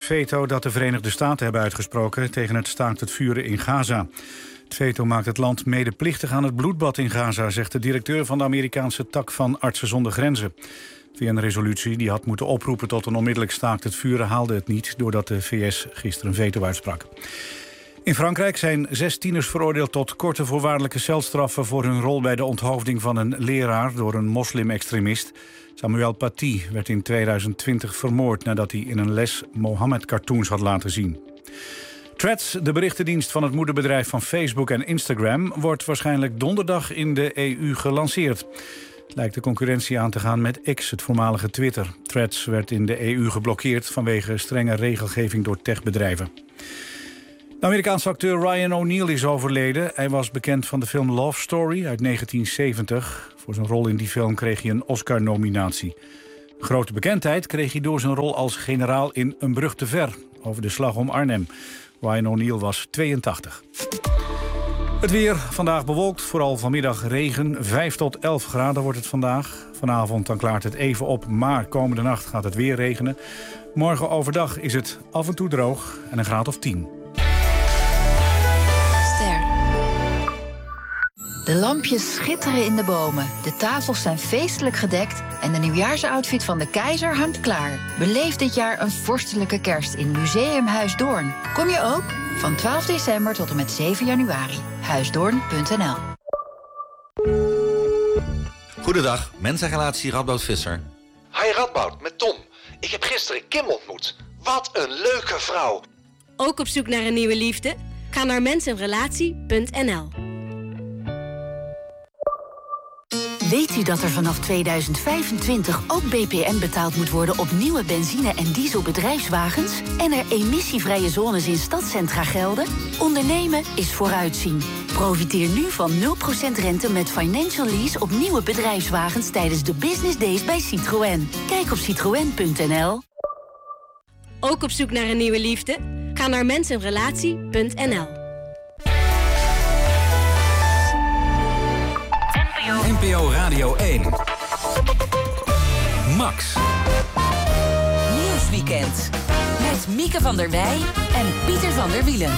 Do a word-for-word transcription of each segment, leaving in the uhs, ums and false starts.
veto dat de Verenigde Staten hebben uitgesproken tegen het staakt het vuren in Gaza. Het veto maakt het land medeplichtig aan het bloedbad in Gaza, zegt de directeur van de Amerikaanse tak van Artsen zonder Grenzen. Via een resolutie die had moeten oproepen tot een onmiddellijk staakt het vuren haalde het niet, doordat de V S gisteren een veto uitsprak. In Frankrijk zijn zes tieners veroordeeld tot korte voorwaardelijke celstraffen voor hun rol bij de onthoofding van een leraar door een moslim-extremist. Samuel Paty werd in tweeduizend twintig vermoord nadat hij in een les Mohammed-cartoons had laten zien. Threads, de berichtendienst van het moederbedrijf van Facebook en Instagram, wordt waarschijnlijk donderdag in de E U gelanceerd. Het lijkt de concurrentie aan te gaan met X, het voormalige Twitter. Threads werd in de E U geblokkeerd vanwege strenge regelgeving door techbedrijven. De Amerikaanse acteur Ryan O'Neal is overleden. Hij was bekend van de film Love Story uit negentien zeventig. Voor zijn rol in die film kreeg hij een Oscar-nominatie. Grote bekendheid kreeg hij door zijn rol als generaal in Een brug te ver, over de slag om Arnhem. Ryan O'Neal was tweeëntachtig. Het weer, vandaag bewolkt, vooral vanmiddag regen. vijf tot elf graden wordt het vandaag. Vanavond dan klaart het even op, maar komende nacht gaat het weer regenen. Morgen overdag is het af en toe droog en een graad of tien. De lampjes schitteren in de bomen, de tafels zijn feestelijk gedekt en de nieuwjaarsoutfit van de keizer hangt klaar. Beleef dit jaar een vorstelijke kerst in Museumhuis Doorn. Kom je ook? Van twaalf december tot en met zeven januari. huisdoorn punt n l. Goedendag, mensenrelatie Radboud Visser. Hi Radboud, met Tom. Ik heb gisteren Kim ontmoet. Wat een leuke vrouw. Ook op zoek naar een nieuwe liefde? Ga naar mensenrelatie punt n l. Weet u dat er vanaf tweeduizend vijfentwintig ook B P M betaald moet worden op nieuwe benzine- en dieselbedrijfswagens? En er emissievrije zones in stadscentra gelden? Ondernemen is vooruitzien. Profiteer nu van nul procent rente met financial lease op nieuwe bedrijfswagens tijdens de Business Days bij Citroën. Kijk op citroën punt n l. Ook op zoek naar een nieuwe liefde? Ga naar mensenrelatie punt n l. N P O Radio één. Max. Nieuwsweekend. Met Mieke van der Wij en Pieter van der Wielen.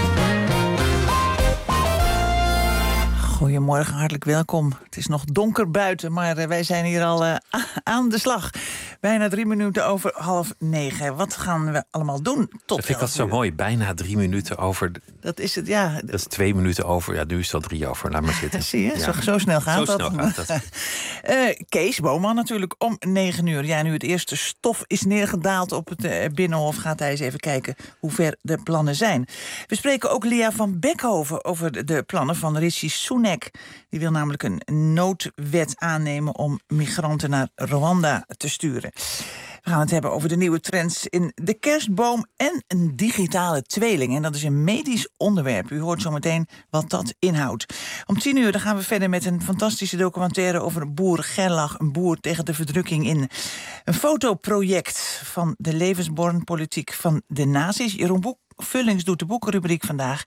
Goedemorgen, hartelijk welkom. Het is nog donker buiten, maar wij zijn hier al uh, aan de slag. Bijna drie minuten over half negen. Wat gaan we allemaal doen tot Ik vind dat zo mooi. Bijna drie minuten over. Dat is het, ja. Dat is twee minuten over. Ja, nu is het al drie over. Laat maar zitten. Zie je, ja. zo, zo snel gaat zo dat. Snel gaat dat. uh, Kees Boman natuurlijk om negen uur. Ja, nu het eerste stof is neergedaald op het uh, Binnenhof, gaat hij eens even kijken hoe ver de plannen zijn. We spreken ook Lia van Beckhoven over de, de plannen van Rishi Sunak. Die wil namelijk een noodwet aannemen om migranten naar Rwanda te sturen. We gaan het hebben over de nieuwe trends in de kerstboom en een digitale tweeling. En dat is een medisch onderwerp. U hoort zo meteen wat dat inhoudt. Om tien uur dan gaan we verder met een fantastische documentaire over een boer Gerlach, een boer tegen de verdrukking in. Een fotoproject van de levensbornpolitiek van de nazi's. Jeroen Boek, Vullings doet de boekenrubriek vandaag.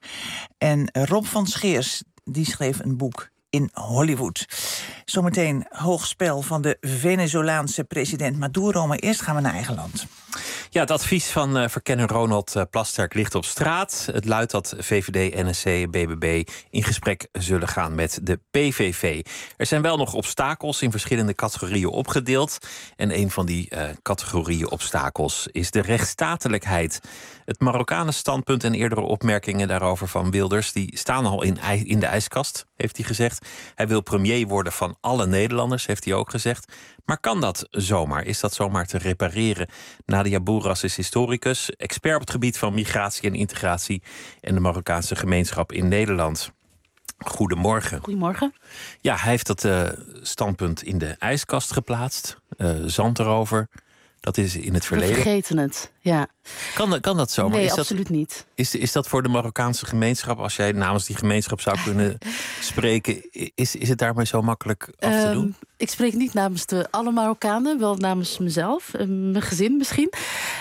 En Rob van Scheers, die schreef een boek in Hollywood. Zometeen hoogspel van de Venezolaanse president Maduro. Maar eerst gaan we naar eigen land. Ja, het advies van uh, verkenner Ronald uh, Plasterk ligt op straat. Het luidt dat V V D, N S C en B B B in gesprek zullen gaan met de P V V. Er zijn wel nog obstakels in verschillende categorieën opgedeeld. En een van die uh, categorieën obstakels is de rechtsstatelijkheid. Het Marokkanen standpunt en eerdere opmerkingen daarover van Wilders, die staan al in, in de ijskast, heeft hij gezegd. Hij wil premier worden van alle Nederlanders, heeft hij ook gezegd. Maar kan dat zomaar? Is dat zomaar te repareren? Nadia Bourras is historicus, expert op het gebied van migratie en integratie en de Marokkaanse gemeenschap in Nederland. Goedemorgen. Goedemorgen. Ja, hij heeft dat uh, standpunt in de ijskast geplaatst. Uh, zand erover. Dat is in het verleden. We vergeten het, ja. Kan, kan dat zomaar? Nee, is absoluut dat, niet. Is, is dat voor de Marokkaanse gemeenschap, als jij namens die gemeenschap zou kunnen spreken, is, is het daarmee zo makkelijk af te doen? Um, ik spreek niet namens de alle Marokkanen, wel namens mezelf, uh, mijn gezin misschien.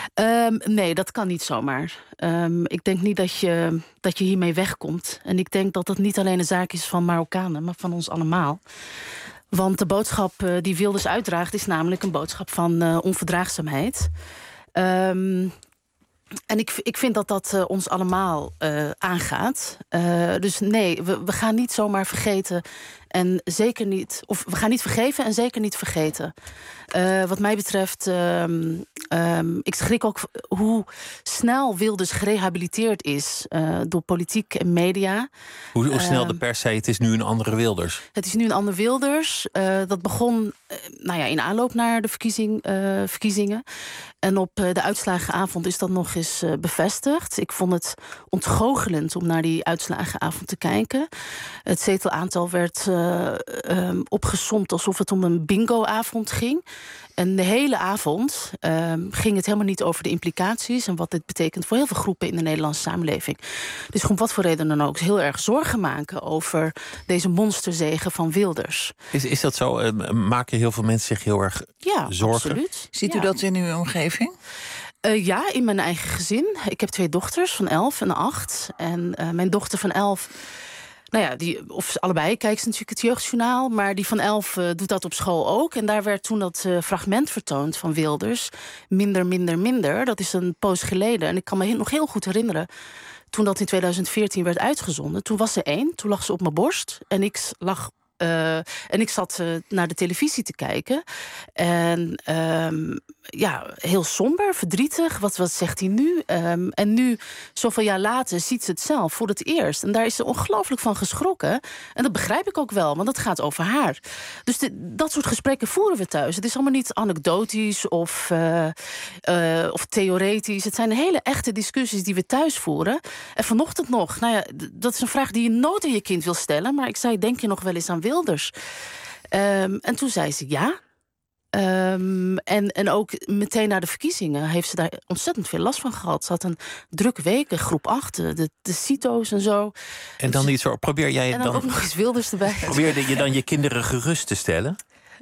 Um, nee, dat kan niet zomaar. Um, ik denk niet dat je, dat je hiermee wegkomt. En ik denk dat het niet alleen een zaak is van Marokkanen, maar van ons allemaal. Want de boodschap uh, die Wilders uitdraagt is namelijk een boodschap van uh, onverdraagzaamheid. Um, En ik, ik vind dat dat uh, ons allemaal uh, aangaat. Uh, dus nee, we, we gaan niet zomaar vergeten. En zeker niet, of we gaan niet vergeven en zeker niet vergeten. Uh, wat mij betreft, um, um, ik schrik ook hoe snel Wilders gerehabiliteerd is uh, door politiek en media. Hoe, hoe snel uh, de pers zei, het is nu een andere Wilders? Het is nu een andere Wilders. Uh, dat begon uh, nou ja, in aanloop naar de verkiezing, uh, verkiezingen. En op uh, de uitslagenavond is dat nog eens uh, bevestigd. Ik vond het ontgoochelend om naar die uitslagenavond te kijken. Het zetelaantal werd uh, um, opgesomd alsof het om een bingoavond ging. En de hele avond uh, ging het helemaal niet over de implicaties en wat dit betekent voor heel veel groepen in de Nederlandse samenleving. Dus om wat voor reden dan ook heel erg zorgen maken over deze monsterzege van Wilders. Is, is dat zo? Uh, maken heel veel mensen zich heel erg ja, zorgen? Absoluut. Ziet ja. u dat in uw omgeving? Uh, ja, in mijn eigen gezin. Ik heb twee dochters van elf en acht. En uh, mijn dochter van elf... Nou ja, die, of allebei kijkt ze natuurlijk het Jeugdjournaal. Maar die van elf uh, doet dat op school ook. En daar werd toen dat uh, fragment vertoond van Wilders. Minder, minder, minder. Dat is een poos geleden. En ik kan me nog heel goed herinneren, toen dat in tweeduizend veertien werd uitgezonden. Toen was ze één. Toen lag ze op mijn borst. En ik lag... Uh, en ik zat uh, naar de televisie te kijken. En um, ja, heel somber, verdrietig. Wat, wat zegt hij nu? Um, en nu, zoveel jaar later, ziet ze het zelf voor het eerst. En daar is ze ongelooflijk van geschrokken. En dat begrijp ik ook wel, want het gaat over haar. Dus de, dat soort gesprekken voeren we thuis. Het is allemaal niet anekdotisch of, uh, uh, of theoretisch. Het zijn hele echte discussies die we thuis voeren. En vanochtend nog, nou ja, d- dat is een vraag die je nooit aan je kind wil stellen. Maar ik zei, denk je nog wel eens aan Wilders? Um, en toen zei ze ja. Um, en, en ook meteen na de verkiezingen heeft ze daar ontzettend veel last van gehad. Ze had een drukke week, groep acht, de, de CITO's en zo. En dan niet zo, probeer jij en dan, dan ook nog eens Wilders erbij. Probeerde je dan je kinderen gerust te stellen?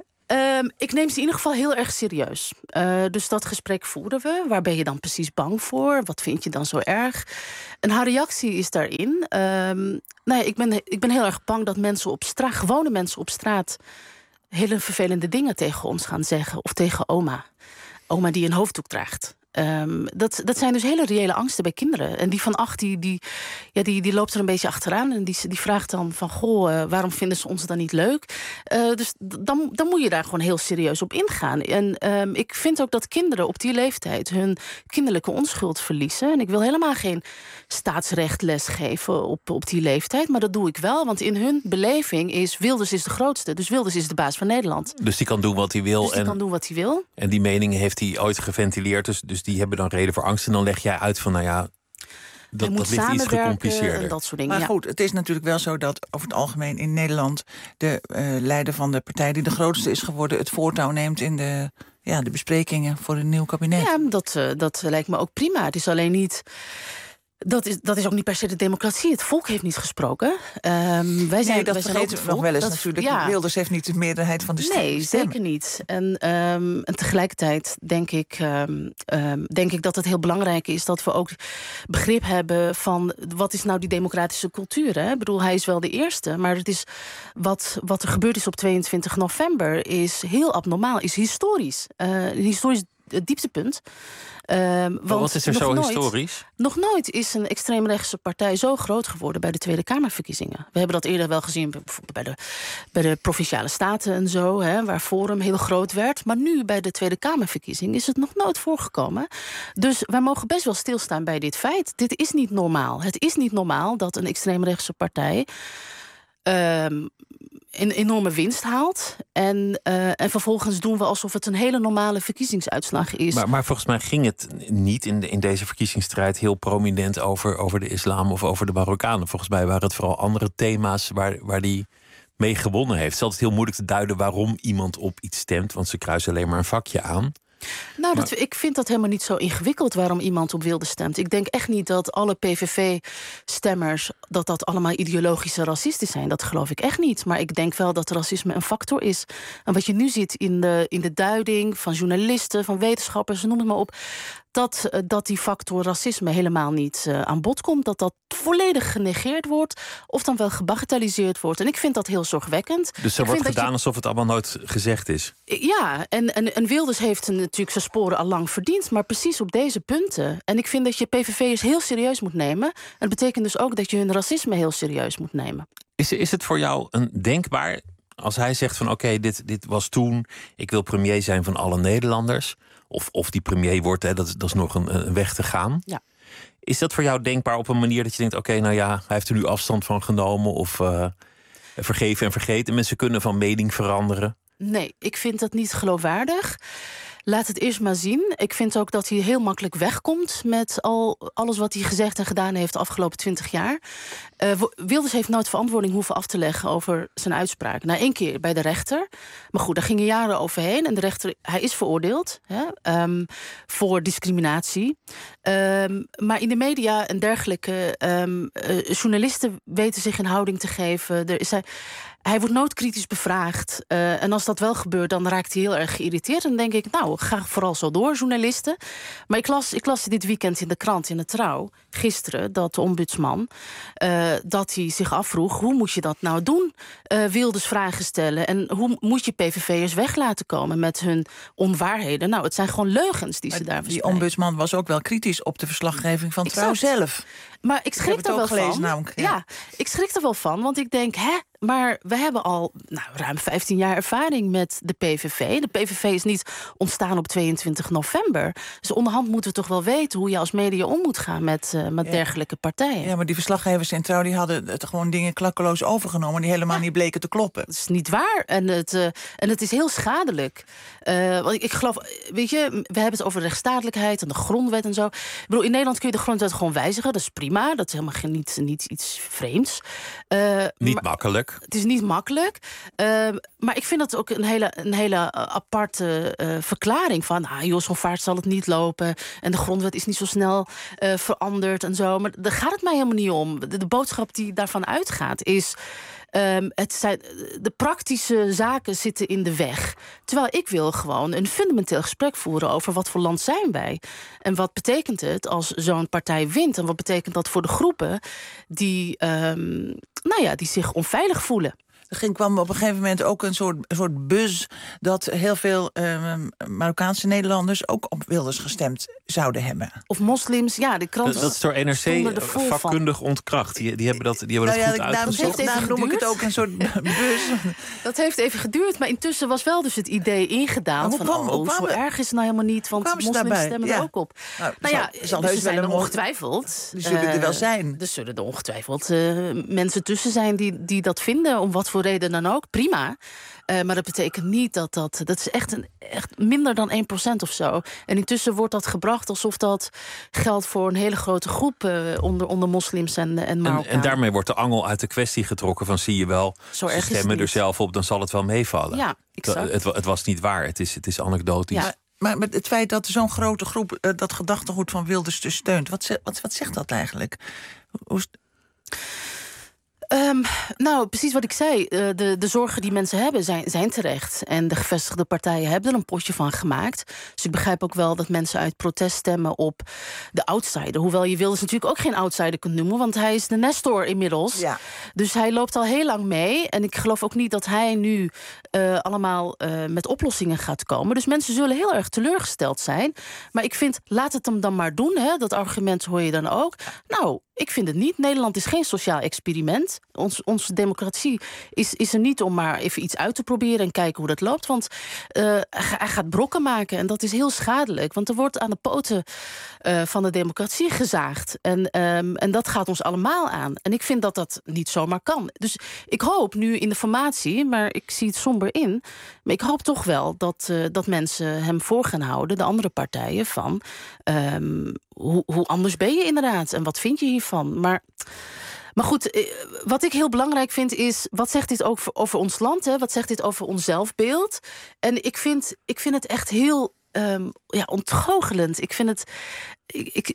Um, ik neem ze in ieder geval heel erg serieus. Uh, dus dat gesprek voeren we. Waar ben je dan precies bang voor? Wat vind je dan zo erg? En haar reactie is daarin. Um, nou ja, ik, ben, ik ben heel erg bang dat mensen op straat, gewone mensen op straat, hele vervelende dingen tegen ons gaan zeggen. Of tegen oma. Oma die een hoofddoek draagt. Um, dat, dat zijn dus hele reële angsten bij kinderen. En die van acht, die, die, ja, die, die loopt er een beetje achteraan. En die, die vraagt dan van, goh, uh, waarom vinden ze ons dan niet leuk? Uh, dus dan, dan moet je daar gewoon heel serieus op ingaan. En um, ik vind ook dat kinderen op die leeftijd hun kinderlijke onschuld verliezen. En ik wil helemaal geen staatsrecht lesgeven op, op die leeftijd. Maar dat doe ik wel, want in hun beleving is Wilders is de grootste. Dus Wilders is de baas van Nederland. Dus die kan doen wat hij wil. Dus die en, kan doen wat hij wil. En die mening heeft hij ooit geventileerd. Dus, dus die hebben dan reden voor angst. En dan leg jij uit van, nou ja, dat, dat ligt iets gecompliceerder. En dat soort dingen, maar ja. goed, het is natuurlijk wel zo dat over het algemeen in Nederland de uh, leider van de partij die de grootste is geworden het voortouw neemt in de, ja, de besprekingen voor een nieuw kabinet. Ja, dat, uh, dat lijkt me ook prima. Het is alleen niet... Dat is, dat is ook niet per se de democratie. Het volk heeft niet gesproken. Um, wij zijn, nee, dat wij zijn vergeten we nog wel eens dat, natuurlijk. Ja. Wilders heeft niet de meerderheid van de stemmen. Nee, zeker niet. En, um, en tegelijkertijd denk ik, um, um, denk ik dat het heel belangrijk is dat we ook begrip hebben van wat is nou die democratische cultuur. Hè? Ik bedoel, hij is wel de eerste, maar het is wat, wat er gebeurd is op tweeëntwintig november is heel abnormaal, is historisch. Uh, een historisch dieptepunt. Um, want wat is er zo nooit, historisch? Nog nooit is een extreemrechtse partij zo groot geworden bij de Tweede Kamerverkiezingen. We hebben dat eerder wel gezien bijvoorbeeld bij de, bij de Provinciale Staten en zo, hè, waar Forum heel groot werd. Maar nu bij de Tweede Kamerverkiezing is het nog nooit voorgekomen. Dus wij mogen best wel stilstaan bij dit feit. Dit is niet normaal. Het is niet normaal dat een extreemrechtse partij Um, een enorme winst haalt. En, uh, en vervolgens doen we alsof het een hele normale verkiezingsuitslag is. Maar, maar volgens mij ging het niet in, de, in deze verkiezingsstrijd heel prominent over, over de islam of over de Marokkanen. Volgens mij waren het vooral andere thema's waar, waar die mee gewonnen heeft. Het is altijd heel moeilijk te duiden waarom iemand op iets stemt, want ze kruisen alleen maar een vakje aan. Nou, dat, maar... ik vind dat helemaal niet zo ingewikkeld waarom iemand op Wilders stemt. Ik denk echt niet dat alle P V V-stemmers dat dat allemaal ideologische racisten zijn. Dat geloof ik echt niet. Maar ik denk wel dat racisme een factor is. En wat je nu ziet in de, in de duiding van journalisten, van wetenschappers, noem het maar op, dat, uh, dat die factor racisme helemaal niet uh, aan bod komt. Dat dat volledig genegeerd wordt of dan wel gebagatelliseerd wordt. En ik vind dat heel zorgwekkend. Dus er ik wordt gedaan je... alsof het allemaal nooit gezegd is? Ja, en, en, en Wilders heeft natuurlijk zijn sporen al lang verdiend, maar precies op deze punten. En ik vind dat je P V V'ers heel serieus moet nemen. En dat betekent dus ook dat je hun racisme heel serieus moet nemen. Is, is het voor jou een denkbaar, als hij zegt van oké, okay, dit, dit was toen, ik wil premier zijn van alle Nederlanders, of, of die premier wordt, hè, dat, dat is nog een, een weg te gaan. Ja. Is dat voor jou denkbaar op een manier dat je denkt, oké, okay, nou ja, hij heeft er nu afstand van genomen, of uh, vergeven en vergeten, mensen kunnen van mening veranderen? Nee, ik vind dat niet geloofwaardig. Laat het eerst maar zien. Ik vind ook dat hij heel makkelijk wegkomt met al alles wat hij gezegd en gedaan heeft de afgelopen twintig jaar. Uh, Wilders heeft nooit verantwoording hoeven af te leggen over zijn uitspraak. Nou, één keer bij de rechter. Maar goed, daar gingen jaren overheen. En de rechter, hij is veroordeeld hè, um, voor discriminatie. Um, maar in de media en dergelijke, um, uh, journalisten weten zich een houding te geven. Er is hij, Hij wordt nooit kritisch bevraagd. Uh, en als dat wel gebeurt, dan raakt hij heel erg geïrriteerd. En dan denk ik, nou, ga vooral zo door, journalisten. Maar ik las, ik las dit weekend in de krant, in de Trouw, gisteren, dat de ombudsman, uh, dat hij zich afvroeg, hoe moet je dat nou doen? Uh, Wilders vragen stellen. En hoe moet je P V V'ers weg laten komen met hun onwaarheden? Nou, het zijn gewoon leugens die maar ze daar die verspreiden. ombudsman was ook wel kritisch op de verslaggeving van Exact. Trouw zelf. Maar ik schrik er wel gelezen, van. Namelijk, ja. ja, ik schrik er wel van, want ik denk, hè, maar we hebben al nou, ruim vijftien jaar ervaring met de P V V. De P V V is niet ontstaan op tweeëntwintig november. Dus onderhand moeten we toch wel weten hoe je als media om moet gaan met, uh, met ja. dergelijke partijen. Ja, maar die verslaggevers in Trouw die hadden het gewoon dingen klakkeloos overgenomen die helemaal ja. niet bleken te kloppen. Dat is niet waar. En het, uh, en het is heel schadelijk. Uh, want ik, ik geloof, weet je, we hebben het over rechtsstatelijkheid en de grondwet en zo. Ik bedoel, in Nederland kun je de grondwet gewoon wijzigen. Dat is prima. Dat is helemaal geen, niet, niet iets vreemds. Uh, niet maar, makkelijk. Het is niet makkelijk. Uh, maar ik vind dat ook een hele, een hele aparte uh, verklaring van, ah, joh, zo'n vaart zal het niet lopen. En de grondwet is niet zo snel uh, veranderd en zo. Maar daar gaat het mij helemaal niet om. De, de boodschap die daarvan uitgaat is, Um, het zijn, de praktische zaken zitten in de weg. Terwijl ik wil gewoon een fundamenteel gesprek voeren over wat voor land zijn wij. En wat betekent het als zo'n partij wint? En wat betekent dat voor de groepen die, um, nou ja, die zich onveilig voelen? Er ging, kwam op een gegeven moment ook een soort, een soort buzz dat heel veel uh, Marokkaanse Nederlanders ook op Wilders gestemd zouden hebben. Of moslims, ja, de krant. Dat, dat is door N R C vakkundig ontkracht. Die, die hebben dat, die hebben nou dat ja, goed uitgezocht. Daarom noem ik het ook een soort buzz. Dat heeft even geduurd, maar intussen was wel dus het idee ingedaald van, kwam, oh, zo erg is het nou helemaal niet, want moslims stemmen ja. er ook op. Nou, nou ja, zal, zal dus er zijn er ongetwijfeld. Die zullen er wel zijn. Er zullen er ongetwijfeld uh, mensen tussen zijn die, die dat vinden, om wat voor reden dan ook. Prima. Uh, maar dat betekent niet dat dat... Dat is echt, een, echt minder dan één procent of zo. En intussen wordt dat gebracht alsof dat geldt voor een hele grote groep uh, onder, onder moslims en, en Marokkanen. En, en daarmee wordt de angel uit de kwestie getrokken van, zie je wel, zo ze stemmen er zelf op, dan zal het wel meevallen. Ja, exact. Het, het was niet waar, het is, het is anekdotisch. Ja. Maar met het feit dat zo'n grote groep uh, dat gedachtegoed van Wilders dus steunt, wat, wat, wat zegt dat eigenlijk? Hoe is Um, nou, precies wat ik zei. Uh, de, de zorgen die mensen hebben zijn, zijn terecht. En de gevestigde partijen hebben er een potje van gemaakt. Dus ik begrijp ook wel dat mensen uit protest stemmen op de outsider. Hoewel je Wilders natuurlijk ook geen outsider kunt noemen, want hij is de Nestor inmiddels. Ja. Dus hij loopt al heel lang mee. En ik geloof ook niet dat hij nu uh, allemaal uh, met oplossingen gaat komen. Dus mensen zullen heel erg teleurgesteld zijn. Maar ik vind, laat het hem dan maar doen. Hè? Dat argument hoor je dan ook. Nou, ik vind het niet. Nederland is geen sociaal experiment. Ons, onze democratie is, is er niet om maar even iets uit te proberen en kijken hoe dat loopt. Want uh, hij gaat brokken maken en dat is heel schadelijk. Want er wordt aan de poten uh, van de democratie gezaagd. En, um, en dat gaat ons allemaal aan. En ik vind dat dat niet zomaar kan. Dus ik hoop nu in de formatie, maar ik zie het somber in, maar ik hoop toch wel dat, uh, dat mensen hem voor gaan houden, de andere partijen, van um, hoe, hoe anders ben je inderdaad en wat vind je hiervan? Maar... Maar goed, wat ik heel belangrijk vind is, wat zegt dit ook over ons land? Hè? Wat zegt dit over ons zelfbeeld? En ik vind, ik vind het echt heel um, ja, ontgoochelend. Ik vind het... Ik, ik,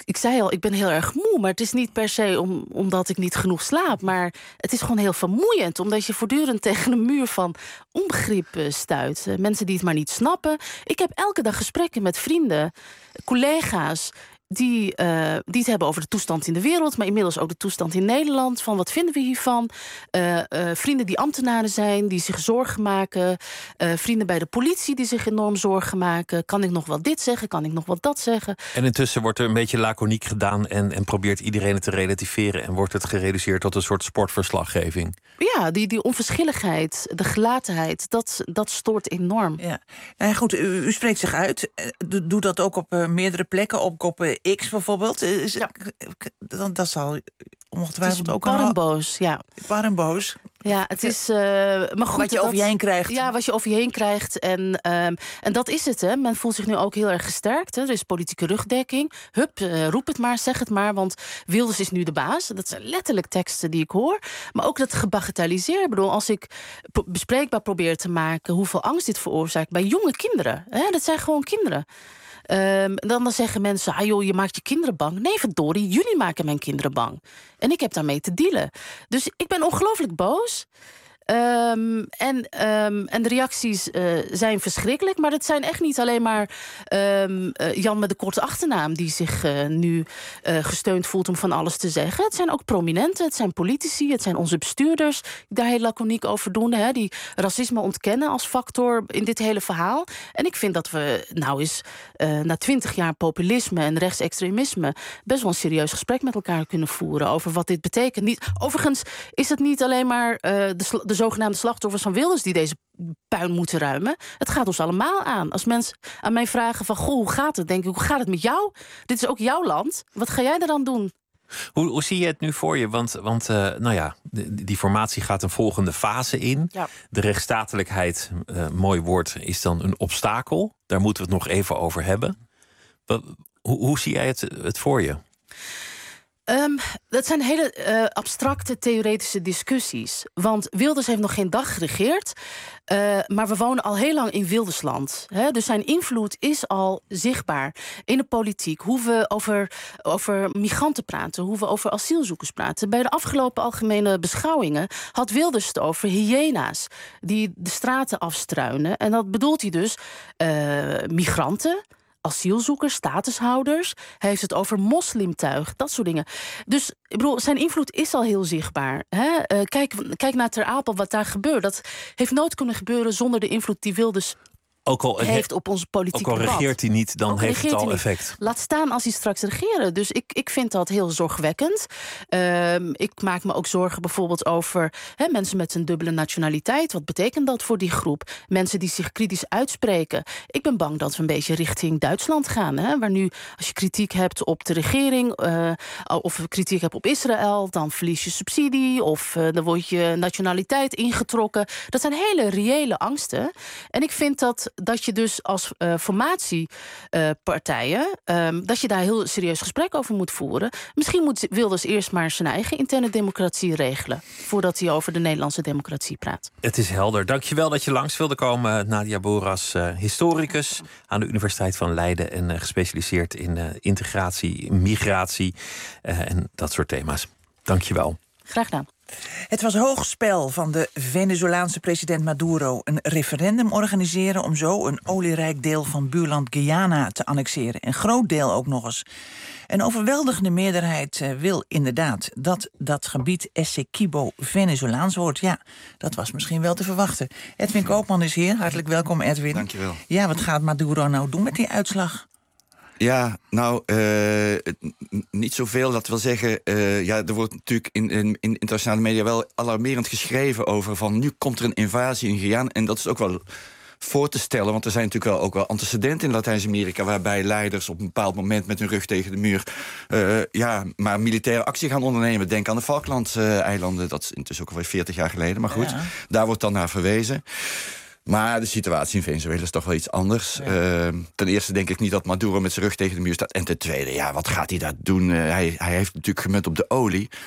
ik zei al, ik ben heel erg moe. Maar het is niet per se om, omdat ik niet genoeg slaap. Maar het is gewoon heel vermoeiend. Omdat je voortdurend tegen een muur van onbegrip stuit. Uh, mensen die het maar niet snappen. Ik heb elke dag gesprekken met vrienden, collega's, Die, uh, die het hebben over de toestand in de wereld, maar inmiddels ook de toestand in Nederland. Van wat vinden we hiervan? Uh, uh, vrienden die ambtenaren zijn, die zich zorgen maken. Uh, vrienden bij de politie die zich enorm zorgen maken. Kan ik nog wel dit zeggen? Kan ik nog wel dat zeggen? En intussen wordt er een beetje laconiek gedaan en, en probeert iedereen het te relativeren en wordt het gereduceerd tot een soort sportverslaggeving. Ja, die, die onverschilligheid, de gelatenheid, dat, dat stoort enorm. Ja. Nou ja, goed, u, u spreekt zich uit. Doe dat ook op uh, meerdere plekken, op koppen X bijvoorbeeld. Is, ja. dat, dat zal ongetwijfeld ook al boos, ja. Bar en boos. Ja, het is. Uh, maar goed, wat je dat, over je heen krijgt. Ja, wat je over je heen krijgt. En, um, en dat is het, hè. Men voelt zich nu ook heel erg gesterkt. Hè. Er is politieke rugdekking. Hup, uh, roep het maar, zeg het maar. Want Wilders is nu de baas. Dat zijn letterlijk teksten die ik hoor. Maar ook dat gebagatelliseer. Ik bedoel, als ik pro- bespreekbaar probeer te maken hoeveel angst dit veroorzaakt bij jonge kinderen. Hè. Dat zijn gewoon kinderen. Um, dan, dan zeggen mensen, ah joh, je maakt je kinderen bang. Nee, verdorie, jullie maken mijn kinderen bang. En ik heb daarmee te dealen. Dus ik ben ongelooflijk boos. Um, en, um, en de reacties uh, zijn verschrikkelijk. Maar het zijn echt niet alleen maar um, uh, Jan met de korte achternaam die zich uh, nu uh, gesteund voelt om van alles te zeggen. Het zijn ook prominenten, het zijn politici, het zijn onze bestuurders die daar heel laconiek over doen. Hè, die racisme ontkennen als factor in dit hele verhaal. En ik vind dat we nou eens uh, na twintig jaar populisme en rechtsextremisme best wel een serieus gesprek met elkaar kunnen voeren over wat dit betekent. Niet, overigens is het niet alleen maar uh, de, de zogenaamde slachtoffers van Wilders die deze puin moeten ruimen. Het gaat ons allemaal aan. Als mensen aan mij vragen van, goh, hoe gaat het? Denk ik, hoe gaat het met jou? Dit is ook jouw land. Wat ga jij eraan doen? Hoe, hoe zie je het nu voor je? Want, want uh, nou ja, die, die formatie gaat een volgende fase in. Ja. De rechtsstatelijkheid, uh, mooi woord, is dan een obstakel. Daar moeten we het nog even over hebben. Wat, hoe, hoe zie jij het, het voor je? Um, dat zijn hele uh, abstracte, theoretische discussies. Want Wilders heeft nog geen dag geregeerd. Uh, maar we wonen al heel lang in Wildersland. Hè? Dus zijn invloed is al zichtbaar in de politiek. Hoe we over, over migranten praten, hoe we over asielzoekers praten. Bij de afgelopen algemene beschouwingen had Wilders het over hyena's die de straten afstruinen. En dat bedoelt hij dus uh, migranten, asielzoekers, statushouders. Hij heeft het over moslimtuig, dat soort dingen. Dus ik bedoel, zijn invloed is al heel zichtbaar. Hè? Uh, kijk, kijk naar Ter Apel, wat daar gebeurt. Dat heeft nooit kunnen gebeuren zonder de invloed die Wilders ook al heeft op onze politieke Ook al regeert hij niet, dan heeft het al effect. Laat staan als hij straks regeren. Dus ik, ik vind dat heel zorgwekkend. Uh, ik maak me ook zorgen bijvoorbeeld over hè, mensen met een dubbele nationaliteit. Wat betekent dat voor die groep? Mensen die zich kritisch uitspreken. Ik ben bang dat we een beetje richting Duitsland gaan. Hè, waar nu, als je kritiek hebt op de regering, Uh, of kritiek hebt op Israël, dan verlies je subsidie. Of uh, dan wordt je nationaliteit ingetrokken. Dat zijn hele reële angsten. En ik vind dat dat je dus als uh, formatiepartijen uh, um, dat je daar heel serieus gesprek over moet voeren. Misschien moet Wilders eerst maar zijn eigen interne democratie regelen voordat hij over de Nederlandse democratie praat. Het is helder. Dankjewel dat je langs wilde komen, Nadia Boras, uh, historicus aan de Universiteit van Leiden en uh, gespecialiseerd in uh, integratie, migratie uh, en dat soort thema's. Dankjewel. Graag gedaan. Het was hoog spel van de Venezolaanse president Maduro een referendum organiseren om zo een olierijk deel van buurland Guyana te annexeren. Een groot deel ook nog eens. Een overweldigende meerderheid uh, wil inderdaad dat dat gebied Essequibo Venezolaans wordt. Ja, dat was misschien wel te verwachten. Edwin Koopman is hier. Hartelijk welkom, Edwin. Dankjewel. Ja, wat gaat Maduro nou doen met die uitslag? Ja, nou, uh, niet zoveel. Dat wil zeggen, uh, ja, er wordt natuurlijk in, in, in internationale media wel alarmerend geschreven over van nu komt er een invasie in Guyana. En dat is ook wel voor te stellen, want er zijn natuurlijk wel ook wel antecedenten in Latijns-Amerika waarbij leiders op een bepaald moment met hun rug tegen de muur uh, ja, maar militaire actie gaan ondernemen. Denk aan de Falkland-eilanden, dat is intussen ook alweer veertig jaar geleden. Maar goed, ja. Daar wordt dan naar verwezen. Maar de situatie in Venezuela is toch wel iets anders. Ja. Uh, ten eerste denk ik niet dat Maduro met zijn rug tegen de muur staat. En ten tweede, ja, wat gaat hij daar doen? Uh, hij, hij heeft natuurlijk gemunt op de olie.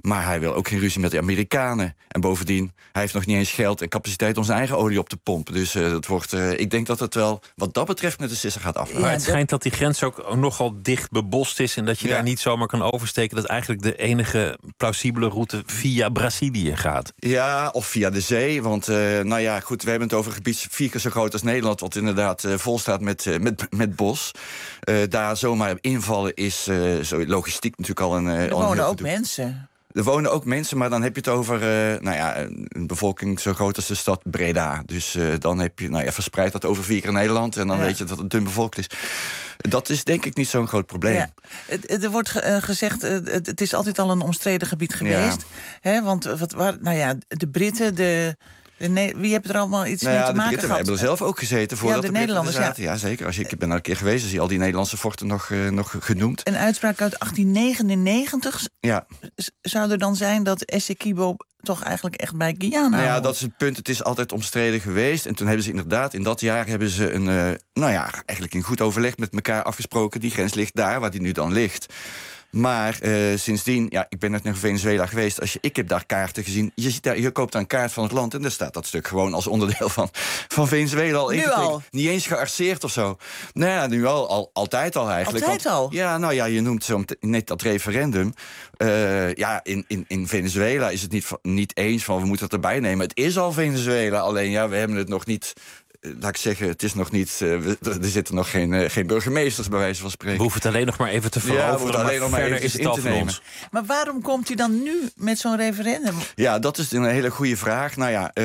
Maar hij wil ook geen ruzie met de Amerikanen. En bovendien, hij heeft nog niet eens geld en capaciteit om zijn eigen olie op te pompen. Dus uh, dat wordt, uh, ik denk dat het wel wat dat betreft met de sisser gaat aflopen. Maar het schijnt dat die grens ook nogal dicht bebost is en dat je ja. daar niet zomaar kan oversteken. Dat eigenlijk de enige plausibele route via Brazilië gaat. Ja, of via de zee. Want uh, nou ja, goed, we hebben het over een gebied vier keer zo groot als Nederland, wat inderdaad uh, vol staat met, uh, met, met bos. Uh, daar zomaar invallen is uh, zo logistiek natuurlijk al een. Uh, er al een wonen ook gedoe. mensen. Er wonen ook mensen, maar dan heb je het over uh, nou ja, een bevolking zo groot als de stad Breda. Dus uh, dan heb je, nou ja, verspreid dat over vier keer Nederland en dan ja. weet je dat het dun bevolkt is. Dat is denk ik niet zo'n groot probleem. Ja. Er wordt ge- gezegd, uh, het is altijd al een omstreden gebied geweest. Ja. Hè, want wat, waar, nou ja, de Britten, de... Nee, wie heeft er allemaal iets nou ja, mee te maken Britten, gehad? We hebben er zelf ook gezeten voordat ja, de, de, de Nederlanders zaten. Ja. ja, zeker. Als je, ik ben er een keer geweest, zie je al die Nederlandse forten nog, uh, nog genoemd. Een uitspraak uit achttien negenennegentig ja. zou er dan zijn dat Essequibo toch eigenlijk echt bij Guyana Nou ja, hoort. dat is het punt. Het is altijd omstreden geweest. En toen hebben ze inderdaad, in dat jaar hebben ze een, uh, nou ja, eigenlijk in goed overleg met elkaar afgesproken. Die grens ligt daar, waar die nu dan ligt. Maar uh, sindsdien, ja, ik ben net naar Venezuela geweest. Als je, ik heb daar kaarten gezien. Je, ziet daar, je koopt daar een kaart van het land en daar staat dat stuk gewoon als onderdeel van, van Venezuela al Nu al? Niet eens gearseerd of zo. Nou ja, nu al, al altijd al eigenlijk. Altijd Want, al? Ja, nou ja, je noemt zo net dat referendum. Uh, ja, in, in, in Venezuela is het niet, niet eens van we moeten het erbij nemen. Het is al Venezuela, alleen ja, we hebben het nog niet. Laat ik zeggen, het is nog niet. Uh, er zitten nog geen, uh, geen burgemeesters, bij wijze van spreken. We hoeven het alleen nog maar even te veroveren. Ja, alleen nog maar verder even is het al van ons. Maar waarom komt u dan nu met zo'n referendum? Ja, dat is een hele goede vraag. Nou ja, uh,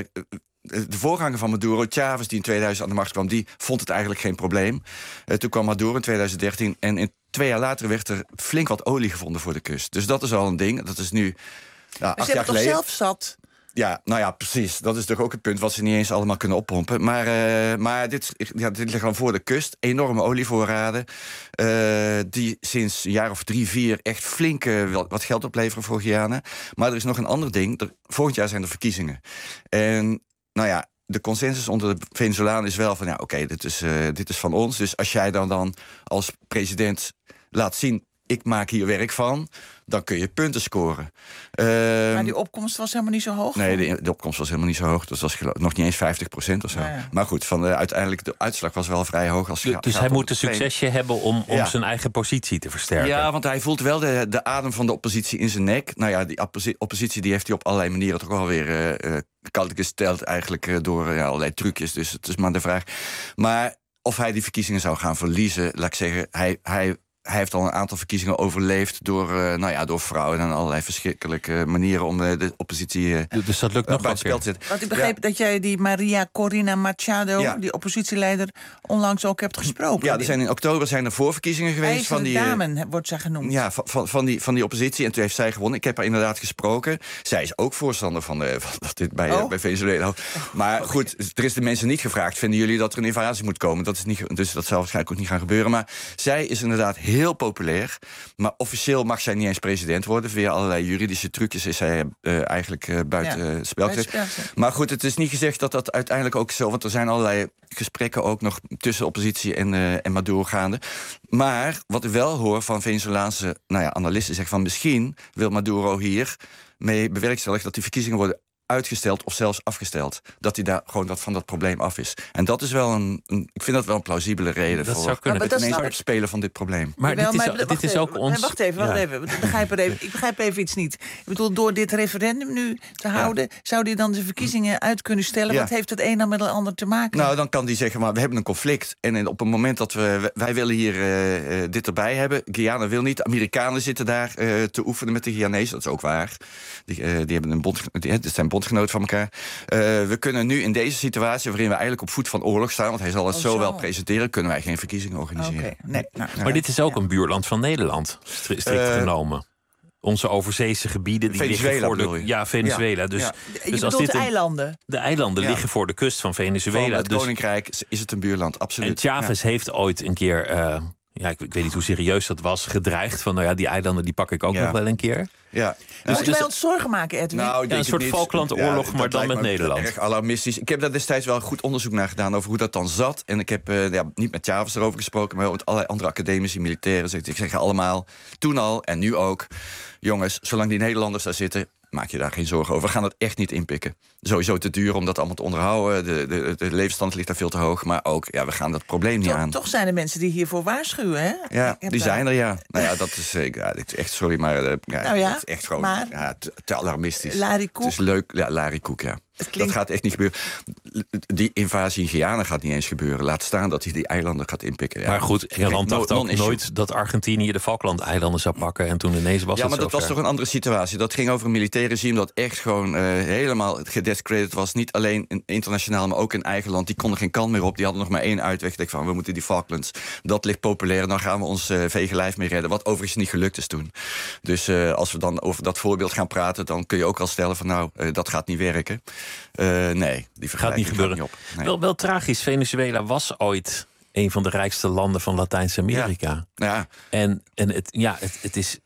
de voorganger van Maduro, Chavez, die in tweeduizend aan de macht kwam, die vond het eigenlijk geen probleem. Uh, toen kwam Maduro in tweeduizend dertien en in twee jaar later werd er flink wat olie gevonden voor de kust. Dus dat is al een ding. Dat is nu nou, acht jaar geleden. Toch zelf zat? Ja, nou ja, precies. Dat is toch ook het punt wat ze niet eens allemaal kunnen oppompen. Maar, uh, maar dit, ja, dit ligt dan voor de kust. Enorme olievoorraden. Uh, die sinds een jaar of drie, vier echt flink uh, wat geld opleveren voor Guyana. Maar er is nog een ander ding. Er, volgend jaar zijn er verkiezingen. En nou ja, de consensus onder de Venezolanen is wel van ja, oké, okay, dit is, uh, dit is van ons. Dus als jij dan, dan als president laat zien, ik maak hier werk van, dan kun je punten scoren. Uh, maar die opkomst was helemaal niet zo hoog? Nee, de, de opkomst was helemaal niet zo hoog. Dat was nog niet eens vijftig procent of zo. Ja, ja. Maar goed, van de, uiteindelijk de uitslag was wel vrij hoog. Als dus dus hij moet een succesje hebben om, om ja. zijn eigen positie te versterken? Ja, want hij voelt wel de, de adem van de oppositie in zijn nek. Nou ja, die oppositie die heeft hij op allerlei manieren toch wel weer uh, uh, koud gesteld eigenlijk uh, door uh, allerlei trucjes. Dus het is maar de vraag. Maar of hij die verkiezingen zou gaan verliezen, laat ik zeggen, hij... hij Hij heeft al een aantal verkiezingen overleefd door, uh, nou ja, door vrouwen en allerlei verschrikkelijke manieren om uh, de oppositie uh, dus dat lukt nog buiten spel te zetten. Want ik begreep ja. dat jij die Maria Corina Machado, ja. die oppositieleider, onlangs ook hebt gesproken. Ja, er zijn in oktober zijn er voorverkiezingen geweest van die dame, wordt zij genoemd. Ja, van, van, van, die, van die oppositie. En toen heeft zij gewonnen. Ik heb haar inderdaad gesproken. Zij is ook voorstander van, uh, van dat dit bij, oh. uh, bij Venezuela. Maar oh, goed, er is de mensen niet gevraagd. Vinden jullie dat er een invasie moet komen? Dat is niet, dus dat zal waarschijnlijk ook niet gaan gebeuren. Maar zij is inderdaad heel heel populair. Maar officieel mag zij niet eens president worden. Via allerlei juridische trucjes is zij uh, eigenlijk uh, buiten ja, uh, spel gezet. Maar goed, het is niet gezegd dat dat uiteindelijk ook zo... want er zijn allerlei gesprekken ook nog tussen oppositie en, uh, en Maduro gaande. Maar wat ik wel hoor van Venezolaanse nou ja, analisten... zegt van misschien wil Maduro hier mee bewerkstelligen... dat die verkiezingen worden uitgesteld of zelfs afgesteld. Dat hij daar gewoon dat van dat probleem af is. En dat is wel een, een ik vind dat wel een plausibele reden dat voor zou kunnen. het ineens opspelen van dit probleem. Maar Jawel, dit is, maar, dit wacht is even, ook ons... Wacht even, wacht ja. even. Ik begrijp, er even. ik begrijp even iets niet. Ik bedoel, door dit referendum nu te houden... Ja. zou die dan de verkiezingen uit kunnen stellen? Ja. Wat heeft het een dan met het ander te maken? Nou, dan kan die zeggen, maar we hebben een conflict. En op het moment dat we... wij willen hier uh, dit erbij hebben. Guyana wil niet. Amerikanen zitten daar uh, te oefenen met de Guyanezen. Dat is ook waar. Die, uh, die hebben een bond, die, dit zijn bondgenoten van elkaar. Uh, we kunnen nu in deze situatie, waarin we eigenlijk op voet van oorlog staan... want hij zal het oh, zo, zo wel presenteren... kunnen wij geen verkiezingen organiseren. Okay. Nee, nou, maar ja. dit is ook een buurland van Nederland, strikt uh, genomen. Onze overzeese gebieden die Venezuela liggen voor de... Ja, Venezuela. Ja. Dus, ja. Je dus als dit de een, eilanden? De eilanden ja. liggen voor de kust van Venezuela. Van het dus, Koninkrijk is het een buurland, absoluut. En Chavez ja. heeft ooit een keer... Uh, ja, ik, ik weet niet hoe serieus dat was, gedreigd van, nou ja, die eilanden die pak ik ook ja. nog wel een keer. Ja. Dus moeten wij ons zorgen maken, Edwin? Nou, ja, een soort Falklandoorlog, ja, maar dan met Nederland. Erg alarmistisch. Ik heb daar destijds wel goed onderzoek naar gedaan over hoe dat dan zat. En ik heb uh, ja, niet met Chavez erover gesproken, maar met allerlei andere academici, militairen. Ik zeg allemaal, toen al en nu ook, jongens, zolang die Nederlanders daar zitten, maak je daar geen zorgen over. We gaan het echt niet inpikken. Sowieso te duur om dat allemaal te onderhouden. De, de, de levensstand ligt daar veel te hoog. Maar ook, ja, we gaan dat probleem niet toch, aan. Toch zijn er mensen die hiervoor waarschuwen, hè? Ja, die daar... zijn er, ja. Nou ja, dat is, ja, dat is echt, sorry, maar uh, ja, nou ja, dat is echt gewoon maar... ja, te, te alarmistisch. Larry Koek. Het is leuk, ja, Larry Koek, ja. Klinkt... Dat gaat echt niet gebeuren. Die invasie in Guyana gaat niet eens gebeuren. Laat staan dat hij die eilanden gaat inpikken. Ja. Maar goed, Engeland dacht ook nooit dat Argentinië de Falklandeilanden zou pakken. En toen ineens was ja, het maar dat zover. was toch een andere situatie. Dat ging over een militair regime dat echt gewoon uh, helemaal gedescrediteerd was. Niet alleen in, internationaal, maar ook in eigen land. Die konden geen kant meer op. Die hadden nog maar één uitweg. Ik denk van, we moeten die Falklands. Dat ligt populair. Dan gaan we ons uh, vege lijf mee redden. Wat overigens niet gelukt is toen. Dus uh, als we dan over dat voorbeeld gaan praten, dan kun je ook al stellen van, nou, uh, dat gaat niet werken. Uh, nee, die gaat niet gebeuren. Niet op. Nee. Wel, wel tragisch. Venezuela was ooit een van de rijkste landen van Latijns-Amerika. Ja. Ja. En, en het, ja, het, het is.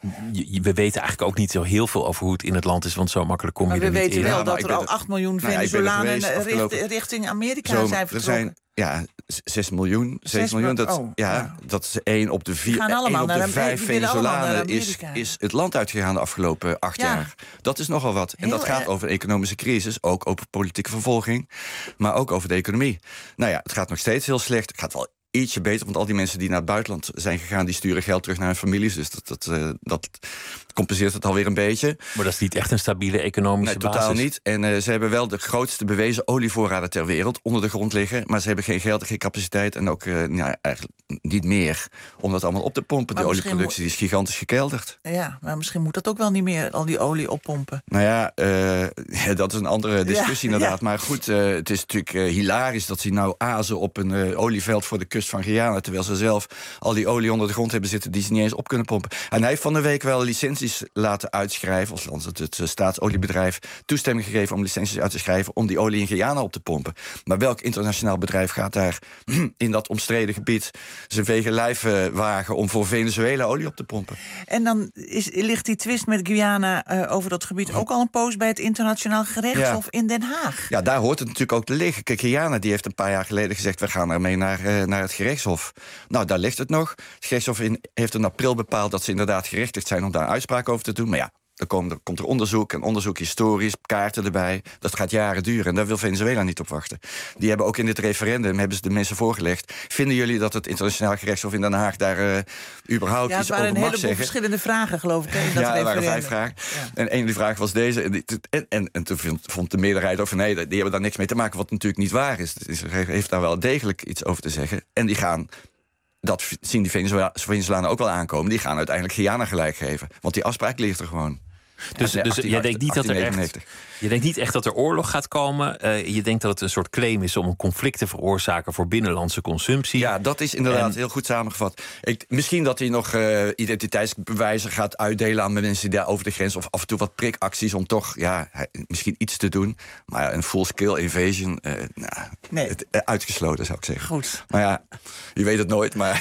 We weten eigenlijk ook niet zo heel veel over hoe het in het land is, want zo makkelijk kom je maar er niet in. we weten wel ja, dat er al acht miljoen Venezolanen nou ja, richt, richting Amerika zo, zijn vertrokken. Er zijn, ja, zes miljoen. zes miljoen, dat, oh, ja, ja. dat is één op de vier. één op de vijf Venezolanen is, is het land uitgegaan de afgelopen acht ja. jaar. Dat is nogal wat. En Heel dat gaat erg. over economische crisis, ook over politieke vervolging, maar ook over de economie. Nou ja, het gaat nog steeds heel slecht. Het gaat wel ietsje beter, want al die mensen die naar het buitenland zijn gegaan, die sturen geld terug naar hun families. Dus dat, dat, uh, dat compenseert het alweer een beetje. Maar dat is niet echt een stabiele economische nee, basis. Totaal niet. En uh, ze hebben wel de grootste bewezen olievoorraden ter wereld onder de grond liggen. Maar ze hebben geen geld, geen capaciteit en ook uh, nou, eigenlijk niet meer om dat allemaal op te pompen. Maar die olieproductie die is gigantisch gekelderd. Ja, maar misschien moet dat ook wel niet meer, al die olie oppompen. Nou ja, uh, ja dat is een andere discussie ja, inderdaad. Ja. Maar goed, uh, het is natuurlijk uh, hilarisch dat ze nou azen op een uh, olieveld voor de kust van Guyana, terwijl ze zelf al die olie onder de grond hebben zitten die ze niet eens op kunnen pompen. En hij heeft van de week wel licenties laten uitschrijven, of het, het staatsoliebedrijf toestemming gegeven om licenties uit te schrijven om die olie in Guyana op te pompen. Maar welk internationaal bedrijf gaat daar in dat omstreden gebied zijn vege lijf uh, wagen om voor Venezuela olie op te pompen? En dan is, ligt die twist met Guyana uh, over dat gebied ook al een poos bij het internationaal gerechtshof ja. in Den Haag. Ja, daar hoort het natuurlijk ook te liggen. Kijk, Guyana die heeft een paar jaar geleden gezegd, we gaan ermee naar, uh, naar het gerechtshof. Nou, daar ligt het nog. Het gerechtshof in, heeft in april bepaald dat ze inderdaad gerechtigd zijn om daar een uitspraak over te doen. Maar ja, dan komt er, komt er onderzoek, en onderzoek historisch, kaarten erbij. Dat gaat jaren duren en daar wil Venezuela niet op wachten. Die hebben ook in dit referendum, hebben ze de mensen voorgelegd, vinden jullie dat het internationaal gerechtshof in Den Haag daar uh, überhaupt ja, iets over mag zeggen? Ja, het waren een heleboel verschillende vragen, geloof ik. Hè, in dat ja, er waren vijf vragen. Ja. En een van die vragen was deze. En, en, en, en toen vond de meerderheid over, nee, die hebben daar niks mee te maken, wat natuurlijk niet waar is. Dus hij heeft daar wel degelijk iets over te zeggen. En die gaan, dat zien die Venezolanen ook wel aankomen, die gaan uiteindelijk Guyana gelijk geven. Want die afspraak ligt er gewoon. Dus, dus achttien, jij denkt niet dat er echt, je denkt niet echt dat er oorlog gaat komen. Uh, je denkt dat het een soort claim is om een conflict te veroorzaken voor binnenlandse consumptie. Ja, dat is inderdaad en... heel goed samengevat. Ik, misschien dat hij nog uh, identiteitsbewijzen gaat uitdelen aan mensen die daar over de grens, of af en toe wat prikacties om toch, ja, misschien iets te doen. Maar een full-scale invasion, uh, nou, nee. het, uh, uitgesloten zou ik zeggen. Goed. Maar ja, je weet het nooit, maar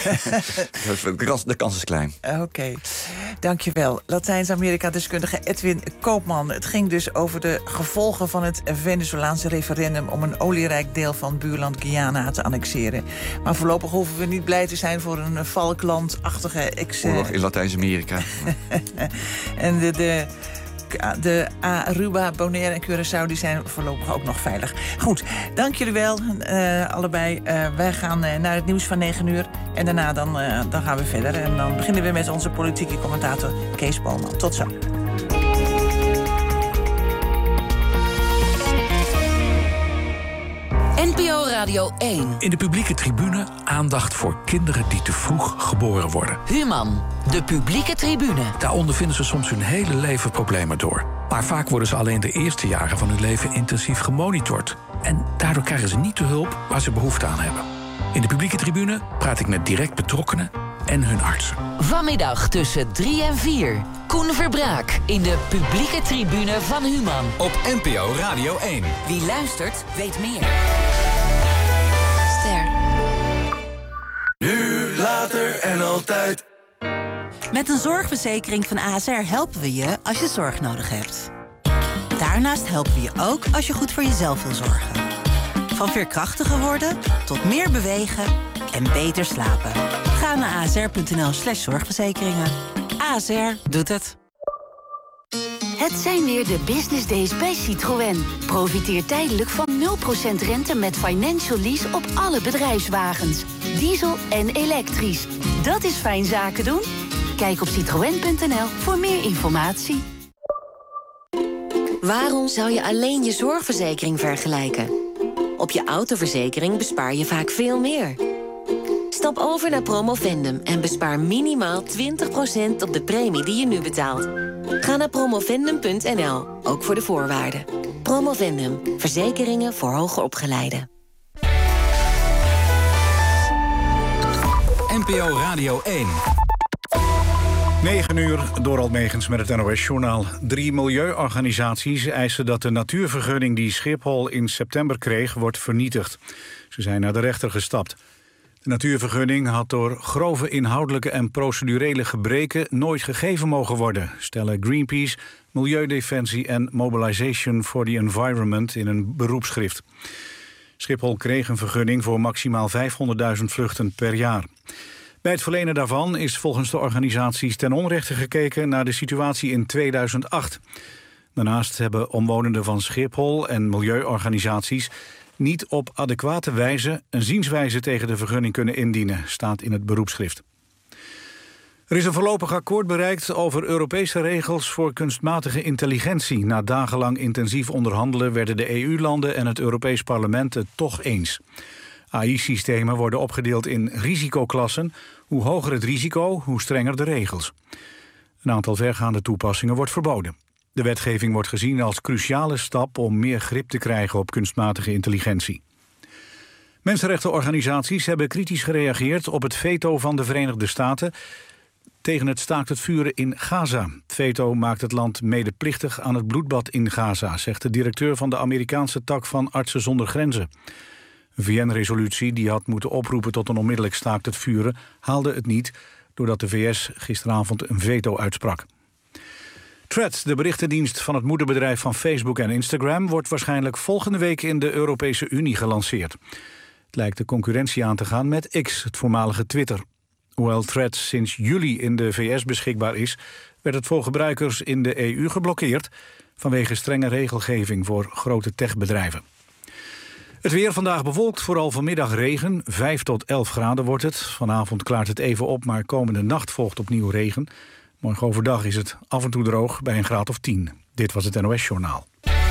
de, kans, de kans is klein. Oké, okay. Dankjewel. Latijns-Amerika-deskundige Edwin Koopman. Het ging dus over de gevolgen van het Venezolaanse referendum om een olierijk deel van buurland Guyana te annexeren. Maar voorlopig hoeven we niet blij te zijn voor een Falkland-achtige ex... oorlog in Latijns-Amerika. en de... de De Aruba, Bonaire en Curaçao die zijn voorlopig ook nog veilig. Goed, dank jullie wel, uh, allebei. Uh, wij gaan uh, naar het nieuws van negen uur. En daarna dan, uh, dan gaan we verder. En dan beginnen we met onze politieke commentator Kees Boman. Tot zo. N P O Radio één. In de publieke tribune aandacht voor kinderen die te vroeg geboren worden. Human, de publieke tribune. Daar ondervinden ze soms hun hele leven problemen door. Maar vaak worden ze alleen de eerste jaren van hun leven intensief gemonitord. En daardoor krijgen ze niet de hulp waar ze behoefte aan hebben. In de publieke tribune praat ik met direct betrokkenen en hun artsen. Vanmiddag tussen drie en vier. Koen Verbraak in de publieke tribune van Human. Op N P O Radio één. Wie luistert, weet meer. Ster. Nu, later en altijd. Met een zorgverzekering van A S R helpen we je als je zorg nodig hebt. Daarnaast helpen we je ook als je goed voor jezelf wil zorgen. Van veerkrachtiger worden tot meer bewegen en beter slapen. Ga naar asr.nl slash zorgverzekeringen. A S R doet het. Het zijn weer de business days bij Citroën. Profiteer tijdelijk van nul procent rente met financial lease op alle bedrijfswagens. Diesel en elektrisch. Dat is fijn zaken doen? Kijk op citroën punt n l voor meer informatie. Waarom zou je alleen je zorgverzekering vergelijken? Op je autoverzekering bespaar je vaak veel meer. Stap over naar Promovendum en bespaar minimaal twintig procent op de premie die je nu betaalt. Ga naar promovendum punt n l, ook voor de voorwaarden. Promovendum, verzekeringen voor hoger opgeleiden. N P O Radio één. negen uur, Dorald Megens met het N O S-journaal. Drie milieuorganisaties eisen dat de natuurvergunning die Schiphol in september kreeg, wordt vernietigd. Ze zijn naar de rechter gestapt. De natuurvergunning had door grove inhoudelijke en procedurele gebreken nooit gegeven mogen worden, stellen Greenpeace, Milieudefensie en Mobilization for the Environment in een beroepsschrift. Schiphol kreeg een vergunning voor maximaal vijfhonderdduizend vluchten per jaar. Bij het verlenen daarvan is volgens de organisaties ten onrechte gekeken naar de situatie in tweeduizend acht. Daarnaast hebben omwonenden van Schiphol en milieuorganisaties niet op adequate wijze een zienswijze tegen de vergunning kunnen indienen, staat in het beroepsschrift. Er is een voorlopig akkoord bereikt over Europese regels voor kunstmatige intelligentie. Na dagenlang intensief onderhandelen werden de E U-landen en het Europees Parlement het toch eens. A I-systemen worden opgedeeld in risicoklassen. Hoe hoger het risico, hoe strenger de regels. Een aantal vergaande toepassingen wordt verboden. De wetgeving wordt gezien als cruciale stap om meer grip te krijgen op kunstmatige intelligentie. Mensenrechtenorganisaties hebben kritisch gereageerd op het veto van de Verenigde Staten tegen het staakt het vuren in Gaza. Het veto maakt het land medeplichtig aan het bloedbad in Gaza, zegt de directeur van de Amerikaanse tak van Artsen zonder Grenzen. Een V N-resolutie die had moeten oproepen tot een onmiddellijk staakt het vuren haalde het niet, doordat de V S gisteravond een veto uitsprak. Threads, de berichtendienst van het moederbedrijf van Facebook en Instagram, wordt waarschijnlijk volgende week in de Europese Unie gelanceerd. Het lijkt de concurrentie aan te gaan met X, het voormalige Twitter. Hoewel Threads sinds juli in de V S beschikbaar is, werd het voor gebruikers in de E U geblokkeerd vanwege strenge regelgeving voor grote techbedrijven. Het weer vandaag bewolkt, vooral vanmiddag regen. vijf tot elf graden wordt het. Vanavond klaart het even op, maar komende nacht volgt opnieuw regen. Morgen overdag is het af en toe droog bij een graad of tien. Dit was het N O S-journaal.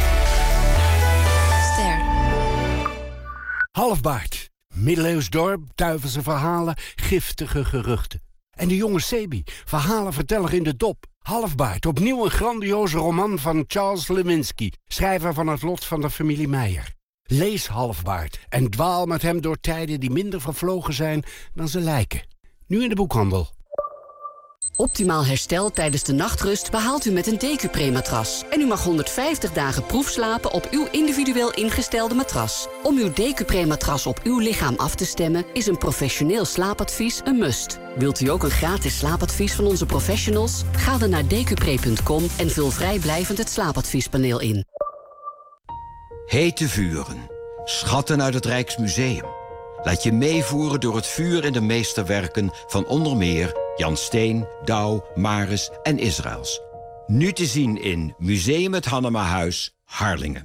Ster. Halfbaard. Middeleeuws dorp, duivelse verhalen, giftige geruchten. En de jonge Sebi, verhalenverteller in de dop. Halfbaard, opnieuw een grandioze roman van Charles Lewinsky, schrijver van Het lot van de familie Meijer. Lees Halfbaard en dwaal met hem door tijden die minder vervlogen zijn dan ze lijken. Nu in de boekhandel. Optimaal herstel tijdens de nachtrust behaalt u met een Decupre-matras. En u mag honderdvijftig dagen proefslapen op uw individueel ingestelde matras. Om uw Decupre-matras op uw lichaam af te stemmen is een professioneel slaapadvies een must. Wilt u ook een gratis slaapadvies van onze professionals? Ga dan naar decupre punt com en vul vrijblijvend het slaapadviespaneel in. Hete vuren. Schatten uit het Rijksmuseum. Laat je meevoeren door het vuur in de meesterwerken van onder meer Jan Steen, Douw, Maris en Israëls. Nu te zien in Museum het Hannemahuis, Harlingen.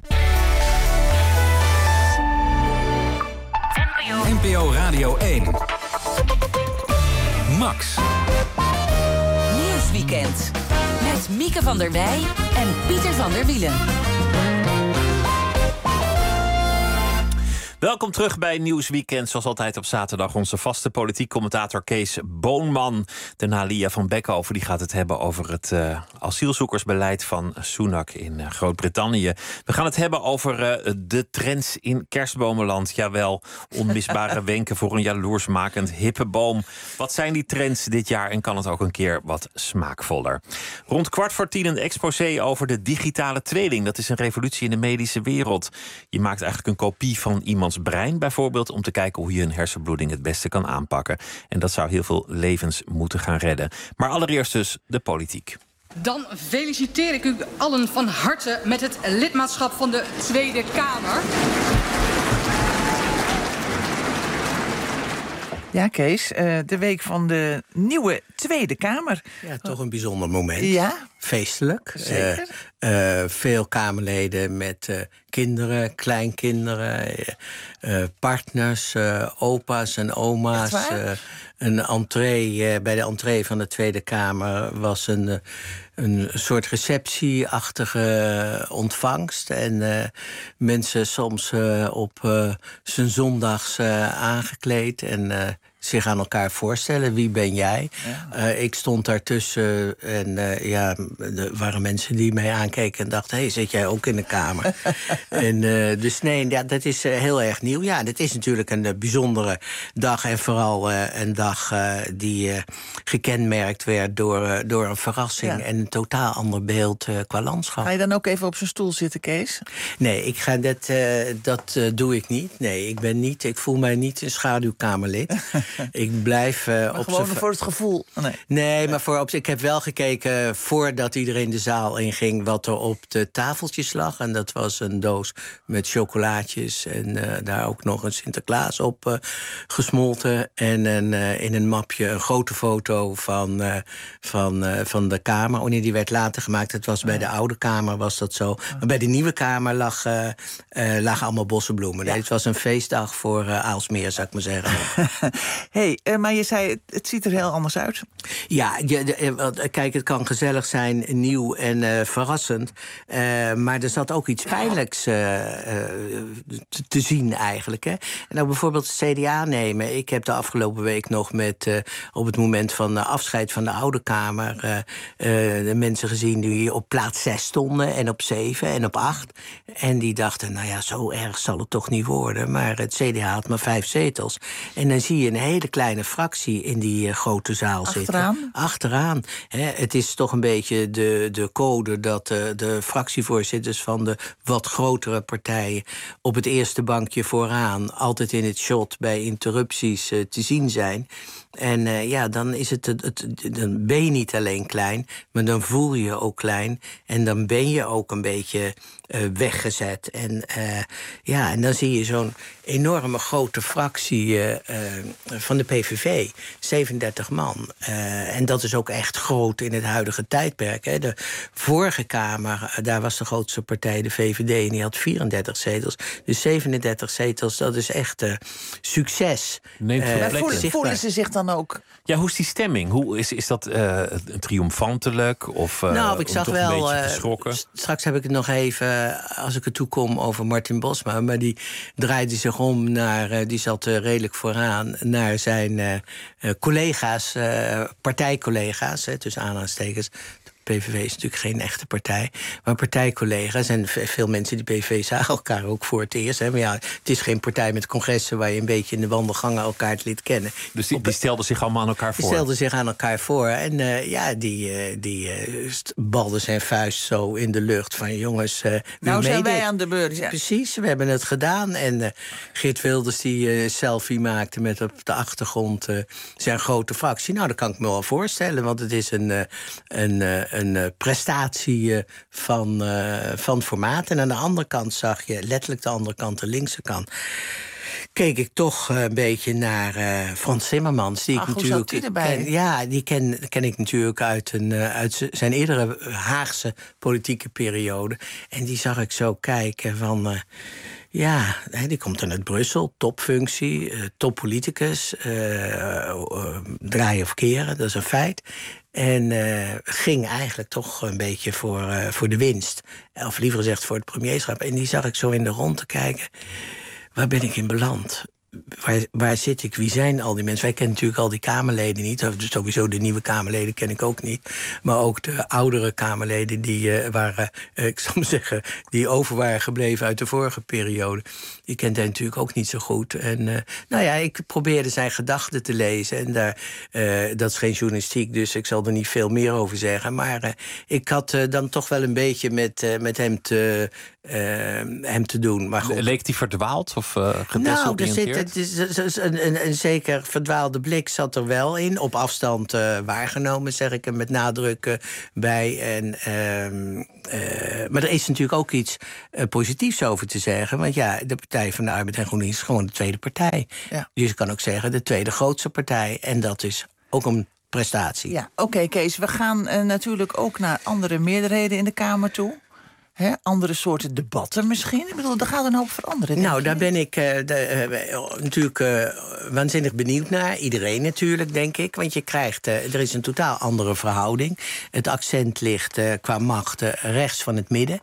N P O Radio één. Max. Nieuwsweekend. Met Mieke van der Wij en Pieter van der Wielen. Welkom terug bij Nieuwsweekend. Zoals altijd op zaterdag onze vaste politiek commentator Kees Boonman. Daarna Lia van Beckhoven, die gaat het hebben over het uh, asielzoekersbeleid van Sunak in uh, Groot-Brittannië. We gaan het hebben over uh, de trends in kerstbomenland. Jawel, onmisbare wenken voor een jaloersmakend hippe boom. Wat zijn die trends dit jaar en kan het ook een keer wat smaakvoller? Rond kwart voor tien een exposé over de digitale tweeling. Dat is een revolutie in de medische wereld. Je maakt eigenlijk een kopie van iemand iemands brein bijvoorbeeld, om te kijken hoe je een hersenbloeding het beste kan aanpakken. En dat zou heel veel levens moeten gaan redden. Maar allereerst dus de politiek. Dan feliciteer ik u allen van harte met het lidmaatschap van de Tweede Kamer. Ja, Kees, uh, de week van de nieuwe Tweede Kamer. Ja, toch een bijzonder moment. Ja? Feestelijk. Zeker. Uh, uh, veel Kamerleden met uh, kinderen, kleinkinderen, uh, partners, uh, opa's en oma's. Uh, een entree, uh, bij de entree van de Tweede Kamer was een... Uh, een soort receptieachtige ontvangst. En uh, mensen soms uh, op uh, zijn zondags uh, aangekleed en uh, zich aan elkaar voorstellen. Wie ben jij? Ja. Uh, ik stond daartussen en uh, ja, er waren mensen die mij aankeken en dachten... hé, hey, zit jij ook in de Kamer? en, uh, dus nee, ja, dat is uh, heel erg nieuw. Ja, dat is natuurlijk een uh, bijzondere dag. En vooral uh, een dag uh, die uh, gekenmerkt werd door, uh, door een verrassing... Ja. En een totaal ander beeld uh, qua landschap. Ga je dan ook even op zijn stoel zitten, Kees? Nee, ik ga dat, uh, dat uh, doe ik niet. Nee, ik ben niet. Ik voel mij niet een schaduwkamerlid. Ik blijf uh, op gewoon voor het gevoel. Nee, nee maar voor op, ik heb wel gekeken voordat iedereen de zaal inging wat er op de tafeltjes lag. En dat was een doos met chocolaatjes en uh, daar ook nog een Sinterklaas op uh, gesmolten. En een, uh, in een mapje een grote foto van, uh, van, uh, van de Kamer. Oh nee, die werd later gemaakt. Het was bij de oude Kamer was dat zo. Maar bij de nieuwe Kamer lag, uh, uh, lagen allemaal bossenbloemen. Nee, het was een feestdag voor uh, Aalsmeer, zou ik maar zeggen. Hey, uh, maar je zei, het, het ziet er heel anders uit. Ja, je, de, kijk, het kan gezellig zijn, nieuw en uh, verrassend. Uh, maar er zat ook iets pijnlijks uh, uh, te, te zien eigenlijk. Hè. En nou bijvoorbeeld het C D A nemen. Ik heb de afgelopen week nog met uh, op het moment van uh, afscheid van de Oude Kamer... Uh, uh, de mensen gezien die op plaats zes stonden en op zeven en op acht. En die dachten, nou ja, zo erg zal het toch niet worden. Maar het C D A had maar vijf zetels. En dan zie je een hele kleine fractie in die uh, grote zaal Achteraan? zitten. Achteraan. He, het is toch een beetje de, de code dat uh, de fractievoorzitters van de wat grotere partijen op het eerste bankje vooraan altijd in het shot bij interrupties uh, te zien zijn. En uh, ja, dan is het, het, het, dan ben je niet alleen klein, maar dan voel je je ook klein. En dan ben je ook een beetje uh, weggezet. En, uh, ja, en dan zie je zo'n enorme grote fractie uh, uh, van de P V V. zevenendertig man. Uh, en dat is ook echt groot in het huidige tijdperk. Hè. De vorige Kamer, uh, daar was de grootste partij de V V D... en die had vierendertig zetels. Dus zevenendertig zetels, dat is echt uh, succes. Neemt uh, voelen, voelen ze zich dan ook? Ja, hoe is die stemming? Hoe, is, is dat uh, triomfantelijk of uh, nou, ik zag toch wel, een beetje uh, geschrokken? Straks heb ik het nog even, als ik er toe kom, over Martin Bosma. Maar die draaide zich om naar, uh, die zat uh, redelijk vooraan, naar zijn uh, uh, collega's, uh, partijcollega's, hè, tussen aanhalingstekens. P V V is natuurlijk geen echte partij. Maar partijcollega's en veel mensen die P V V zagen elkaar ook voor het eerst. Hè. Maar ja, het is geen partij met congressen waar je een beetje in de wandelgangen elkaar het liet kennen. Dus die, die stelden zich allemaal aan elkaar voor? Die stelden zich aan elkaar voor. En uh, ja, die, uh, die uh, balde zijn vuist zo in de lucht van jongens... Uh, nou zijn wij dit? aan de beurt. Ja. Precies, we hebben het gedaan. En uh, Geert Wilders die uh, selfie maakte met op de achtergrond uh, zijn grote fractie. Nou, dat kan ik me wel voorstellen, want het is een... Uh, een uh, een uh, prestatie uh, van, uh, van formaat. En aan de andere kant zag je, letterlijk de andere kant, de linkse kant... keek ik toch een beetje naar uh, Frans Timmermans. Die Ach, ik hoe natuurlijk zat die erbij? Ken, ja, die ken, ken ik natuurlijk uit, een, uh, uit zijn eerdere Haagse politieke periode. En die zag ik zo kijken van... Uh, ja, die komt dan uit Brussel, topfunctie, uh, toppoliticus, uh, uh, draaien of keren, dat is een feit. En uh, ging eigenlijk toch een beetje voor, uh, voor de winst. Of liever gezegd voor het premierschap. En die zag ik zo in de rond te kijken. Waar ben ik in beland? Waar, waar zit ik? Wie zijn al die mensen? Wij kennen natuurlijk al die Kamerleden niet. Of sowieso de nieuwe Kamerleden ken ik ook niet. Maar ook de oudere Kamerleden die uh, waren, uh, ik zal maar zeggen, die over waren gebleven uit de vorige periode. Die kent hij natuurlijk ook niet zo goed. En uh, nou ja, ik probeerde zijn gedachten te lezen. En daar, uh, dat is geen journalistiek, dus ik zal er niet veel meer over zeggen. Maar uh, ik had uh, dan toch wel een beetje met, uh, met hem te, uh, hem te doen. Maar goed. Leek die verdwaald of uh, gedesoriënteerd? Nou, er zit, het is, een, een, een zeker verdwaalde blik zat er wel in. Op afstand uh, waargenomen, zeg ik er met nadruk uh, bij. En, uh, uh, maar er is natuurlijk ook iets uh, positiefs over te zeggen. Want ja, de Partij van de Arbeid en GroenLinks is gewoon de tweede partij. Ja. Dus je kan ook zeggen de tweede grootste partij. En dat is ook een prestatie. Ja, oké, okay, Kees. We gaan uh, natuurlijk ook naar andere meerderheden in de Kamer toe. He, andere soorten debatten misschien. Ik bedoel, daar gaat een hoop veranderen. Nou, daar ben ik uh, de, uh, natuurlijk uh, waanzinnig benieuwd naar. Iedereen natuurlijk, denk ik. Want je krijgt, uh, er is een totaal andere verhouding. Het accent ligt uh, qua macht uh, rechts van het midden.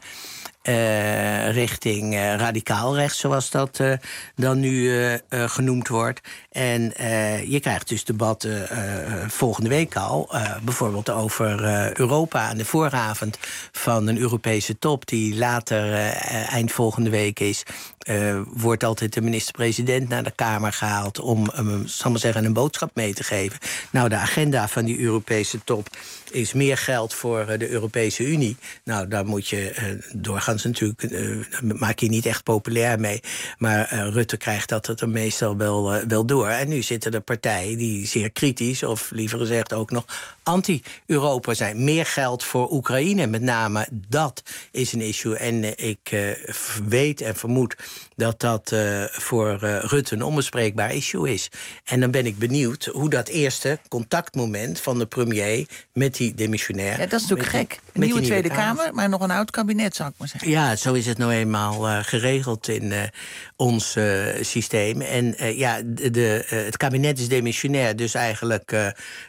Uh, richting uh, radicaal rechts, zoals dat uh, dan nu uh, uh, genoemd wordt. En uh, je krijgt dus debatten uh, volgende week al. Uh, bijvoorbeeld over uh, Europa aan de vooravond van een Europese top die later uh, eind volgende week is. Uh, wordt altijd de minister-president naar de Kamer gehaald om um, zal maar zeggen, een boodschap mee te geven. Nou, de agenda van die Europese top is meer geld voor uh, de Europese Unie. Nou, daar moet je uh, doorgaans natuurlijk, uh, maak je niet echt populair mee. Maar uh, Rutte krijgt dat het er meestal wel, uh, wel door. En nu zitten er partijen die zeer kritisch, of liever gezegd ook nog anti-Europa zijn. Meer geld voor Oekraïne, met name dat is een issue. En uh, ik uh, weet en vermoed dat dat uh, voor uh, Rutte een onbespreekbaar issue is. En dan ben ik benieuwd hoe dat eerste contactmoment van de premier met die demissionair... Ja, dat is natuurlijk gek. Een nieuwe Tweede Kamer, Kamer, maar nog een oud kabinet, zou ik maar zeggen. Ja, zo is het nou eenmaal uh, geregeld in uh, ons uh, systeem. En uh, ja, de, de, uh, het kabinet is demissionair, dus eigenlijk... Uh,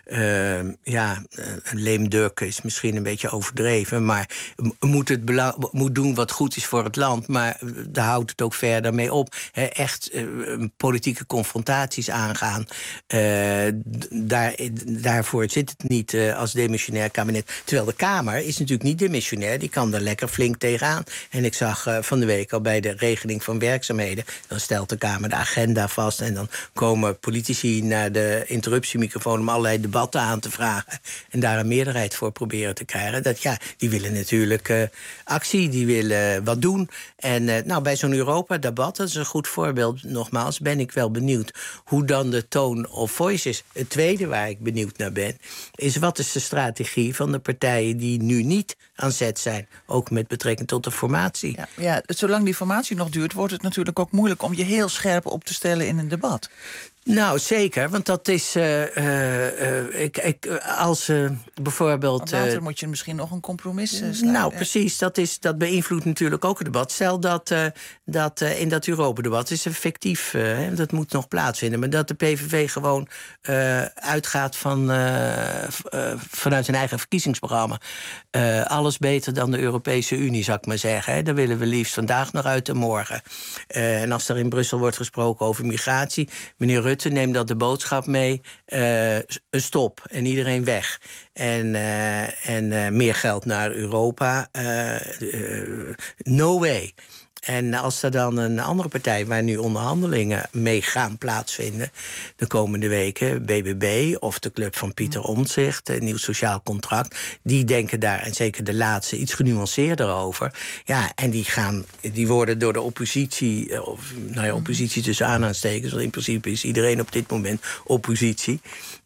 uh, ja, een leemduk is misschien een beetje overdreven, maar moet, het belang, moet doen wat goed is voor het land, maar daar houdt het ook verder mee op. He, echt uh, politieke confrontaties aangaan. Uh, daar, daarvoor zit het niet uh, als demissionair kabinet. Terwijl de Kamer is natuurlijk niet demissionair, die kan er lekker flink tegenaan. En ik zag uh, van de week al bij de regeling van werkzaamheden, dan stelt de Kamer de agenda vast en dan komen politici naar de interruptiemicrofoon om allerlei debatten aan te vragen en daar een meerderheid voor proberen te krijgen. Dat ja, die willen natuurlijk uh, actie, die willen wat doen. En uh, nou, bij zo'n Europa-debat, dat is een goed voorbeeld, nogmaals, ben ik wel benieuwd hoe dan de tone of voice is. Het tweede waar ik benieuwd naar ben, is wat is de strategie van de partijen die nu niet aan zet zijn, ook met betrekking tot de formatie. Ja, ja, zolang die formatie nog duurt, wordt het natuurlijk ook moeilijk om je heel scherp op te stellen in een debat. Nou, zeker, want dat is... Uh, uh, uh, ik, ik, als uh, bijvoorbeeld... Want later uh, moet je misschien nog een compromis uh, sluiten. Nou, ja. Precies, dat, is, dat beïnvloedt natuurlijk ook het debat. Stel dat, uh, dat uh, in dat Europa-debat is effectief, uh, dat moet nog plaatsvinden, maar dat de P V V gewoon uh, uitgaat van, uh, uh, vanuit zijn eigen verkiezingsprogramma. Uh, alles beter dan de Europese Unie, zou ik maar zeggen. Hè. Daar willen we liefst vandaag nog uit en morgen. Uh, en als er in Brussel wordt gesproken over migratie, meneer Rutte, neem dat de boodschap mee, uh, stop en iedereen weg. En, uh, en uh, meer geld naar Europa, uh, uh, no way. En als er dan een andere partij waar nu onderhandelingen mee gaan plaatsvinden de komende weken, B B B of de club van Pieter Omtzigt, een nieuw sociaal contract, die denken daar, en zeker de laatste, iets genuanceerder over. Ja, en die gaan, die worden door de oppositie, of nou ja, oppositie tussen aanhalingstekens, want in principe is iedereen op dit moment oppositie.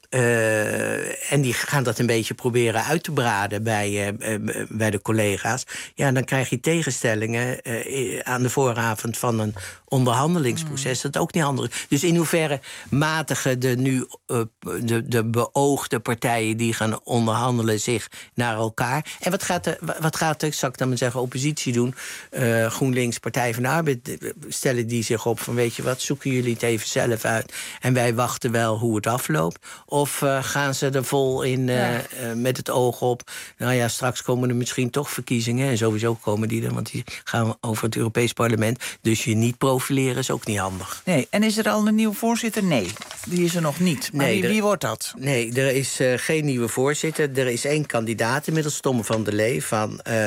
Uh, en die gaan dat een beetje proberen uit te braden bij, uh, uh, bij de collega's. Ja, dan krijg je tegenstellingen uh, aan de vooravond van een onderhandelingsproces. Mm. Dat ook niet anders. Dus in hoeverre matigen de nu uh, de, de beoogde partijen die gaan onderhandelen zich naar elkaar? En wat gaat de, wat gaat de, zal ik dan maar zeggen, oppositie doen? Uh, GroenLinks, Partij van de Arbeid, stellen die zich op van, weet je wat, zoeken jullie het even zelf uit en wij wachten wel hoe het afloopt? Of uh, gaan ze er vol in uh, ja. uh, met het oog op? Nou ja, straks komen er misschien toch verkiezingen. En sowieso komen die er, want die gaan over het Europees Parlement. Dus je niet profileren profileren is ook niet handig. Nee, en is er al een nieuwe voorzitter? Nee, die is er nog niet. Maar Nee, wie, er- wie wordt dat? Nee, er is uh, geen nieuwe voorzitter. Er is één kandidaat inmiddels, Tom van der Lee... van uh,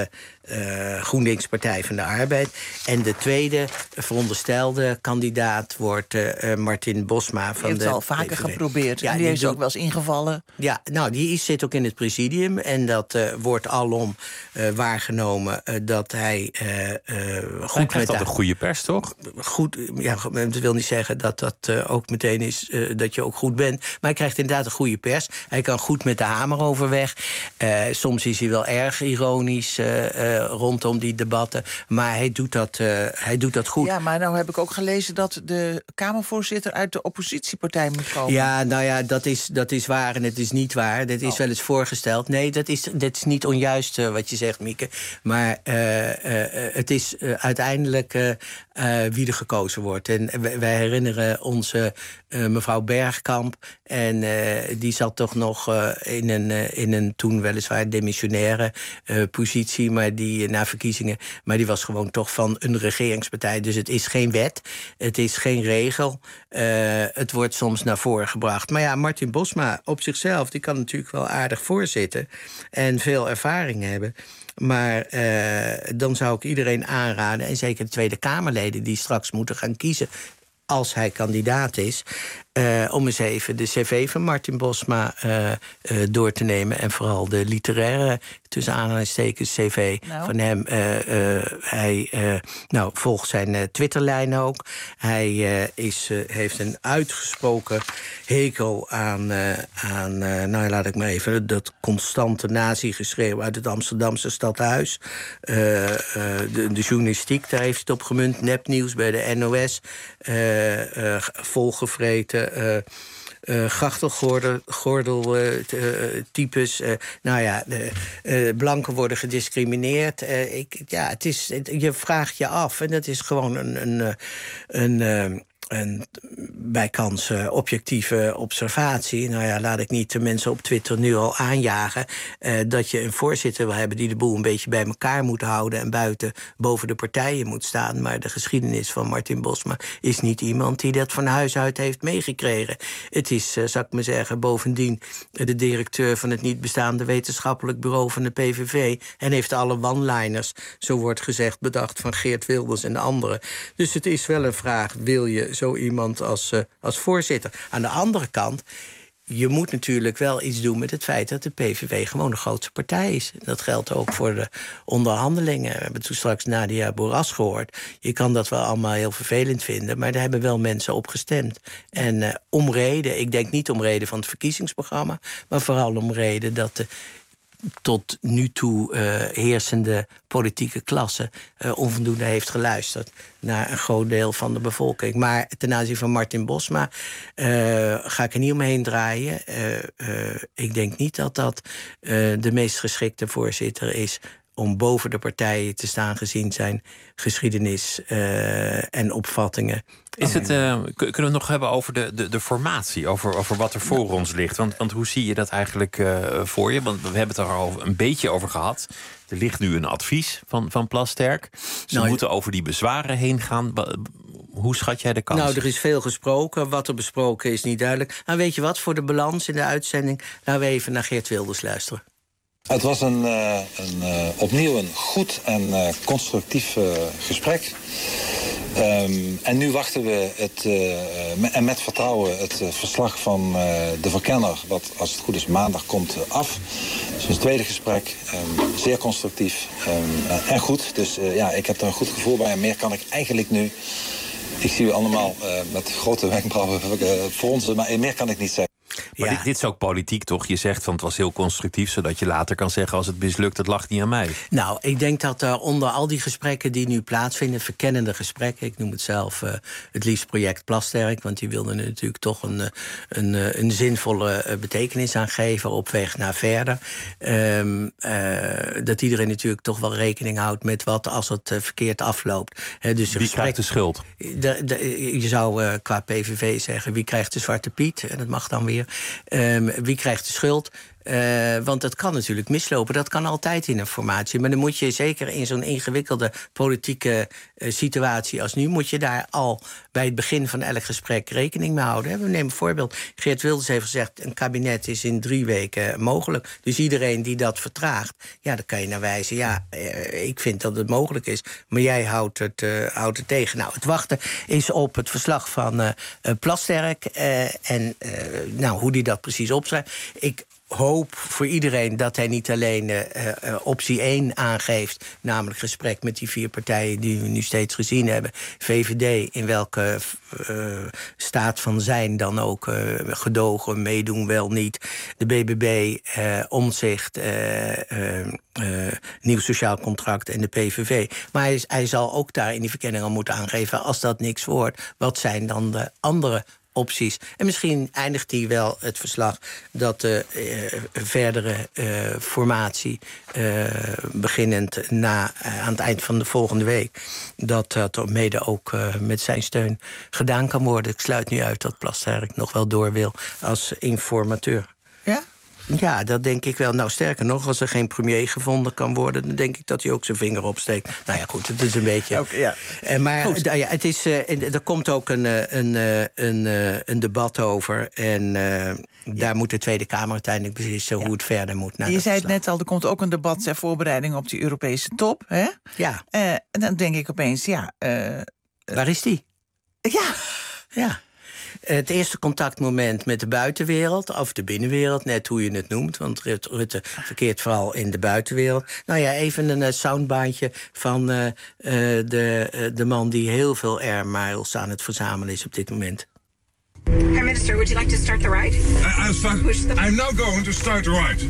uh, GroenLinks Partij van de Arbeid. En de tweede veronderstelde kandidaat wordt uh, uh, Martin Bosma van Die heeft de het al vaker P V V. geprobeerd. Ja, en die heeft doet- ook wel eens ingevallen. Ja, nou, die is, zit ook in het presidium. En dat uh, wordt alom uh, waargenomen uh, dat hij uh, uh, goed Hij krijgt met al de de goede pers, toch? Goed, ja, dat wil niet zeggen dat dat uh, ook meteen is uh, dat je ook goed bent. Maar hij krijgt inderdaad een goede pers. Hij kan goed met de hamer overweg. Uh, soms is hij wel erg ironisch uh, uh, rondom die debatten. Maar hij doet dat, uh, hij doet dat goed. Ja, maar nou heb ik ook gelezen dat de Kamervoorzitter uit de oppositiepartij moet komen. Ja, nou ja, dat is, dat is waar en het is niet waar. Dat is Oh. wel eens voorgesteld. Nee, dat is, dat is niet onjuist uh, wat je zegt, Mieke. Maar uh, uh, het is uh, uiteindelijk uh, uh, wie er gekozen wordt. En wij, wij herinneren ons uh, uh, mevrouw Bergkamp. En uh, die zat toch nog uh, in, een, uh, in een toen weliswaar demissionaire uh, positie. Maar die uh, na verkiezingen. Maar die was gewoon toch van een regeringspartij. Dus het is geen wet. Het is geen regel. Uh, het wordt soms naar voren gebracht. Maar ja, Martin Bosma op zichzelf, die kan natuurlijk wel aardig voorzitten. En veel ervaring hebben. Maar uh, dan zou ik iedereen aanraden, en zeker de Tweede Kamerleden die straks moeten gaan kiezen als hij kandidaat is, uh, om eens even de cv van Martin Bosma uh, uh, door te nemen. En vooral de literaire, tussen aanhalingstekens, cv Nou. van hem. Uh, uh, hij uh, nou, volgt zijn uh, Twitterlijn ook. Hij uh, is, uh, heeft een uitgesproken hekel aan, uh, aan uh, nou laat ik maar even, dat constante nazi-geschreeuw uit het Amsterdamse stadhuis. Uh, uh, de, de journalistiek, daar heeft het op gemunt. Nepnieuws bij de N O S. Uh, uh, volgevreten. Uh, Uh, grachtelgordel-types. Uh, uh, nou ja, de uh, blanken worden gediscrimineerd. Uh, ik, ja, het is, het, je vraagt je af. En dat is gewoon een, een, een, een, een bijkans uh, objectieve observatie. Nou ja, laat ik niet de mensen op Twitter nu al aanjagen Uh, dat je een voorzitter wil hebben die de boel een beetje bij elkaar moet houden en buiten boven de partijen moet staan. Maar de geschiedenis van Martin Bosma is niet iemand die dat van huis uit heeft meegekregen. Het is, uh, zal ik maar zeggen, bovendien de directeur van het niet bestaande wetenschappelijk bureau van de P V V en heeft alle one-liners, zo wordt gezegd, bedacht van Geert Wilders en de anderen. Dus het is wel een vraag, wil je zo iemand als, uh, als voorzitter? Aan de andere kant, je moet natuurlijk wel iets doen met het feit dat de P V V gewoon de grootste partij is. Dat geldt ook voor de onderhandelingen. We hebben toen straks Nadia Boeras gehoord. Je kan dat wel allemaal heel vervelend vinden, maar daar hebben wel mensen op gestemd. En uh, om reden, ik denk niet om reden van het verkiezingsprogramma, maar vooral om reden dat de tot nu toe uh, heersende politieke klasse uh, onvoldoende heeft geluisterd naar een groot deel van de bevolking. Maar ten aanzien van Martin Bosma uh, ga ik er niet omheen draaien. Uh, uh, ik denk niet dat dat uh, de meest geschikte voorzitter is om boven de partijen te staan gezien zijn geschiedenis uh, en opvattingen. Is het, uh, kunnen we het nog hebben over de, de, de formatie, over, over wat er voor ons ligt? Want, want hoe zie je dat eigenlijk uh, voor je? Want we hebben het er al een beetje over gehad. Er ligt nu een advies van, van Plasterk. Ze Nou, moeten over die bezwaren heen gaan. Hoe schat jij de kans? Nou, er is veel gesproken. Wat er besproken is niet duidelijk. Nou, weet je wat, voor de balans in de uitzending, laten we even naar Geert Wilders luisteren. Het was een, uh, een, uh, opnieuw een goed en uh, constructief uh, gesprek. Um, en nu wachten we het, uh, me, en met vertrouwen het uh, verslag van uh, de verkenner, wat als het goed is maandag komt uh, af. Dus een tweede gesprek, um, zeer constructief um, uh, en goed. Dus uh, ja, ik heb er een goed gevoel bij en meer kan ik eigenlijk nu. Ik zie u allemaal uh, met grote wenkbrauwen uh, fronsen, maar meer kan ik niet zeggen. Maar Ja. dit, dit is ook politiek, toch? Je zegt van het was heel constructief, zodat je later kan zeggen als het mislukt, het lag niet aan mij. Nou, ik denk dat er onder al die gesprekken die nu plaatsvinden, verkennende gesprekken, ik noem het zelf uh, het liefst project Plasterk, want die wilden er natuurlijk toch een, een, een zinvolle uh, betekenis aan geven op weg naar verder. Um, uh, dat iedereen natuurlijk toch wel rekening houdt met wat als het uh, verkeerd afloopt. He, dus Wie gesprek, krijgt de schuld? De, de, je zou uh, qua P V V zeggen, wie krijgt de Zwarte Piet? En dat mag dan weer. Um, wie krijgt de schuld? Uh, want het kan natuurlijk mislopen. Dat kan altijd in een formatie. Maar dan moet je zeker in zo'n ingewikkelde politieke uh, situatie als nu... moet je daar al bij het begin van elk gesprek rekening mee houden. We nemen een voorbeeld. Geert Wilders heeft gezegd... een kabinet is in drie weken mogelijk. Dus iedereen die dat vertraagt... ja, dan kan je naar wijzen. Ja, uh, ik vind dat het mogelijk is. Maar jij houdt het, uh, houdt het tegen. Nou, het wachten is op het verslag van uh, uh, Plasterk. Uh, en uh, nou, hoe die dat precies opschrijft. Ik hoop voor iedereen dat hij niet alleen uh, uh, optie één aangeeft... namelijk gesprek met die vier partijen die we nu steeds gezien hebben. V V D, in welke uh, staat van zijn dan ook uh, gedogen, meedoen, wel niet. De B B B, uh, Omtzigt, uh, uh, uh, Nieuw Sociaal Contract en de P V V. Maar hij, hij zal ook daar in die verkenning al moeten aangeven... als dat niks wordt, wat zijn dan de andere opties. En misschien eindigt hij wel het verslag dat de uh, verdere uh, formatie... Uh, beginnend na, uh, aan het eind van de volgende week... dat dat mede ook uh, met zijn steun gedaan kan worden. Ik sluit nu uit dat Plasterk nog wel door wil als informateur. Ja? Ja, dat denk ik wel. Nou, sterker nog, als er geen premier gevonden kan worden... dan denk ik dat hij ook zijn vinger opsteekt. Nou ja, goed, het is een beetje... Okay, ja. Uh, maar uh, ja, het is, uh, er komt ook een, een, een, een debat over. En uh, ja. daar moet de Tweede Kamer uiteindelijk beslissen... Ja. hoe het verder moet. Je zei het net al, er komt ook een debat... ter voorbereiding op die Europese top. Hè? Ja. Uh, en dan denk ik opeens, ja... Uh, Waar is die? Ja. Ja. Het eerste contactmoment met de buitenwereld, of de binnenwereld, net hoe je het noemt. Want Rutte verkeert vooral in de buitenwereld. Nou ja, even een uh, soundbaantje van uh, uh, de, uh, de man die heel veel air miles aan het verzamelen is op dit moment. Prime Minister, would you like to start the ride? I, I'll start, the... I'm now going to start the ride.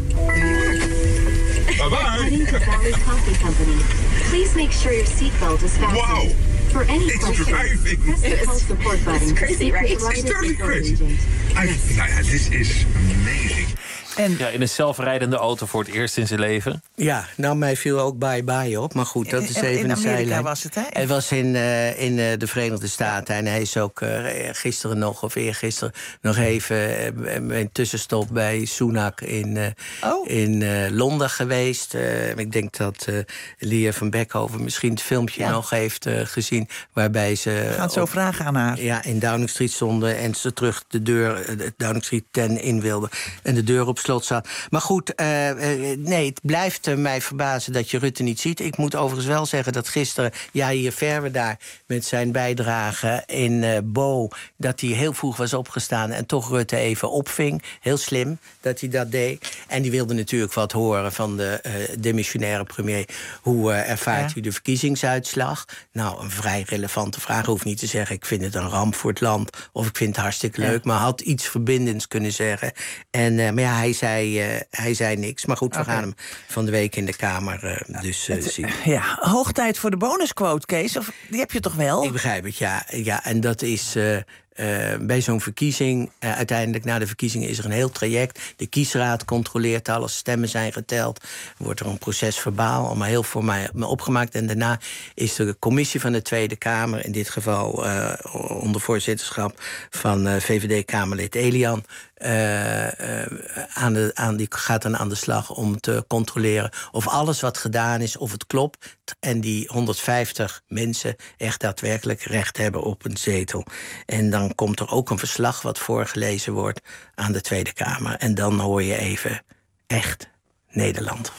Bye-bye. Coffee Company. Please make sure your seatbelt is fastened. Wow. For any it's questions, driving. press the call support button. It's crazy, right? It's totally crazy. I, nou ja, this is amazing. En ja, in een zelfrijdende auto voor het eerst in zijn leven. Ja, nou, mij viel ook bye-bye op. Maar goed, dat is in, even in een zijlijn. Amerika was het, hè? Het was in, uh, in uh, de Verenigde Staten. En hij is ook uh, gisteren nog, of eergisteren... nog even uh, een tussenstop bij Sunak in, uh, oh. in uh, Londen geweest. Uh, ik denk dat uh, Lia van Beckhoven misschien het filmpje ja. nog heeft uh, gezien... waarbij ze... Gaat zo op, vragen aan haar. Ja, in Downing Street stonden en ze terug de deur... Uh, Downing Street ten in wilden. En de deur op slot zat. Maar goed, uh, uh, nee, het blijft uh, mij verbazen dat je Rutte niet ziet. Ik moet overigens wel zeggen dat gisteren Jair Verwe daar... met zijn bijdrage in uh, Bo... dat hij heel vroeg was opgestaan en toch Rutte even opving. Heel slim dat hij dat deed. En die wilde natuurlijk wat horen van de uh, demissionaire premier. Hoe uh, ervaart ja. u de verkiezingsuitslag? Nou, een vrij relevante vraag. Ik hoef niet te zeggen, ik vind het een ramp voor het land... of ik vind het hartstikke leuk, ja. maar had iets verbindends kunnen zeggen. En, uh, maar ja, hij zei... Uh, hij zei niks, maar goed, we okay. gaan hem van de week in de Kamer uh, dus uh, zien. Ja, hoog tijd voor de bonusquote, Kees. Of, die heb je toch wel? Ik begrijp het, ja. ja en dat is... Uh, Uh, bij zo'n verkiezing, uh, uiteindelijk na de verkiezingen is er een heel traject. De kiesraad controleert alles, stemmen zijn geteld. Wordt er een proces verbaal, allemaal heel voor mij opgemaakt. En daarna is de commissie van de Tweede Kamer... in dit geval uh, onder voorzitterschap van uh, V V D-Kamerlid Elian... Uh, uh, aan de, aan die gaat dan aan de slag om te controleren... of alles wat gedaan is, of het klopt... en die honderdvijftig mensen echt daadwerkelijk recht hebben op een zetel. En dan komt er ook een verslag wat voorgelezen wordt aan de Tweede Kamer. En dan hoor je even echt Nederland.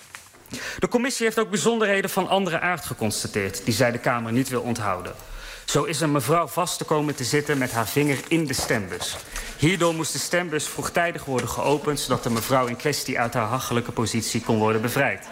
De commissie heeft ook bijzonderheden van andere aard geconstateerd... die zij de Kamer niet wil onthouden. Zo is een mevrouw vast te komen te zitten met haar vinger in de stembus. Hierdoor moest de stembus vroegtijdig worden geopend... zodat de mevrouw in kwestie uit haar hachelijke positie kon worden bevrijd.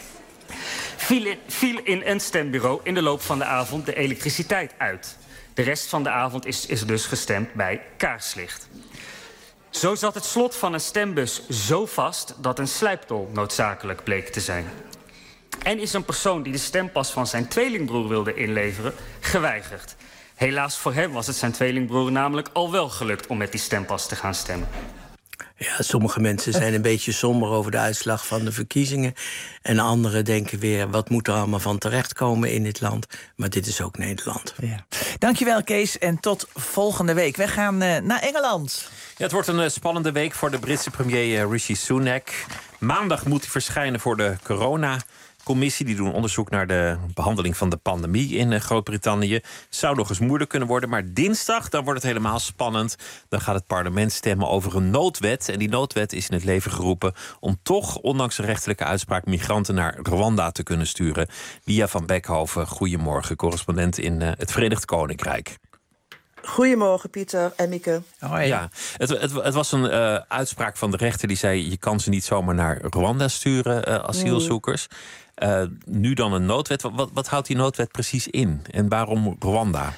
Viel in, viel in een stembureau in de loop van de avond de elektriciteit uit. De rest van de avond is, is dus gestemd bij kaarslicht. Zo zat het slot van een stembus zo vast... dat een slijptol noodzakelijk bleek te zijn. En is een persoon die de stempas van zijn tweelingbroer wilde inleveren geweigerd. Helaas voor hem was het zijn tweelingbroer namelijk al wel gelukt om met die stempas te gaan stemmen. Ja, sommige mensen zijn een beetje somber over de uitslag van de verkiezingen. En anderen denken weer, wat moet er allemaal van terechtkomen in dit land? Maar dit is ook Nederland. Ja. Dankjewel, Kees, en tot volgende week. Wij gaan uh, naar Engeland. Ja, het wordt een uh, spannende week voor de Britse premier uh, Rishi Sunak. Maandag moet hij verschijnen voor de corona-commissie. Die doen onderzoek naar de behandeling van de pandemie in uh, Groot-Brittannië. Zou nog eens moeilijk kunnen worden. Maar dinsdag, dan wordt het helemaal spannend. Dan gaat het parlement stemmen over een noodwet. En die noodwet is in het leven geroepen om toch, ondanks de rechterlijke uitspraak, migranten naar Rwanda te kunnen sturen. Lia van Beckhoven, goedemorgen, correspondent in uh, het Verenigd Koninkrijk. Goedemorgen, Pieter en Mieke. Hoi. Ja, het, het, het was een uh, uitspraak van de rechter die zei, je kan ze niet zomaar naar Rwanda sturen, uh, asielzoekers. Uh, nu dan een noodwet. Wat, wat houdt die noodwet precies in? En waarom Rwanda?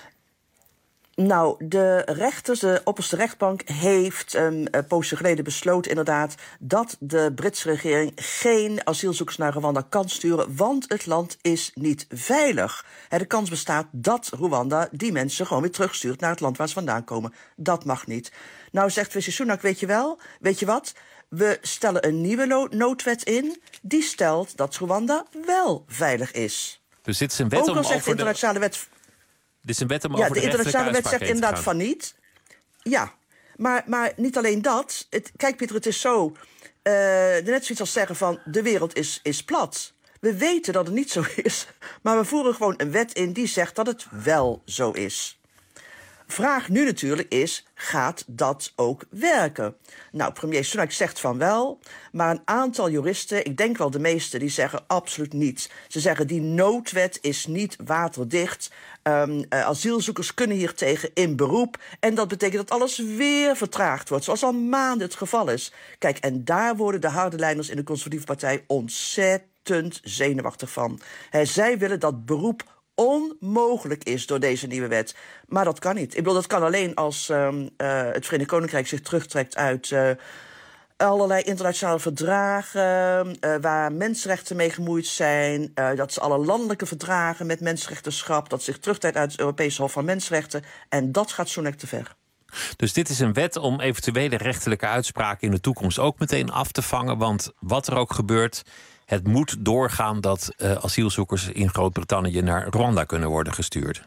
Nou, de rechter, de opperste rechtbank, heeft um, een poosje geleden besloten inderdaad dat de Britse regering geen asielzoekers naar Rwanda kan sturen, want het land is niet veilig. He, de kans bestaat dat Rwanda die mensen gewoon weer terugstuurt naar het land waar ze vandaan komen. Dat mag niet. Nou zegt Rishi Sunak, weet je wel, weet je wat? We stellen een nieuwe noodwet in die stelt dat Rwanda wel veilig is. Dus dit is een wet Ook om al zegt over de internationale de... wet... Dit is een wet om ja, over de, de internationale wet zegt inderdaad gaan. van niet. Ja, maar, maar niet alleen dat. Het, kijk, Pieter, het is zo. Uh, net zoiets als zeggen van de wereld is, is plat. We weten dat het niet zo is. Maar we voeren gewoon een wet in die zegt dat het wel zo is. Vraag nu natuurlijk is, gaat dat ook werken? Nou, premier Sunak zegt van wel, maar een aantal juristen, ik denk wel de meeste, die zeggen absoluut niet. Ze zeggen die noodwet is niet waterdicht. Um, uh, asielzoekers kunnen hiertegen in beroep. En dat betekent dat alles weer vertraagd wordt, zoals al maanden het geval is. Kijk, en daar worden de harde lijners in de Conservatieve Partij ontzettend zenuwachtig van. He, zij willen dat beroep onmogelijk is door deze nieuwe wet. Maar dat kan niet. Ik bedoel, dat kan alleen als um, uh, het Verenigd Koninkrijk zich terugtrekt uit uh, allerlei internationale verdragen uh, waar mensenrechten mee gemoeid zijn. Uh, dat ze alle landelijke verdragen met mensenrechtenschap, dat zich terugtrekt uit het Europese Hof van Mensenrechten. En dat gaat Sunak te ver. Dus dit is een wet om eventuele rechterlijke uitspraken in de toekomst ook meteen af te vangen. Want wat er ook gebeurt, het moet doorgaan dat uh, asielzoekers in Groot-Brittannië naar Rwanda kunnen worden gestuurd.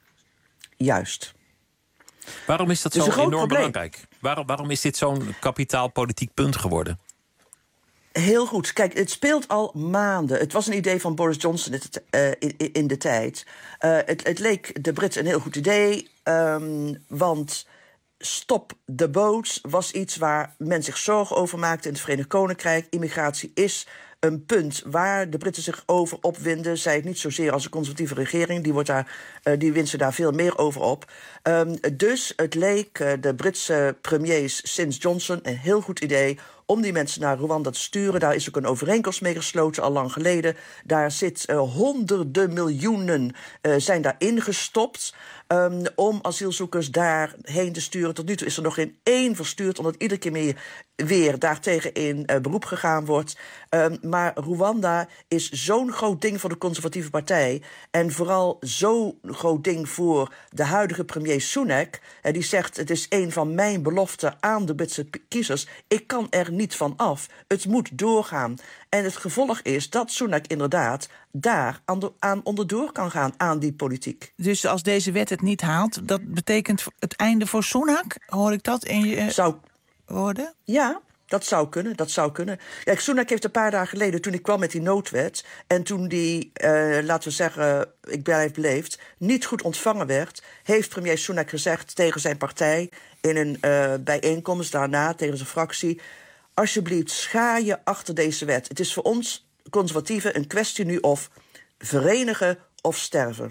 Juist. Waarom is dat dus zo enorm probleem. belangrijk? Waarom, waarom is dit zo'n kapitaal politiek punt geworden? Heel goed. Kijk, het speelt al maanden. Het was een idee van Boris Johnson uh, in, in de tijd. Uh, het, het leek de Britten een heel goed idee, um, want stop the boats was iets waar men zich zorgen over maakte in het Verenigd Koninkrijk. Immigratie is een punt waar de Britten zich over opwinden. Zij het niet zozeer als een conservatieve regering. Die, wordt daar, uh, die wint ze daar veel meer over op. Um, dus het leek uh, de Britse premiers sinds Johnson een heel goed idee om die mensen naar Rwanda te sturen. Daar is ook een overeenkomst mee gesloten, al lang geleden. Daar zit uh, honderden miljoenen uh, zijn daar ingestopt Um, om asielzoekers daarheen te sturen. Tot nu toe is er nog geen één verstuurd, omdat iedere keer meer weer daartegen in uh, beroep gegaan wordt. Um, maar Rwanda is zo'n groot ding voor de Conservatieve Partij. En vooral zo'n groot ding voor de huidige premier Sunak. Uh, die zegt, het is een van mijn beloften aan de Britse kiezers. Ik kan er niet van af. Het moet doorgaan. En het gevolg is dat Sunak inderdaad daar aan, de, aan onderdoor kan gaan aan die politiek. Dus als deze wet het niet haalt, dat betekent het einde voor Sunak? Hoor ik dat in je zou woorden? Ja, dat zou kunnen, dat zou kunnen. Kijk, Sunak heeft een paar dagen geleden, toen ik kwam met die noodwet, en toen die, uh, laten we zeggen, ik blijf beleefd, niet goed ontvangen werd, heeft premier Sunak gezegd tegen zijn partij in een uh, bijeenkomst daarna, tegen zijn fractie, alsjeblieft, schaar je achter deze wet. Het is voor ons conservatieven een kwestie nu of verenigen of sterven.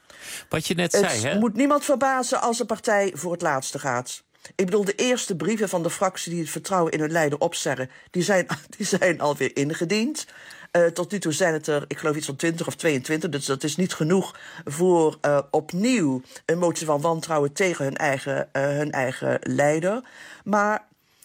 Wat je net het zei, hè? Het moet niemand verbazen als een partij voor het laatste gaat. Ik bedoel, de eerste brieven van de fractie die het vertrouwen in hun leider opzeggen, die zijn, die zijn alweer ingediend. Uh, tot nu toe zijn het er, ik geloof iets van twintig of tweeëntwintig. Dus dat is niet genoeg voor uh, opnieuw een motie van wantrouwen tegen hun eigen, uh, hun eigen leider. Maar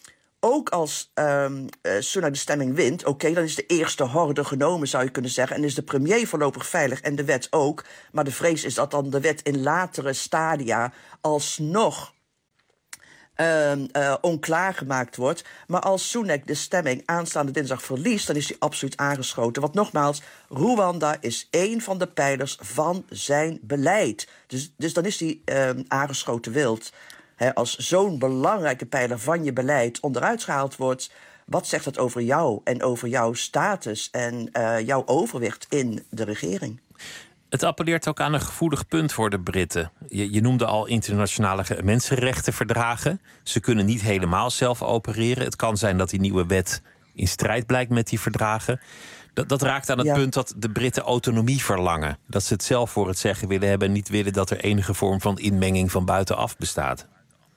ook als um, uh, Sunak de stemming wint, oké, okay, dan is de eerste horde genomen, zou je kunnen zeggen. En is de premier voorlopig veilig en de wet ook. Maar de vrees is dat dan de wet in latere stadia alsnog Uh, uh, onklaar gemaakt wordt. Maar als Sunak de stemming aanstaande dinsdag verliest, dan is hij absoluut aangeschoten. Want nogmaals, Rwanda is één van de pijlers van zijn beleid. Dus, dus dan is hij uh, aangeschoten wild. He, als zo'n belangrijke pijler van je beleid onderuit gehaald wordt, wat zegt dat over jou en over jouw status en uh, jouw overwicht in de regering? Het appelleert ook aan een gevoelig punt voor de Britten. Je, je noemde al internationale mensenrechtenverdragen. Ze kunnen niet helemaal zelf opereren. Het kan zijn dat die nieuwe wet in strijd blijkt met die verdragen. Dat, dat raakt aan het ja. punt dat de Britten autonomie verlangen. Dat ze het zelf voor het zeggen willen hebben en niet willen dat er enige vorm van inmenging van buitenaf bestaat.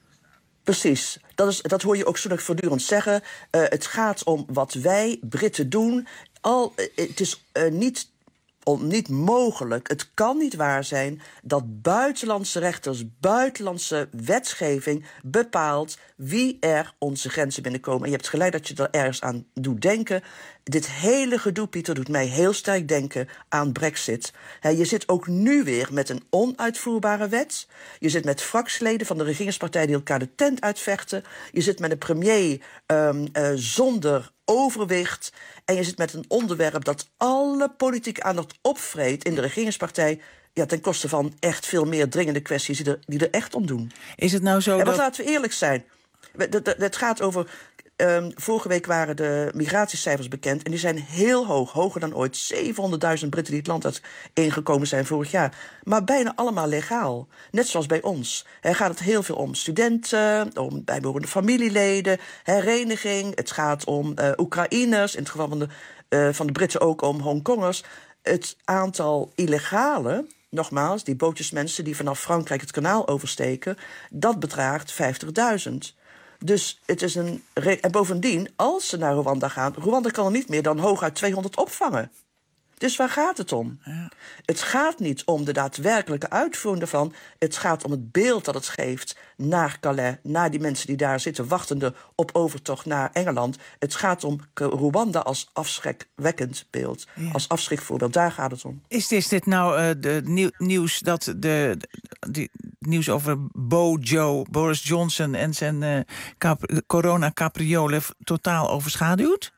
Precies, dat, is, dat hoor je ook zo voortdurend zeggen. Uh, het gaat om wat wij Britten doen. Al, uh, het is uh, niet... niet mogelijk, het kan niet waar zijn dat buitenlandse rechters, buitenlandse wetgeving bepaalt wie er onze grenzen binnenkomen. En je hebt gelijk dat je er ergens aan doet denken. Dit hele gedoe, Pieter, doet mij heel sterk denken aan Brexit. He, je zit ook nu weer met een onuitvoerbare wet. Je zit met fractieleden van de regeringspartij die elkaar de tent uitvechten. Je zit met een premier um, uh, zonder overwicht. En je zit met een onderwerp dat alle politieke aandacht opvreet in de regeringspartij, ja, ten koste van echt veel meer dringende kwesties die er, die er echt om doen. Is het nou zo? En wat dat... laten we eerlijk zijn. Het gaat over. Um, vorige week waren de migratiecijfers bekend en die zijn heel hoog, hoger dan ooit. zevenhonderdduizend Britten die het land uit ingekomen zijn vorig jaar. Maar bijna allemaal legaal. Net zoals bij ons. Er gaat het heel veel om studenten, om bijbehorende familieleden, hereniging. Het gaat om uh, Oekraïners, in het geval van de, uh, van de Britten ook om Hongkongers. Het aantal illegalen, nogmaals, die bootjesmensen die vanaf Frankrijk het kanaal oversteken, dat bedraagt vijftigduizend. Dus het is een. En bovendien, als ze naar Rwanda gaan, Rwanda kan er niet meer dan hooguit tweehonderd opvangen. Dus waar gaat het om? Ja. Het gaat niet om de daadwerkelijke uitvoering ervan. Het gaat om het beeld dat het geeft naar Calais, naar die mensen die daar zitten, wachtende op overtocht naar Engeland. Het gaat om Rwanda als afschrikwekkend beeld, ja. als afschrikvoorbeeld. Daar gaat het om. Is, is dit nou uh, de nieuw, nieuws dat de, de, de nieuws over Bojo, Boris Johnson en zijn uh, cap, corona-capriolen totaal overschaduwt?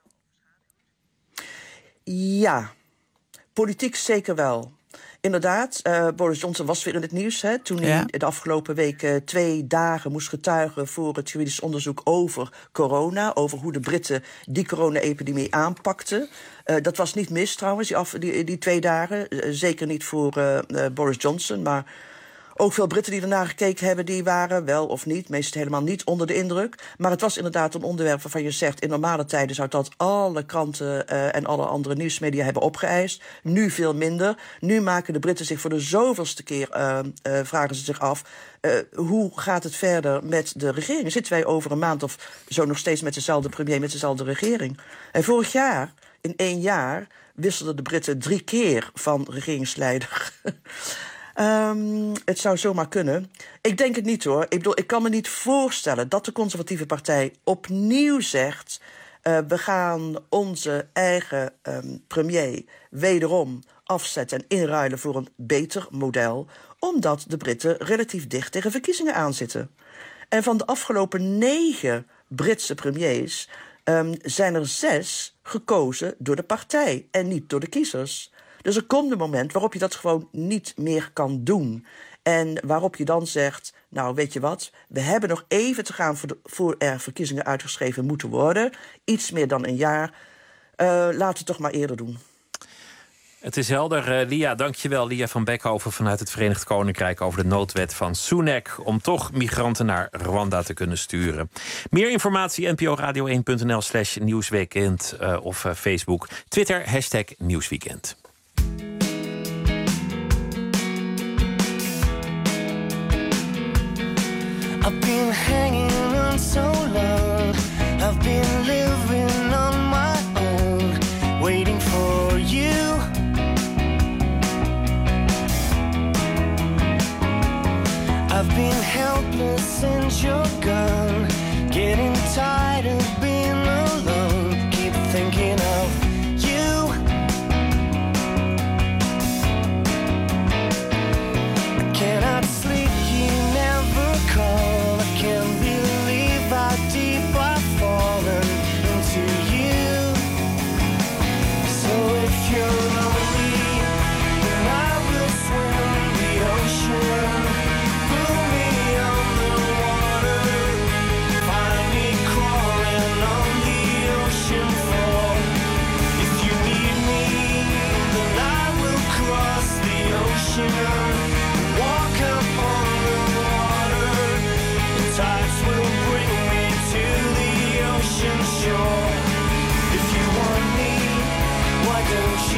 Ja. Politiek zeker wel. Inderdaad, uh, Boris Johnson was weer in het nieuws, hè, toen hij ja. de afgelopen week uh, twee dagen moest getuigen voor het juridisch onderzoek over corona, over hoe de Britten die corona-epidemie aanpakten. Uh, dat was niet mis trouwens, die, af, die, die twee dagen. Uh, zeker niet voor uh, uh, Boris Johnson, maar ook veel Britten die ernaar gekeken hebben, die waren wel of niet, meestal helemaal niet onder de indruk. Maar het was inderdaad een onderwerp waarvan je zegt, in normale tijden zou dat alle kranten uh, en alle andere nieuwsmedia hebben opgeëist. Nu veel minder. Nu maken de Britten zich voor de zoveelste keer, uh, uh, vragen ze zich af, uh, hoe gaat het verder met de regering? Zitten wij over een maand of zo nog steeds met dezelfde premier, met dezelfde regering? En vorig jaar, in één jaar, wisselden de Britten drie keer van regeringsleider. Um, het zou zomaar kunnen. Ik denk het niet hoor. Ik bedoel, ik kan me niet voorstellen dat de conservatieve partij opnieuw zegt, Uh, we gaan onze eigen um, premier wederom afzetten en inruilen voor een beter model, omdat de Britten relatief dicht tegen verkiezingen aanzitten. En van de afgelopen negen Britse premiers um, zijn er zes gekozen door de partij en niet door de kiezers. Dus er komt een moment waarop je dat gewoon niet meer kan doen. En waarop je dan zegt, nou weet je wat, we hebben nog even te gaan voor, de, voor er verkiezingen uitgeschreven moeten worden. Iets meer dan een jaar. Uh, laten we het toch maar eerder doen. Het is helder. Uh, Lia, dankjewel. Lia van Beckhoven vanuit het Verenigd Koninkrijk over de noodwet van Sunak om toch migranten naar Rwanda te kunnen sturen. Meer informatie N P O Radio één punt N L slash nieuwsweekend uh, of uh, Facebook, Twitter, hashtag Nieuwsweekend. I've been hanging on so long, I've been living on my own, waiting for you. I've been helpless since you're gone, getting tired of being alone, keep thinking of you. I cannot sleep, you never call. I can't believe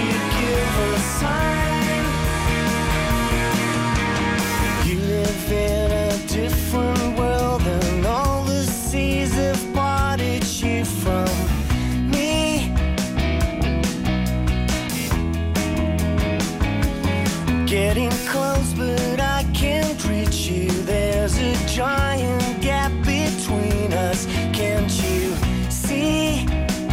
you give a sign? You live in a different world and all the seas have parted you from me. Getting close but I can't reach you. There's a giant gap between us. Can't you see?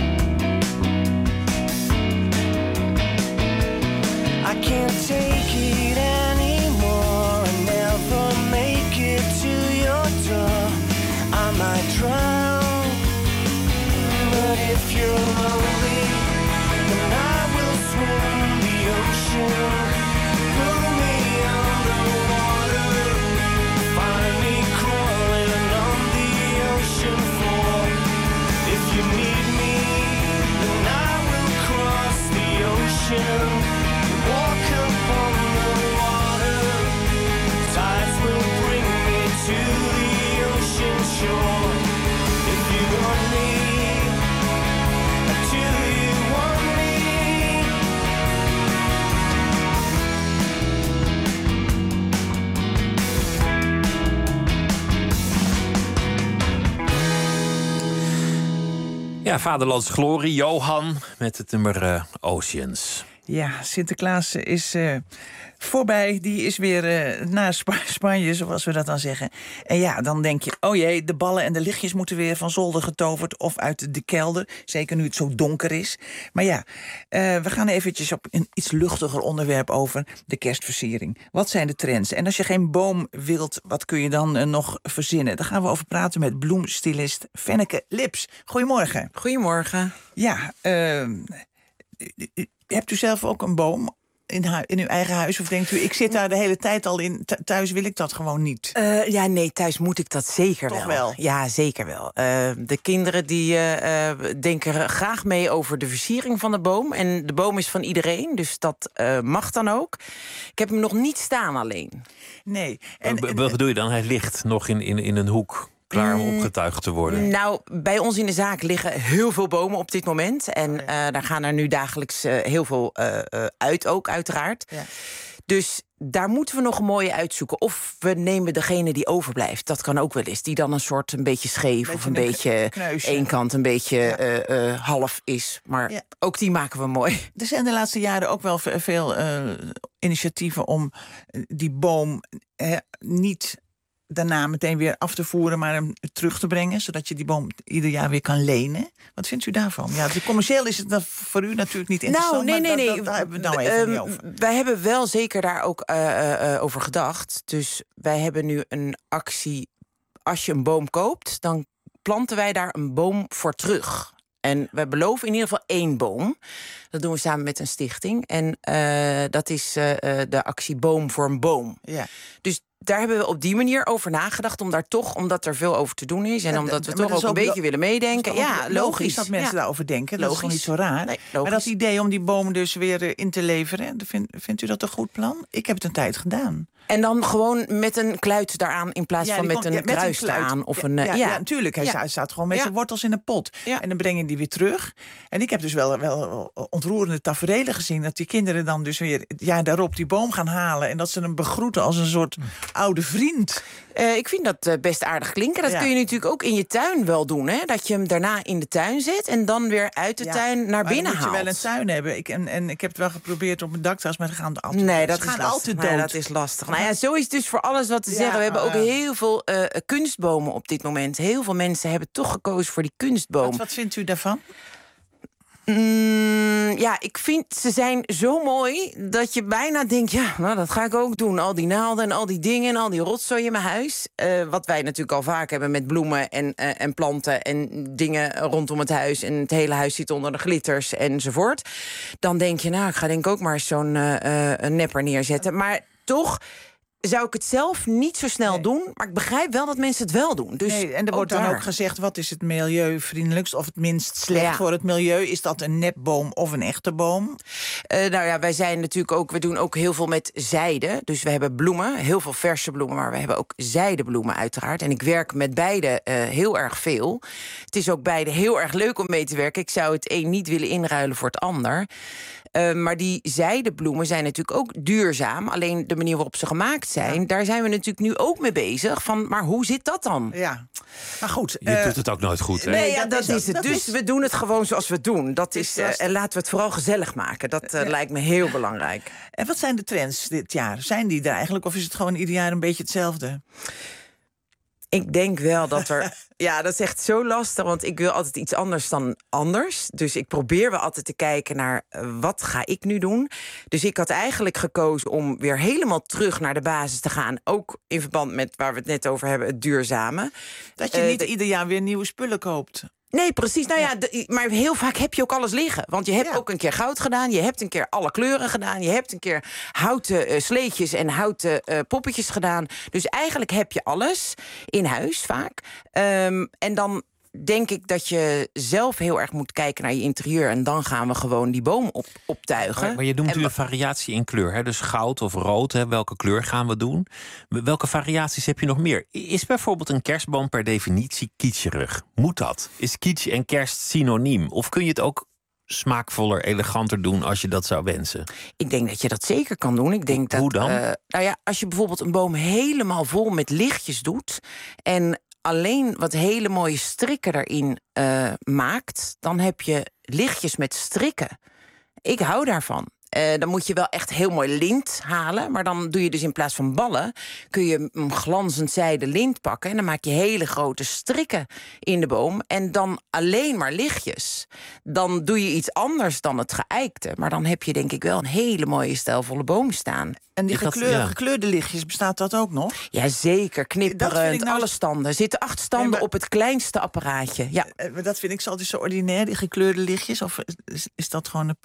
I can't take it anymore. I never make it to your door. I might drown, but if you're lonely, then I will swim the ocean. Pull me underwater, find me crawling on the ocean floor. If you need me, then I will cross the ocean. Walk upon the water, tides will bring me to the ocean shore. If you want me, do you want me? Ja, Vaderlands Glorie, Johan, met het nummer uh, Oceans. Ja, Sinterklaas is uh, voorbij. Die is weer uh, naar Sp- Spanje, zoals we dat dan zeggen. En ja, dan denk je, oh jee, de ballen en de lichtjes moeten weer van zolder getoverd of uit de kelder. Zeker nu het zo donker is. Maar ja, uh, we gaan eventjes op een iets luchtiger onderwerp over. De kerstversiering. Wat zijn de trends? En als je geen boom wilt, wat kun je dan uh, nog verzinnen? Daar gaan we over praten met bloemstylist Fenneke Lips. Goedemorgen. Goedemorgen. Ja, uh, hebt u zelf ook een boom in, hu- in uw eigen huis? Of denkt u, ik zit daar de hele tijd al in, Th- thuis wil ik dat gewoon niet? Uh, ja, nee, thuis moet ik dat zeker Toch wel. wel? Ja, zeker wel. Uh, de kinderen die uh, denken graag mee over de versiering van de boom. En de boom is van iedereen, dus dat uh, mag dan ook. Ik heb hem nog niet staan alleen. Nee. En, B- wat bedoel je dan? Hij ligt nog in, in, in een hoek, klaar om opgetuigd te worden. Nou, bij ons in de zaak liggen heel veel bomen op dit moment. En uh, daar gaan er nu dagelijks uh, heel veel uh, uh, uit ook, uiteraard. Ja. Dus daar moeten we nog een mooie uitzoeken. Of we nemen degene die overblijft. Dat kan ook wel eens. Die dan een soort een beetje scheef beetje of een, een beetje kneusje. één kant een beetje ja. uh, uh, half is. Maar ja. ook die maken we mooi. Er zijn de laatste jaren ook wel veel uh, initiatieven om die boom uh, niet daarna meteen weer af te voeren, maar hem terug te brengen, zodat je die boom ieder jaar weer kan lenen. Wat vindt u daarvan? Ja, de commercieel is het voor u natuurlijk niet interessant. Nou, nee, nee, maar nee. Dat, dat, daar hebben we het nou even um, niet over. Wij hebben wel zeker daar ook uh, uh, over gedacht. Dus wij hebben nu een actie. Als je een boom koopt, dan planten wij daar een boom voor terug. En wij beloven in ieder geval één boom. Dat doen we samen met een stichting. En uh, dat is uh, de actie Boom voor een Boom. Ja. Dus daar hebben we op die manier over nagedacht. Om daar toch, omdat er veel over te doen is. En ja, omdat we toch ook een ook beetje lo- willen meedenken. Ja, logisch. logisch dat mensen ja. daarover denken. Dat Logisch. is gewoon niet zo raar. Nee, maar dat idee om die boom dus weer uh, in te leveren, vindt, vindt u dat een goed plan? Ik heb het een tijd gedaan. En dan gewoon met een kluit daaraan in plaats Ja, van die met komt- een ja, met een kruis kluit. eraan. Of ja, een, uh, ja, ja. ja, natuurlijk. Hij Ja. sta- staat gewoon met Ja. zijn wortels in een pot. Ja. En dan breng je die weer terug. En ik heb dus wel, wel ontroerende taferelen gezien, dat die kinderen dan dus weer het jaar daarop die boom gaan halen en dat ze hem begroeten als een soort oude vriend. Uh, ik vind dat uh, best aardig klinken. Dat Ja. kun je natuurlijk ook in je tuin wel doen. Hè? Dat je hem daarna in de tuin zet en dan weer uit de Ja, tuin naar maar binnen dan moet haalt. je wel een tuin hebben. Ik, en, en ik heb het wel geprobeerd op mijn dakterras, maar ze gaan er altijd, Nee, ze dat is gaan lastig. altijd Nee, dood. dat is lastig. Nou ja, zo is het dus voor alles wat te Ja, zeggen. We hebben ook uh, heel veel uh, kunstbomen op dit moment. Heel veel mensen hebben toch gekozen voor die kunstboom. Wat, wat vindt u daarvan? Mm, ja, ik vind ze zijn zo mooi dat je bijna denkt, ja, nou, dat ga ik ook doen. Al die naalden en al die dingen en al die rotzooi in mijn huis. Uh, wat wij natuurlijk al vaak hebben met bloemen en, uh, en planten en dingen rondom het huis. En het hele huis zit onder de glitters enzovoort. Dan denk je, nou, ik ga denk ik ook maar zo'n uh, uh, nepper neerzetten. Maar toch, zou ik het zelf niet zo snel nee. doen. Maar ik begrijp wel dat mensen het wel doen. Dus nee, en er wordt dan daar. ook gezegd, wat is het milieuvriendelijkst of het minst slecht ja. voor het milieu? Is dat een nepboom of een echte boom? Uh, nou ja, wij zijn natuurlijk ook, we doen ook heel veel met zijde. Dus we hebben bloemen, heel veel verse bloemen, maar we hebben ook zijdebloemen uiteraard. En ik werk met beide uh, heel erg veel. Het is ook beide heel erg leuk om mee te werken. Ik zou het een niet willen inruilen voor het ander. Uh, maar die zijdebloemen zijn natuurlijk ook duurzaam. Alleen de manier waarop ze gemaakt zijn, ja. daar zijn we natuurlijk nu ook mee bezig. Van, maar hoe zit dat dan? Ja, maar goed. Je uh, doet het ook nooit goed, hè? Nee, ja, dat, dat is het. Dat dus is... we doen het gewoon zoals we het doen. Dat is, uh, en laten we het vooral gezellig maken. Dat uh, ja. lijkt me heel belangrijk. En wat zijn de trends dit jaar? Zijn die er eigenlijk? Of is het gewoon ieder jaar een beetje hetzelfde? Ik denk wel dat er... Ja, dat is echt zo lastig, want ik wil altijd iets anders dan anders. Dus ik probeer wel altijd te kijken naar uh, wat ga ik nu doen. Dus ik had eigenlijk gekozen om weer helemaal terug naar de basis te gaan. Ook in verband met waar we het net over hebben, het duurzame. Dat je uh, niet de... ieder jaar weer nieuwe spullen koopt. Nee, precies. Nou ja, ja de, maar heel vaak heb je ook alles liggen. Want je hebt ja. ook een keer goud gedaan. Je hebt een keer alle kleuren gedaan. Je hebt een keer houten uh, sleetjes en houten uh, poppetjes gedaan. Dus eigenlijk heb je alles in huis vaak. Um, en dan denk ik dat je zelf heel erg moet kijken naar je interieur. En dan gaan we gewoon die boom op, optuigen. Maar, maar je noemt en, u een variatie in kleur. Hè? Dus goud of rood. Hè? Welke kleur gaan we doen? Welke variaties heb je nog meer? Is bijvoorbeeld een kerstboom per definitie kitscherig? Moet dat? Is kitsch en kerst synoniem? Of kun je het ook smaakvoller, eleganter doen als je dat zou wensen? Ik denk dat je dat zeker kan doen. Ik denk Hoe dat, dan? Uh, nou ja, als je bijvoorbeeld een boom helemaal vol met lichtjes doet en alleen wat hele mooie strikken erin uh, maakt, dan heb je lichtjes met strikken. Ik hou daarvan. Uh, dan moet je wel echt heel mooi lint halen. Maar dan doe je dus in plaats van ballen, kun je een glanzend zijde lint pakken. En dan maak je hele grote strikken in de boom. En dan alleen maar lichtjes. Dan doe je iets anders dan het geëikte. Maar dan heb je denk ik wel een hele mooie stijlvolle boom staan. En die gekleur, ja. gekleurde lichtjes, bestaat dat ook nog? Ja, zeker. Knipperend, nou... alle standen. Er zitten acht standen nee, maar... op het kleinste apparaatje. Ja. Uh, dat vind ik altijd zo ordinair, die gekleurde lichtjes. Of is, is dat gewoon een...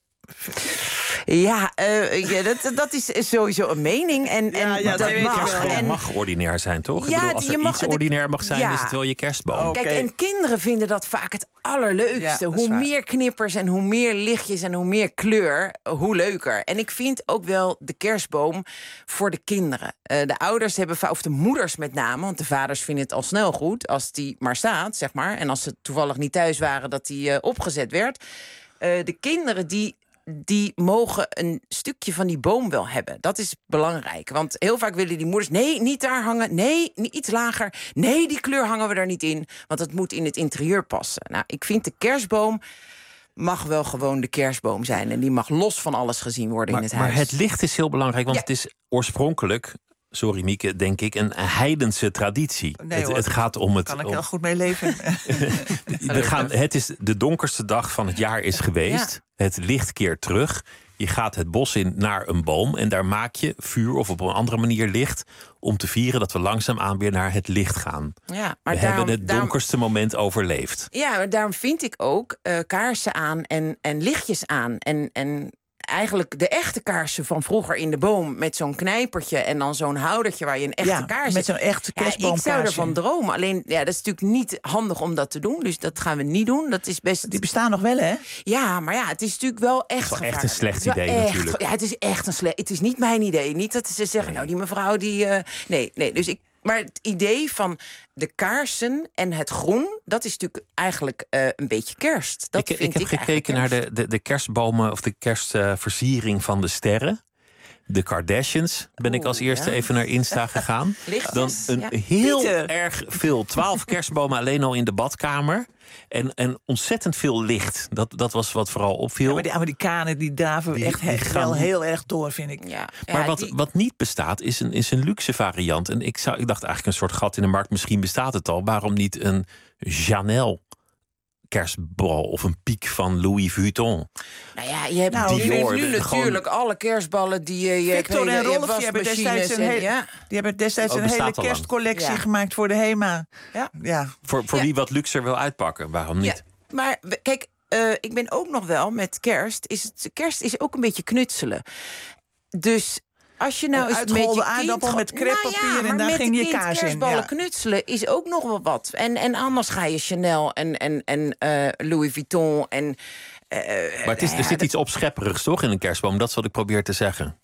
Ja, uh, ja dat, dat is sowieso een mening. En, en ja, ja, dat, dat mag. Het en... mag ordinair zijn, toch? Ja, Ik bedoel, als er je mag, iets ordinair mag zijn, ja. is het wel je kerstboom. Kijk, okay. En kinderen vinden dat vaak het allerleukste. Ja, hoe meer knippers en hoe meer lichtjes en hoe meer kleur, hoe leuker. En ik vind ook wel de kerstboom voor de kinderen. Uh, de ouders hebben, of de moeders met name, want de vaders vinden het al snel goed als die maar staat, zeg maar. En als ze toevallig niet thuis waren, dat die uh, opgezet werd. Uh, de kinderen die... die mogen een stukje van die boom wel hebben. Dat is belangrijk. Want heel vaak willen die moeders... nee, niet daar hangen. Nee, iets lager. Nee, die kleur hangen we daar niet in. Want het moet in het interieur passen. Nou, ik vind de kerstboom mag wel gewoon de kerstboom zijn. En die mag los van alles gezien worden maar, in het huis. Maar het licht is heel belangrijk. Want ja. het is oorspronkelijk... Sorry Mieke, denk ik, een heidense traditie. Nee, het, hoor, het gaat om het. Kan ik om... heel goed mee leven. We gaan, het is de donkerste dag van het jaar is geweest. Ja. Het licht keert terug. Je gaat het bos in naar een boom en daar maak je vuur of op een andere manier licht om te vieren dat we langzaamaan weer naar het licht gaan. Ja, maar we daarom, hebben het donkerste daarom, moment overleefd. Ja, maar daarom vind ik ook uh, kaarsen aan en, en lichtjes aan en... en eigenlijk de echte kaarsen van vroeger in de boom met zo'n knijpertje en dan zo'n houdertje waar je een echte ja, kaars met zo'n echte kerstboomkaarsje. Ja, ik zou ervan dromen. Alleen, ja, dat is natuurlijk niet handig om dat te doen. Dus dat gaan we niet doen. Dat is best... Die bestaan nog wel, hè? Ja, maar ja, het is natuurlijk wel echt Het is wel echt een slecht idee echt, natuurlijk. Ja, het is echt een slecht... Het is niet mijn idee. Niet dat ze zeggen, nou, die mevrouw die... Uh, nee, nee, dus ik... Maar het idee van de kaarsen en het groen, dat is natuurlijk eigenlijk uh, een beetje kerst. Dat ik, vind ik heb ik gekeken naar de, de, de kerstbomen of de kerstversiering uh, van de sterren. De Kardashians ben ik als eerste ja. even naar Insta gegaan. Lichtjes, Dan een ja. heel Pieter. erg veel. Twaalf kerstbomen alleen al in de badkamer. En, en ontzettend veel licht. Dat, dat was wat vooral opviel. Ja, maar die Amerikanen die draven die, echt die gaan... wel heel erg door, vind ik. Ja. Maar ja, wat, die... wat niet bestaat, is een, is een luxe variant. En ik, zou, ik dacht eigenlijk een soort gat in de markt. Misschien bestaat het al. Waarom niet een Chanel kerstbal of een piek van Louis Vuitton? Nou ja, je hebt nou, die Dior, nu de, natuurlijk gewoon... alle kerstballen die je... je Victor en Rolf, die hebben destijds een, en, he- ja. die hebben destijds oh, een hele kerstcollectie ja. gemaakt voor de HEMA. Ja. Ja. Voor, voor ja. wie wat luxer wil uitpakken, waarom niet? Ja. Maar kijk, uh, ik ben ook nog wel met kerst. Is het, kerst is ook een beetje knutselen. Dus Als je nou een eens met uitgeholde je kind aardappel gewoon- met crêpepapier nou ja, en maar daar met ging je je kind kaas in. kerstballen Ja. knutselen is ook nog wel wat. En, en anders ga je Chanel en, en, en uh, Louis Vuitton en... Uh, Maar het is, er ja, zit dat- iets opschepperigs, toch, in een kerstboom? Dat is wat ik probeer te zeggen.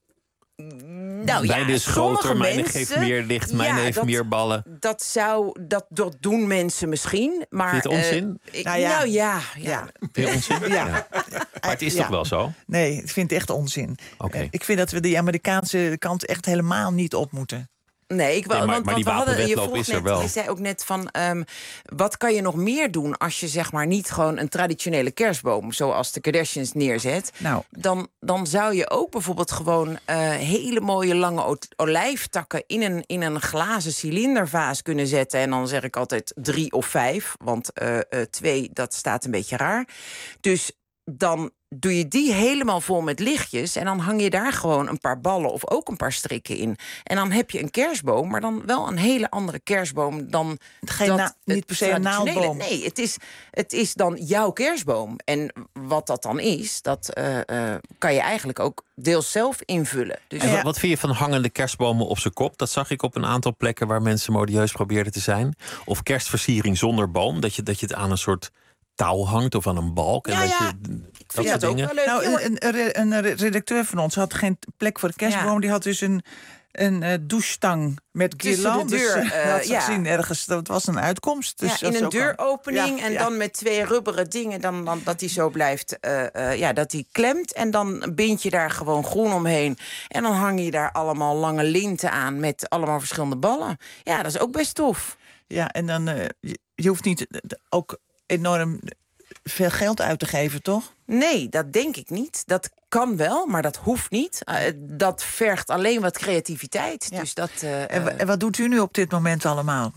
Nou ja, Mijne is sommige groter, mijne mensen- geeft meer licht, mijne Ja, heeft dat- meer ballen. Dat zou, dat, dat doen mensen misschien, maar... Vind je het onzin? eh, ik- Nou ja. nou ja, ja. Vind je onzin? Ja. Maar het is Ja. toch wel zo? Nee, ik vind het echt onzin. Oké. Eh, Ik vind dat we die Amerikaanse kant echt helemaal niet op moeten. Nee, ik, Nee, maar- want, maar die want we hadden, je, wapenwetloop vroeg is er net, wel. je zei ook net van, um, wat kan je nog meer doen als je zeg maar niet gewoon een traditionele kerstboom, zoals de Kardashians, neerzet? Nou. Dan, dan zou je ook bijvoorbeeld gewoon uh, hele mooie lange o- olijftakken in een, in een glazen cilindervaas kunnen zetten. En dan zeg ik altijd drie of vijf, want uh, uh, twee, dat staat een beetje raar. Dus dan doe je die helemaal vol met lichtjes en dan hang je daar gewoon een paar ballen of ook een paar strikken in. En dan heb je een kerstboom, maar dan wel een hele andere kerstboom dan Geen dat na- niet het per se een traditionele- naaldboom. Nee, het is, het is dan jouw kerstboom. En wat dat dan is, dat uh, uh, kan je eigenlijk ook deels zelf invullen. Dus En wat, wat vind je van hangende kerstbomen op zijn kop? Dat zag ik op een aantal plekken waar mensen modieus probeerden te zijn. Of kerstversiering zonder boom, dat je, dat je het aan een soort touw hangt of aan een balk. En Ja, dat ja. je, dat soort dingen. Nou, een, een, een, een redacteur van ons had geen plek voor de kerstboom. Ja. Die had dus een, een uh, douchestang met Tussen de guirlandes. deur, uh, uh, had ze ja. gezien ergens. Dat was een uitkomst. Dus ja, dat in is een ook wel- deuropening Ja, en ja. dan met twee rubberen dingen, dan, dan, dat die zo blijft, uh, uh, ja, dat die klemt. En dan bind je daar gewoon groen omheen. En dan hang je daar allemaal lange linten aan met allemaal verschillende ballen. Ja, dat is ook best tof. Ja, en dan uh, je, je hoeft niet uh, ook enorm veel geld uit te geven, toch? Nee, dat denk ik niet. Dat kan wel, maar dat hoeft niet. Uh, dat vergt alleen wat creativiteit. Ja. Dus dat, uh, En, wa- en wat doet u nu op dit moment allemaal?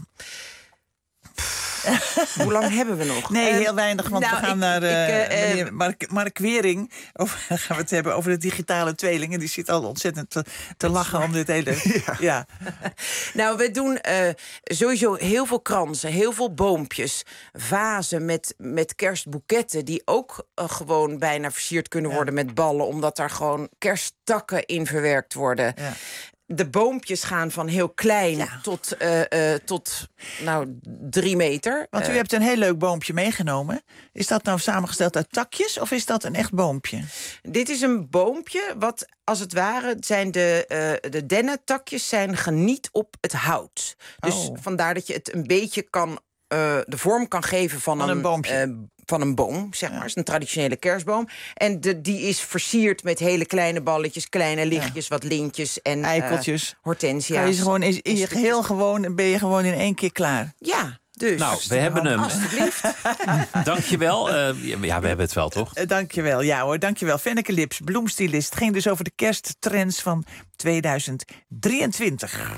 Hoe lang hebben we nog? Nee, Uh, heel weinig, want nou, we gaan ik- naar uh, ik, uh, meneer Mark, Mark Wering. Over, gaan we het hebben over de digitale tweeling. En die zit al ontzettend te, te lachen om dit hele... Ja. ja. Nou, we doen uh, sowieso heel veel kransen, heel veel boompjes, vazen met, met kerstboeketten die ook uh, gewoon bijna versierd kunnen Ja. worden met ballen, omdat daar gewoon kersttakken in verwerkt worden. Ja. De boompjes gaan van heel klein Ja. tot, uh, uh, tot nou, drie meter. Want u Uh, hebt een heel leuk boompje meegenomen. Is dat nou samengesteld uit takjes of is dat een echt boompje? Dit is een boompje wat, als het ware, zijn de, uh, de dennentakjes zijn geniet op het hout. Dus Oh. vandaar dat je het een beetje kan, uh, de vorm kan geven van, Van een boompje. uh, van een boom, zeg maar. Het is een traditionele kerstboom. En de, die is versierd met hele kleine balletjes, kleine lichtjes, wat lintjes en uh, Eikeltjes. hortensia's. Ga je ze gewoon in, in en je stukjes. geheel gewoon, ben je gewoon in één keer klaar. Ja, dus. Nou, we hebben hem. Alsjeblieft. Dankjewel. Uh, ja, ja, we hebben het wel, toch? Uh, dankjewel, ja hoor, dankjewel. Fenneke Lips, bloemstylist. Het ging dus over de kersttrends van tweeduizend drieëntwintig.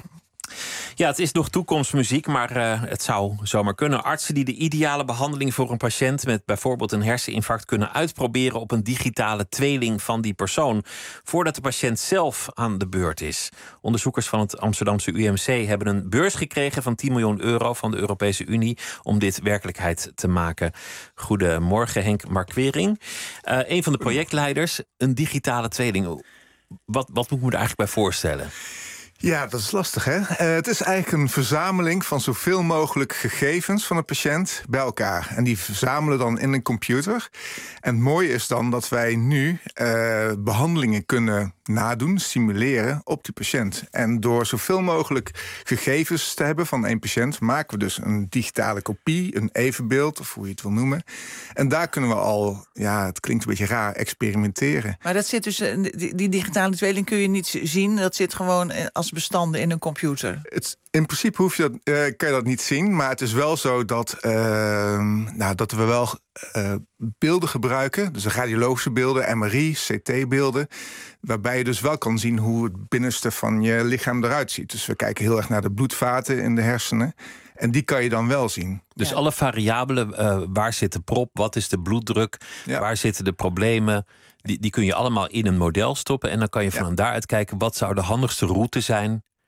Ja, het is nog toekomstmuziek, maar uh, het zou zomaar kunnen. Artsen die de ideale behandeling voor een patiënt met bijvoorbeeld een herseninfarct kunnen uitproberen op een digitale tweeling van die persoon, voordat de patiënt zelf aan de beurt is. Onderzoekers van het Amsterdamse U M C hebben een beurs gekregen van tien miljoen euro van de Europese Unie om dit werkelijkheid te maken. Goedemorgen, Henk Markwering. Uh, een van de projectleiders, een digitale tweeling. Wat, wat moet ik me er eigenlijk bij voorstellen? Ja, dat is lastig, hè? Uh, het is eigenlijk een verzameling van zoveel mogelijk gegevens van een patiënt bij elkaar. En die verzamelen dan in een computer. En het mooie is dan dat wij nu uh, behandelingen kunnen nadoen, simuleren op die patiënt. En door zoveel mogelijk gegevens te hebben van één patiënt, maken we dus een digitale kopie, een evenbeeld, of hoe je het wil noemen. En daar kunnen we al, ja, het klinkt een beetje raar, experimenteren. Maar dat zit dus, uh, die, die digitale tweeling kun je niet zien. Dat zit gewoon als bestanden in een computer. Het, in principe hoef je dat, uh, kan je dat niet zien, maar het is wel zo dat, uh, nou, dat we wel uh, beelden gebruiken, dus radiologische beelden, M R I, C T-beelden, waarbij je dus wel kan zien hoe het binnenste van je lichaam eruit ziet. Dus we kijken heel erg naar de bloedvaten in de hersenen. En die kan je dan wel zien. Dus ja. alle variabelen, uh, waar zit de prop, wat is de bloeddruk, ja. waar zitten de problemen, die, die kun je allemaal in een model stoppen. En dan kan je van ja. daaruit kijken, wat zou de handigste route zijn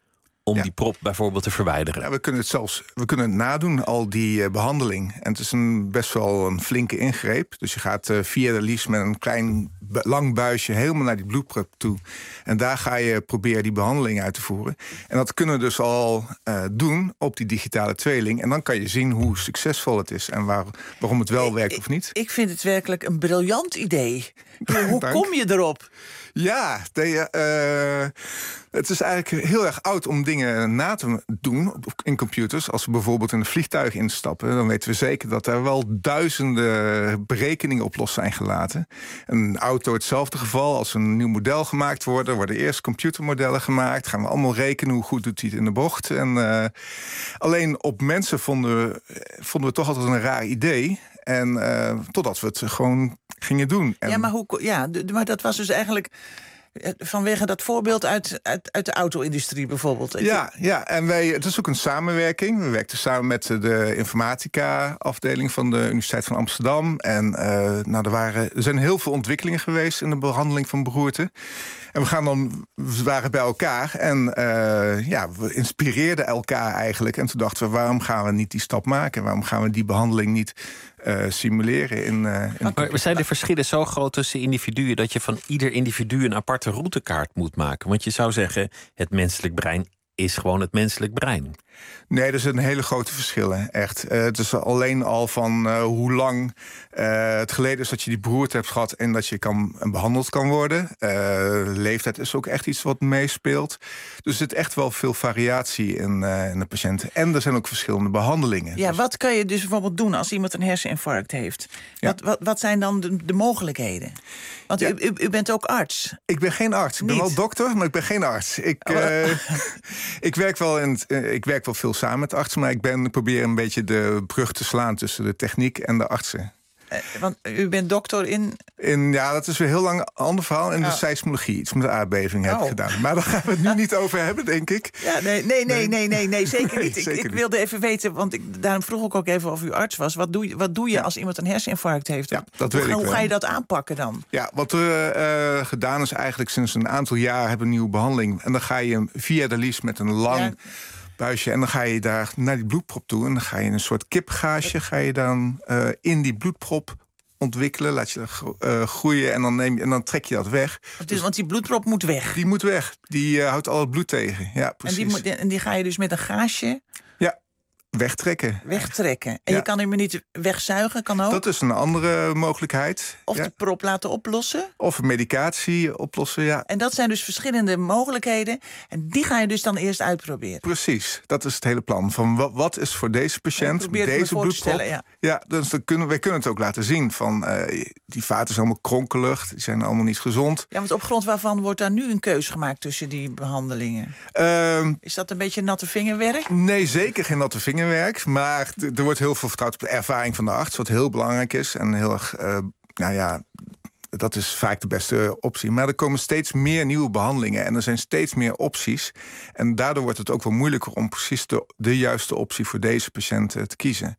om Ja. die prop bijvoorbeeld te verwijderen. Ja, we kunnen het zelfs we kunnen het nadoen, al die uh, behandeling. En het is een, best wel een flinke ingreep. Dus je gaat uh, via de lies met een klein bu- lang buisje helemaal naar die bloedprop toe. En daar ga je proberen die behandeling uit te voeren. En dat kunnen we dus al uh, doen op die digitale tweeling. En dan kan je zien hoe succesvol het is en waar, waarom het wel werkt of niet. Ik vind het werkelijk een briljant idee. Hoe Dank. kom je erop? Ja, de, uh, het is eigenlijk heel erg oud om dingen na te doen in computers. Als we bijvoorbeeld in een vliegtuig instappen, dan weten we zeker dat er wel duizenden berekeningen op los zijn gelaten. Een auto hetzelfde geval. Als een nieuw model gemaakt wordt, worden eerst computermodellen gemaakt. Gaan we allemaal rekenen hoe goed doet hij het in de bocht. En uh, alleen op mensen vonden we, vonden we toch altijd een raar idee. En uh, totdat we het gewoon gingen doen. En Ja, maar, hoe, ja, d- maar dat was dus eigenlijk eh, vanwege dat voorbeeld uit, uit, uit de auto-industrie bijvoorbeeld. Ja, ja, en wij, het is ook een samenwerking. We werkten samen met de informatica-afdeling van de Universiteit van Amsterdam. En uh, nou, er, waren, er zijn heel veel ontwikkelingen geweest in de behandeling van beroerte. En we gaan dan, we waren bij elkaar en uh, ja, we inspireerden elkaar eigenlijk. En toen dachten we, waarom gaan we niet die stap maken? Waarom gaan we die behandeling niet uh, simuleren? In, uh, in Maar zijn de verschillen zo groot tussen individuen dat je van ieder individu een aparte routekaart moet maken? Want je zou zeggen, het menselijk brein is gewoon het menselijk brein. Nee, er zijn hele grote verschillen, echt. Uh, het is alleen al van uh, hoe lang uh, het geleden is dat je die beroerte hebt gehad en dat je kan, behandeld kan worden. Uh, leeftijd is ook echt iets wat meespeelt. Dus er zit echt wel veel variatie in, uh, in de patiënten. En er zijn ook verschillende behandelingen. Ja, wat kan je dus bijvoorbeeld doen als iemand een herseninfarct heeft? Ja. Wat, wat, wat zijn dan de, de mogelijkheden? Want ja. u, u, u bent ook arts. Ik ben geen arts. Ik ben Niet. wel dokter, maar ik ben geen arts. Ik, uh, ik, werk wel in, uh, ik werk wel veel samen met artsen, maar ik ben, probeer een beetje de brug te slaan tussen de techniek en de artsen. Uh, want u bent dokter in... in... Ja, dat is weer heel lang een ander verhaal. In de oh. seismologie, iets met de aardbeving heb oh. ik gedaan. Maar daar gaan we het nu niet over hebben, denk ik. Ja, nee, nee, nee, nee, nee, nee zeker nee, niet. Ik, zeker ik niet. wilde even weten, want ik, daarom vroeg ik ook even of u arts was. Wat doe je, wat doe je ja. als iemand een herseninfarct heeft? Ja, dat hoe, weet ik hoe wel. ga je dat aanpakken dan? Ja, wat er uh, gedaan is eigenlijk sinds een aantal jaar hebben we een nieuwe behandeling. En dan ga je via de lies met een lang... Ja. buisje. En dan ga je daar naar die bloedprop toe. En dan ga je een soort kipgaasje ga je dan uh, in die bloedprop ontwikkelen. Laat je dat uh, groeien en dan, neem je, en dan trek je dat weg. Want, dus, want die bloedprop moet weg? Die moet weg. Die uh, houdt al het bloed tegen. Ja, precies. En die, moet, en die ga je dus met een gaasje... Ja. Wegtrekken. Wegtrekken. En ja. je kan hem niet wegzuigen, kan ook? Dat is een andere mogelijkheid. Of ja. de prop laten oplossen? Of medicatie oplossen, ja. En dat zijn dus verschillende mogelijkheden. En die ga je dus dan eerst uitproberen? Precies, dat is het hele plan. Van wat, wat is voor deze patiënt, ja, deze bloedprop? Ja, ja dus dan kunnen, wij kunnen het ook laten zien. Van uh, die vaten zijn allemaal kronkelig, die zijn allemaal niet gezond. Ja, want op grond waarvan wordt daar nu een keus gemaakt tussen die behandelingen? Uh, is dat een beetje natte vingerwerk? Nee, zeker geen natte vingerwerk. Maar er wordt heel veel vertrouwd op de ervaring van de arts, wat heel belangrijk is. En heel erg, uh, nou ja, dat is vaak de beste optie. Maar er komen steeds meer nieuwe behandelingen en er zijn steeds meer opties. En daardoor wordt het ook wel moeilijker om precies de, de juiste optie voor deze patiënt te kiezen.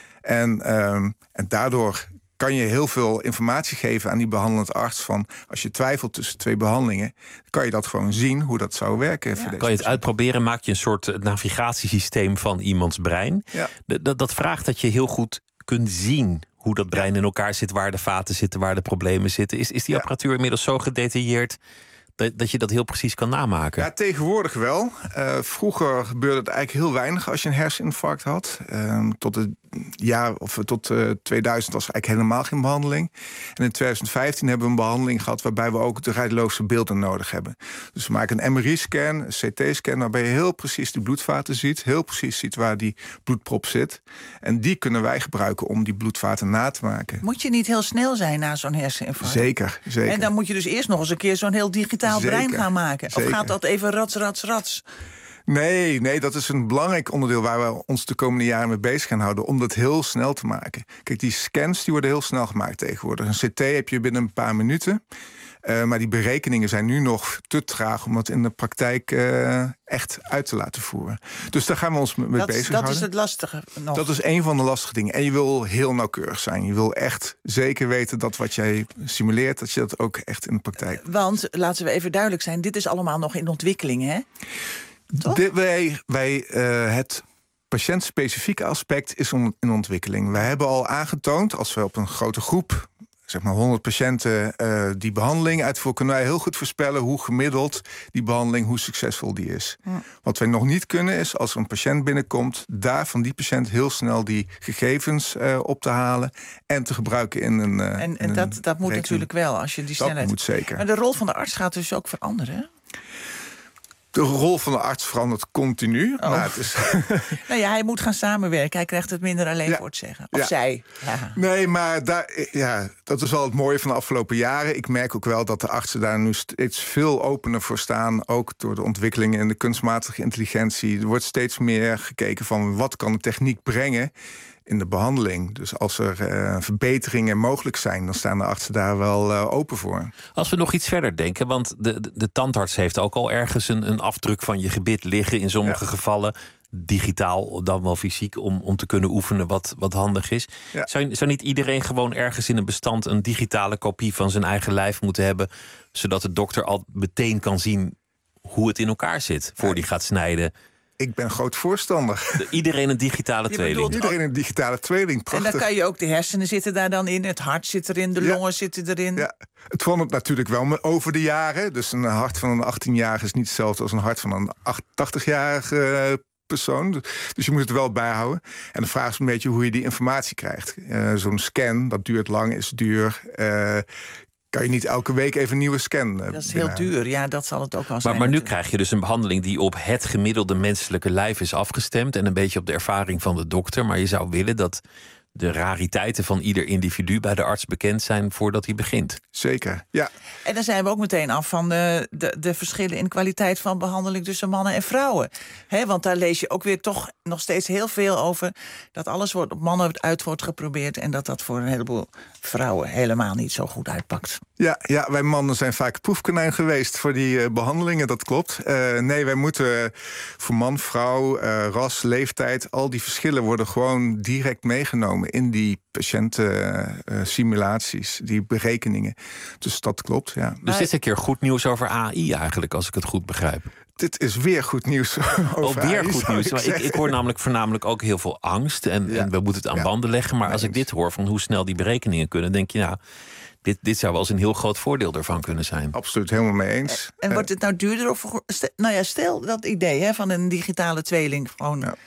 En, um, en daardoor kan je heel veel informatie geven aan die behandelend arts van als je twijfelt tussen twee behandelingen, kan je dat gewoon zien hoe dat zou werken. Ja. Voor deze kan je het patiënt. uitproberen, maak je een soort navigatiesysteem van iemands brein. Ja. Dat, dat vraagt dat je heel goed kunt zien hoe dat brein in elkaar zit, waar de vaten zitten, waar de problemen zitten. Is, is die apparatuur inmiddels zo gedetailleerd dat, dat je dat heel precies kan namaken? Ja, tegenwoordig wel. Uh, vroeger gebeurde het eigenlijk heel weinig als je een herseninfarct had. Uh, tot het jaar of tot uh, tweeduizend was er eigenlijk helemaal geen behandeling. En in twintig vijftien hebben we een behandeling gehad waarbij we ook de radiologische beelden nodig hebben. Dus we maken een M R I-scan, een C T-scan, waarbij je heel precies die bloedvaten ziet, heel precies ziet waar die bloedprop zit. En die kunnen wij gebruiken om die bloedvaten na te maken. Moet je niet heel snel zijn na zo'n herseninfarct? Zeker, zeker. En dan moet je dus eerst nog eens een keer zo'n heel digitaal zeker, brein gaan maken. Zeker. Of gaat dat even rats, rats, rats? Nee, nee, dat is een belangrijk onderdeel waar we ons de komende jaren mee bezig gaan houden, om dat heel snel te maken. Kijk, die scans die worden heel snel gemaakt tegenwoordig. Een C T heb je binnen een paar minuten. Uh, maar die berekeningen zijn nu nog te traag om dat in de praktijk uh, echt uit te laten voeren. Dus daar gaan we ons mee dat, bezighouden. Dat is het lastige nog. Dat is een van de lastige dingen. En je wil heel nauwkeurig zijn. Je wil echt zeker weten dat wat jij simuleert, dat je dat ook echt in de praktijk... Want, laten we even duidelijk zijn, dit is allemaal nog in ontwikkeling, hè? De, wij, wij, uh, het patiëntspecifieke aspect is on, in ontwikkeling. Wij hebben al aangetoond, als we op een grote groep, zeg maar honderd patiënten, uh, die behandeling uitvoeren, kunnen wij heel goed voorspellen hoe gemiddeld die behandeling, hoe succesvol die is. Ja. Wat wij nog niet kunnen is, als er een patiënt binnenkomt, daar van die patiënt heel snel die gegevens uh, op te halen en te gebruiken in een. Uh, en en in dat, een dat moet natuurlijk wel, als je die snelheid. Dat moet zeker. Maar de rol van de arts gaat dus ook veranderen, hè? De rol van de arts verandert continu. Oh. Maar het is... nou ja, hij moet gaan samenwerken. Hij krijgt het minder alleen ja. voor het zeggen. Of ja. zij. Ja. Nee, maar daar, ja, dat is wel het mooie van de afgelopen jaren. Ik merk ook wel dat de artsen daar nu steeds veel opener voor staan. Ook door de ontwikkelingen in de kunstmatige intelligentie. Er wordt steeds meer gekeken van wat kan de techniek brengen in de behandeling. Dus als er uh, verbeteringen mogelijk zijn, dan staan de artsen daar wel uh, open voor. Als we nog iets verder denken, want de, de, de tandarts heeft ook al ergens een, een afdruk van je gebit liggen. In sommige ja. gevallen digitaal, dan wel fysiek, om, om te kunnen oefenen wat, wat handig is. Ja. Zou, zou niet iedereen gewoon ergens in een bestand een digitale kopie van zijn eigen lijf moeten hebben, zodat de dokter al meteen kan zien hoe het in elkaar zit, voor die gaat snijden? Ik ben groot voorstander. De, iedereen een digitale tweeling. Iedereen een digitale tweeling, prachtig. En dan kan je ook, de hersenen zitten daar dan in, het hart zit erin, de ja. longen zitten erin. Ja. Het verandert natuurlijk wel over de jaren. Dus een hart van een achttienjarige is niet hetzelfde als een hart van een tachtigjarige persoon. Dus je moet het wel bijhouden. En de vraag is een beetje hoe je die informatie krijgt. Uh, Zo'n scan, dat duurt lang, is duur. Uh, kan je niet elke week even een nieuwe scan. Dat is heel duur, ja, dat zal het ook wel zijn. Maar, maar nu krijg je dus een behandeling die op het gemiddelde menselijke lijf is afgestemd en een beetje op de ervaring van de dokter. Maar je zou willen dat de rariteiten van ieder individu bij de arts bekend zijn voordat hij begint. Zeker, ja. En dan zijn we ook meteen af van de, de, de verschillen in kwaliteit van behandeling tussen mannen en vrouwen. He, want daar lees je ook weer toch nog steeds heel veel over dat alles wordt op mannen uit wordt geprobeerd en dat dat voor een heleboel vrouwen helemaal niet zo goed uitpakt. Ja, ja, wij mannen zijn vaak proefkonijn geweest voor die uh, behandelingen, dat klopt. Uh, nee, wij moeten voor man, vrouw, uh, ras, leeftijd, al die verschillen worden gewoon direct meegenomen in die patiëntensimulaties, uh, die berekeningen. Dus dat klopt, ja. Dus dit is een keer goed nieuws over A I eigenlijk, als ik het goed begrijp. Dit is weer goed nieuws over oh, weer A I, goed nieuws. Ik, ik, ik hoor namelijk voornamelijk ook heel veel angst. En, ja. en we moeten het aan ja. banden leggen. Maar als ik dit hoor van hoe snel die berekeningen kunnen, denk je, nou, dit, dit zou wel eens een heel groot voordeel ervan kunnen zijn. Absoluut, helemaal mee eens. En, en wordt het nou duurder? Of, nou ja, stel dat idee hè, van een digitale tweeling gewoon. Ja.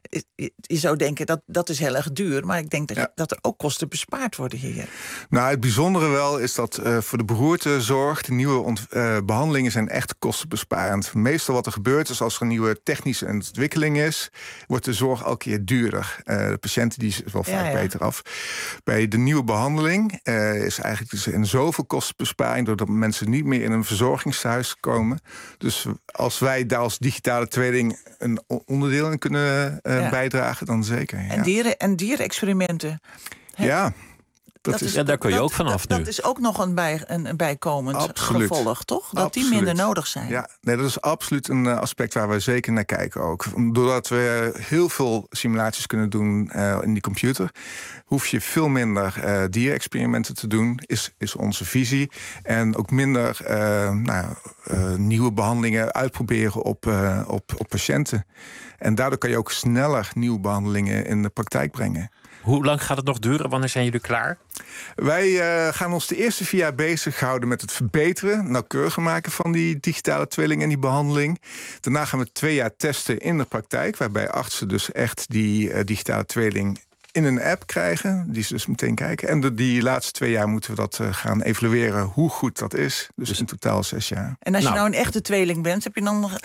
Je zou denken, dat, dat is heel erg duur. Maar ik denk dat, ja. dat er ook kosten bespaard worden hier. Nou, het bijzondere wel is dat uh, voor de beroertezorg de nieuwe ont, uh, behandelingen zijn echt kostenbesparend. Meestal wat er gebeurt is als er een nieuwe technische ontwikkeling is, wordt de zorg elke keer duurder. Uh, de patiënten die is wel vaak ja, ja. beter af. Bij de nieuwe behandeling uh, is eigenlijk dus in zoveel kostenbesparing doordat mensen niet meer in een verzorgingshuis komen. Dus als wij daar als digitale tweeling een onderdeel in kunnen uh, ja. bijdragen, dan zeker. Ja. En, dieren, en dierexperimenten. He, ja, dat dat is, ja, daar kun je dat, ook vanaf dat, nu. Dat is ook nog een, bij, een, een bijkomend absoluut. gevolg, toch? Dat absoluut. die minder nodig zijn. Ja, nee, dat is absoluut een aspect waar we zeker naar kijken ook. Doordat we heel veel simulaties kunnen doen uh, in die computer, hoef je veel minder uh, dierexperimenten te doen, is, is onze visie. En ook minder uh, nou, uh, nieuwe behandelingen uitproberen op, uh, op, op patiënten. En daardoor kan je ook sneller nieuwe behandelingen in de praktijk brengen. Hoe lang gaat het nog duren? Wanneer zijn jullie klaar? Wij uh, gaan ons de eerste vier jaar bezighouden met het verbeteren, nauwkeuriger maken van die digitale tweeling en die behandeling. Daarna gaan we twee jaar testen in de praktijk, waarbij artsen dus echt die uh, digitale tweeling in een app krijgen, die ze dus meteen kijken. En de, die laatste twee jaar moeten we dat uh, gaan evalueren hoe goed dat is. Dus, dus in totaal zes jaar. En als je nou, nou een echte tweeling bent, heb je dan nog...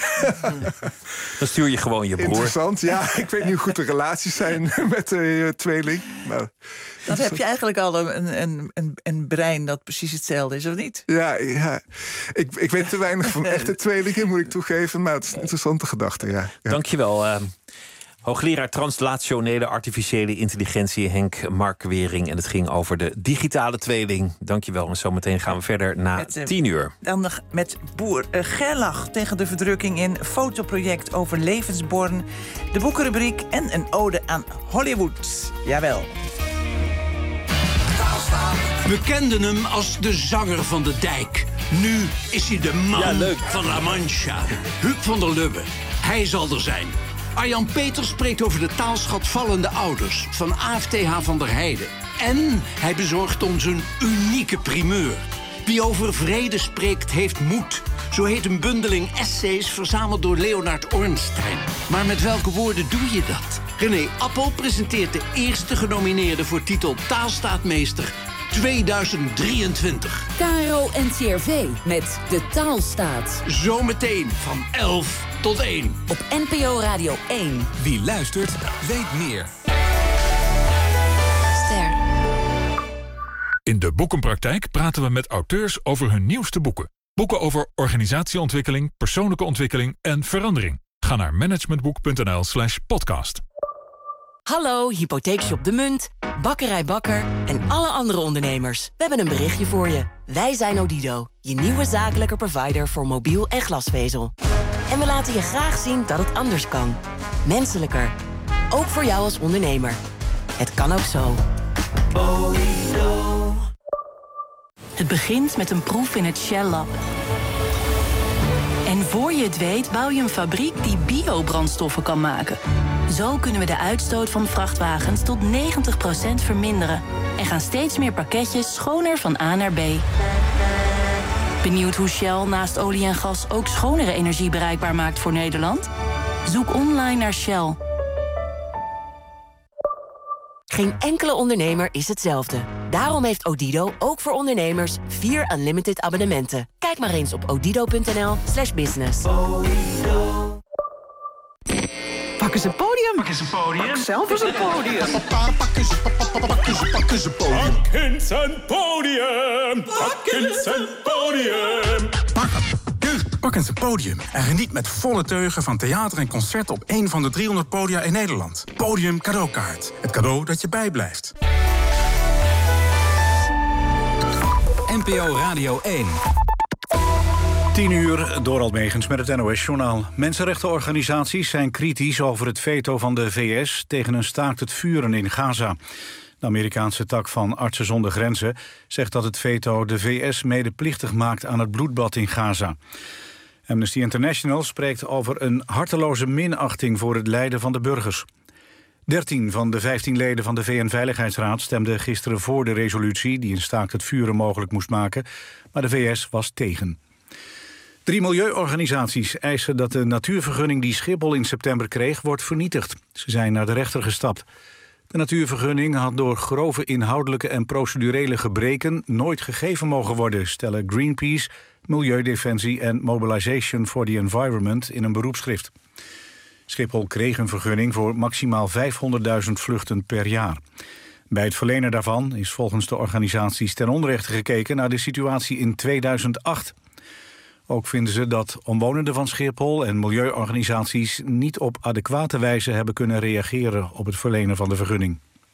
Dan stuur je gewoon je broer. Interessant, ja. Ik weet niet hoe goed de relaties zijn met de uh, tweeling. Nou, dan heb je eigenlijk al een, een, een, een brein dat precies hetzelfde is, of niet? Ja, ja. Ik, ik weet te weinig van echte tweelingen, moet ik toegeven. Maar het is een interessante gedachte, ja. ja. Dank je wel. Uh... Hoogleraar Translationele Artificiële Intelligentie Henk Mark Wering. En het ging over de digitale tweeling. Dankjewel. En zometeen gaan we verder na met, uh, tien uur. Dan nog met boer uh, Gerlach tegen de verdrukking in fotoproject over levensborn. De boekenrubriek en een ode aan Hollywood. Jawel. We kenden hem als de zanger van de dijk. Nu is hij de man ja, van La Mancha. Huub van der Lubbe. Hij zal er zijn. Arjan Peters spreekt over de taalschat vallende ouders van A F T H van der Heijden. En hij bezorgt ons een unieke primeur. Wie over vrede spreekt, heeft moed. Zo heet een bundeling essays verzameld door Leonard Ornstein. Maar met welke woorden doe je dat? René Appel presenteert de eerste genomineerde voor titel Taalstaatmeester tweeduizend drieëntwintig. K R O N C R V met De Taalstaat. Zometeen van elf tot één. Op N P O Radio één. Wie luistert, weet meer. Ster. In de Boekenpraktijk praten we met auteurs over hun nieuwste boeken. Boeken over organisatieontwikkeling, persoonlijke ontwikkeling en verandering. Ga naar managementboek.nl slash podcast. Hallo, Hypotheekshop De Munt, Bakkerij Bakker en alle andere ondernemers. We hebben een berichtje voor je. Wij zijn Odido, je nieuwe zakelijke provider voor mobiel en glasvezel. En we laten je graag zien dat het anders kan. Menselijker. Ook voor jou als ondernemer. Het kan ook zo. Het begint met een proef in het Shell Lab. En voor je het weet bouw je een fabriek die biobrandstoffen kan maken. Zo kunnen we de uitstoot van vrachtwagens tot negentig procent verminderen. En gaan steeds meer pakketjes schoner van A naar B. Benieuwd hoe Shell naast olie en gas ook schonere energie bereikbaar maakt voor Nederland? Zoek online naar Shell. Geen enkele ondernemer is hetzelfde. Daarom heeft Odido ook voor ondernemers vier unlimited abonnementen. Kijk maar eens op odido.nl slash business. Pak eens een podium. Pak eens een podium. Pak zelf eens een podium. Pak eens, pak eens, pak eens een podium. Pak eens een podium. Pak eens een podium. Pak hem. Pak eens een podium en geniet met volle teugen van theater en concerten op een van de driehonderd podia in Nederland. Podium cadeaukaart. Het cadeau dat je bijblijft. N P O Radio één. tien uur, Dorald Megens met het N O S-journaal. Mensenrechtenorganisaties zijn kritisch over het veto van de V S... tegen een staakt het vuren in Gaza. De Amerikaanse tak van Artsen zonder Grenzen zegt dat het veto de V S medeplichtig maakt aan het bloedbad in Gaza. Amnesty International spreekt over een harteloze minachting voor het lijden van de burgers. dertien van de vijftien leden van de V N-veiligheidsraad stemden gisteren voor de resolutie die een staakt het vuren mogelijk moest maken, maar de V S was tegen. Drie milieuorganisaties eisen dat de natuurvergunning die Schiphol in september kreeg wordt vernietigd. Ze zijn naar de rechter gestapt. De natuurvergunning had door grove inhoudelijke en procedurele gebreken nooit gegeven mogen worden, stellen Greenpeace, Milieudefensie en Mobilization for the Environment in een beroepsschrift. Schiphol kreeg een vergunning voor maximaal vijfhonderdduizend vluchten per jaar. Bij het verlenen daarvan is volgens de organisaties ten onrechte gekeken naar de situatie in tweeduizend acht. Ook vinden ze dat omwonenden van Schiphol en milieuorganisaties niet op adequate wijze hebben kunnen reageren op het verlenen van de vergunning.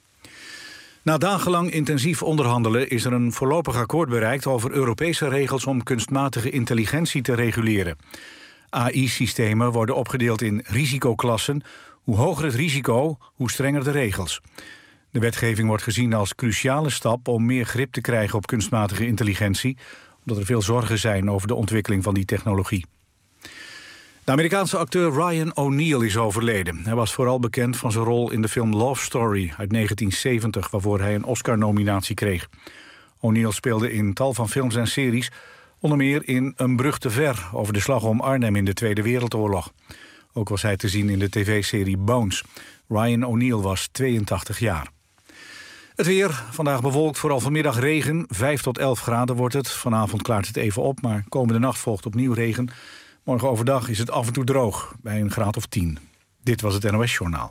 Na dagenlang intensief onderhandelen is er een voorlopig akkoord bereikt over Europese regels om kunstmatige intelligentie te reguleren. A I-systemen worden opgedeeld in risicoklassen. Hoe hoger het risico, hoe strenger de regels. De wetgeving wordt gezien als cruciale stap om meer grip te krijgen op kunstmatige intelligentie, omdat er veel zorgen zijn over de ontwikkeling van die technologie. De Amerikaanse acteur Ryan O'Neal is overleden. Hij was vooral bekend van zijn rol in de film Love Story uit negentien zeventig... waarvoor hij een Oscar-nominatie kreeg. O'Neal speelde in tal van films en series, onder meer in Een brug te ver over de slag om Arnhem in de Tweede Wereldoorlog. Ook was hij te zien in de tv-serie Bones. Ryan O'Neal was tweeëntachtig jaar. Het weer, vandaag bewolkt, vooral vanmiddag regen. vijf tot elf graden wordt het. Vanavond klaart het even op, maar komende nacht volgt opnieuw regen. Morgen overdag is het af en toe droog, bij een graad of tien. Dit was het N O S-journaal.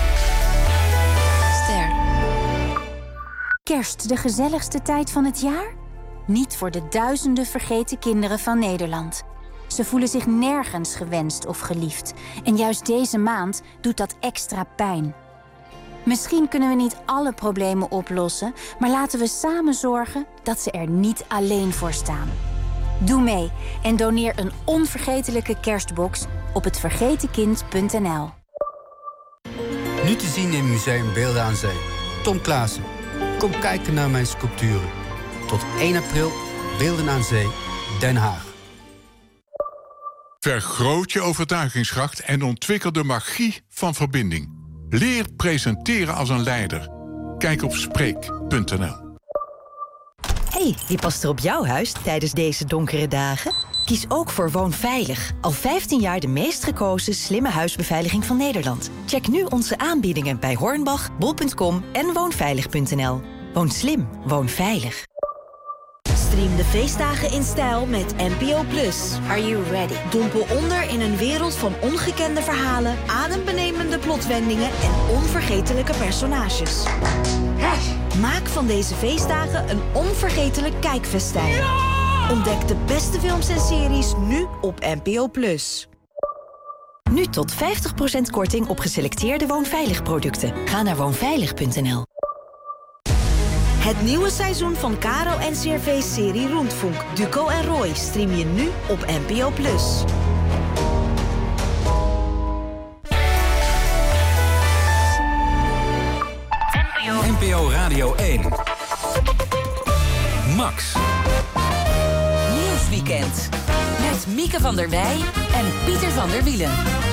Ster. Kerst, de gezelligste tijd van het jaar? Niet voor de duizenden vergeten kinderen van Nederland. Ze voelen zich nergens gewenst of geliefd. En juist deze maand doet dat extra pijn. Misschien kunnen we niet alle problemen oplossen, maar laten we samen zorgen dat ze er niet alleen voor staan. Doe mee en doneer een onvergetelijke kerstbox op het vergetenkind punt n l. Nu te zien in Museum Beelden aan Zee. Tom Klaassen. Kom kijken naar mijn sculpturen. Tot één april, Beelden aan Zee, Den Haag. Vergroot je overtuigingskracht en ontwikkel de magie van verbinding. Leer presenteren als een leider. Kijk op spreek punt n l. Hey, wie past er op jouw huis tijdens deze donkere dagen? Kies ook voor Woonveilig. Al vijftien jaar de meest gekozen slimme huisbeveiliging van Nederland. Check nu onze aanbiedingen bij Hornbach, bol punt com en woonveilig punt n l. Woon slim, woon veilig. Stream de feestdagen in stijl met N P O Plus. Are you ready? Dompel onder in een wereld van ongekende verhalen, adembenemende plotwendingen en onvergetelijke personages. Maak van deze feestdagen een onvergetelijk kijkfestijn. Ja! Ontdek de beste films en series nu op N P O Plus. Nu tot vijftig procent korting op geselecteerde Woonveilig-producten. Ga naar woonveilig punt n l. Het nieuwe seizoen van Caro N C R V-serie Rundfunk, Duco en Roy stream je nu op N P O Plus. N P O Radio één. Max. Nieuwsweekend. Met Mieke van der Wij en Pieter van der Wielen.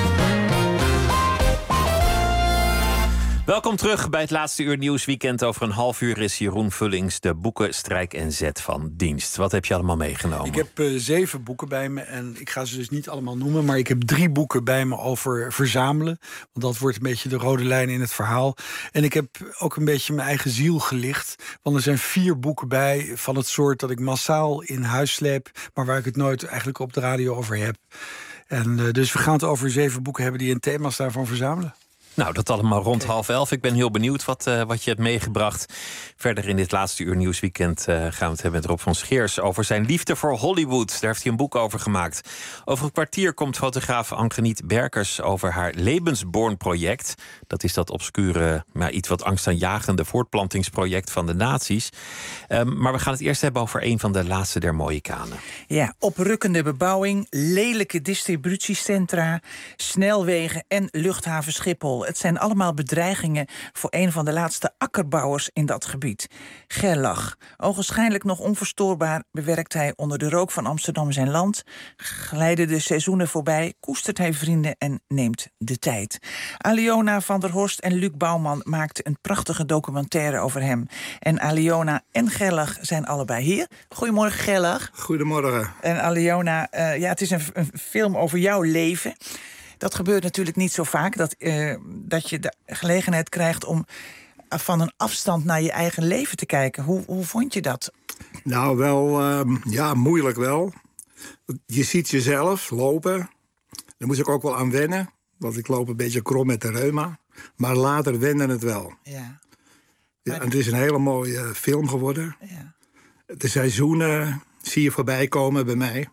Welkom terug bij het laatste uur Nieuwsweekend. Over een half uur is Jeroen Vullings de boeken Strijk en Zet van dienst. Wat heb je allemaal meegenomen? Ik heb uh, zeven boeken bij me en ik ga ze dus niet allemaal noemen, maar ik heb drie boeken bij me over verzamelen. Want dat wordt een beetje de rode lijn in het verhaal. En ik heb ook een beetje mijn eigen ziel gelicht. Want er zijn vier boeken bij van het soort dat ik massaal in huis sleep, maar waar ik het nooit eigenlijk op de radio over heb. En uh, dus we gaan het over zeven boeken hebben die een thema staan van verzamelen. Nou, dat allemaal rond okay. half elf. Ik ben heel benieuwd wat, uh, wat je hebt meegebracht. Verder in dit laatste uur Nieuwsweekend uh, gaan we het hebben met Rob van Scheers over zijn liefde voor Hollywood. Daar heeft hij een boek over gemaakt. Over een kwartier komt fotograaf Angeniet Berkers over haar Lebensborn-project. Dat is dat obscure, maar iets wat angstaanjagende voortplantingsproject van de nazi's. Um, maar we gaan het eerst hebben over een van de laatste der Mohikanen. Ja, oprukkende bebouwing, lelijke distributiecentra, snelwegen en luchthaven Schiphol. Het zijn allemaal bedreigingen voor een van de laatste akkerbouwers in dat gebied. Gerlach. Ogenschijnlijk nog onverstoorbaar bewerkt hij onder de rook van Amsterdam zijn land. Glijden de seizoenen voorbij, koestert hij vrienden en neemt de tijd. Aliona van der Horst en Luc Bouwman maakten een prachtige documentaire over hem. En Aliona en Gerlach zijn allebei hier. Goedemorgen, Gerlach. Goedemorgen. En Aliona, uh, ja, het is een, een film over jouw leven. Dat gebeurt natuurlijk niet zo vaak, dat, uh, dat je de gelegenheid krijgt om van een afstand naar je eigen leven te kijken. Hoe, hoe vond je dat? Nou, wel, uh, ja, moeilijk wel. Je ziet jezelf lopen. Daar moest ik ook wel aan wennen, want ik loop een beetje krom met de reuma. Maar later wende het wel. Ja. Ja, en het is een hele mooie film geworden. Ja. De seizoenen zie je voorbij komen bij mij.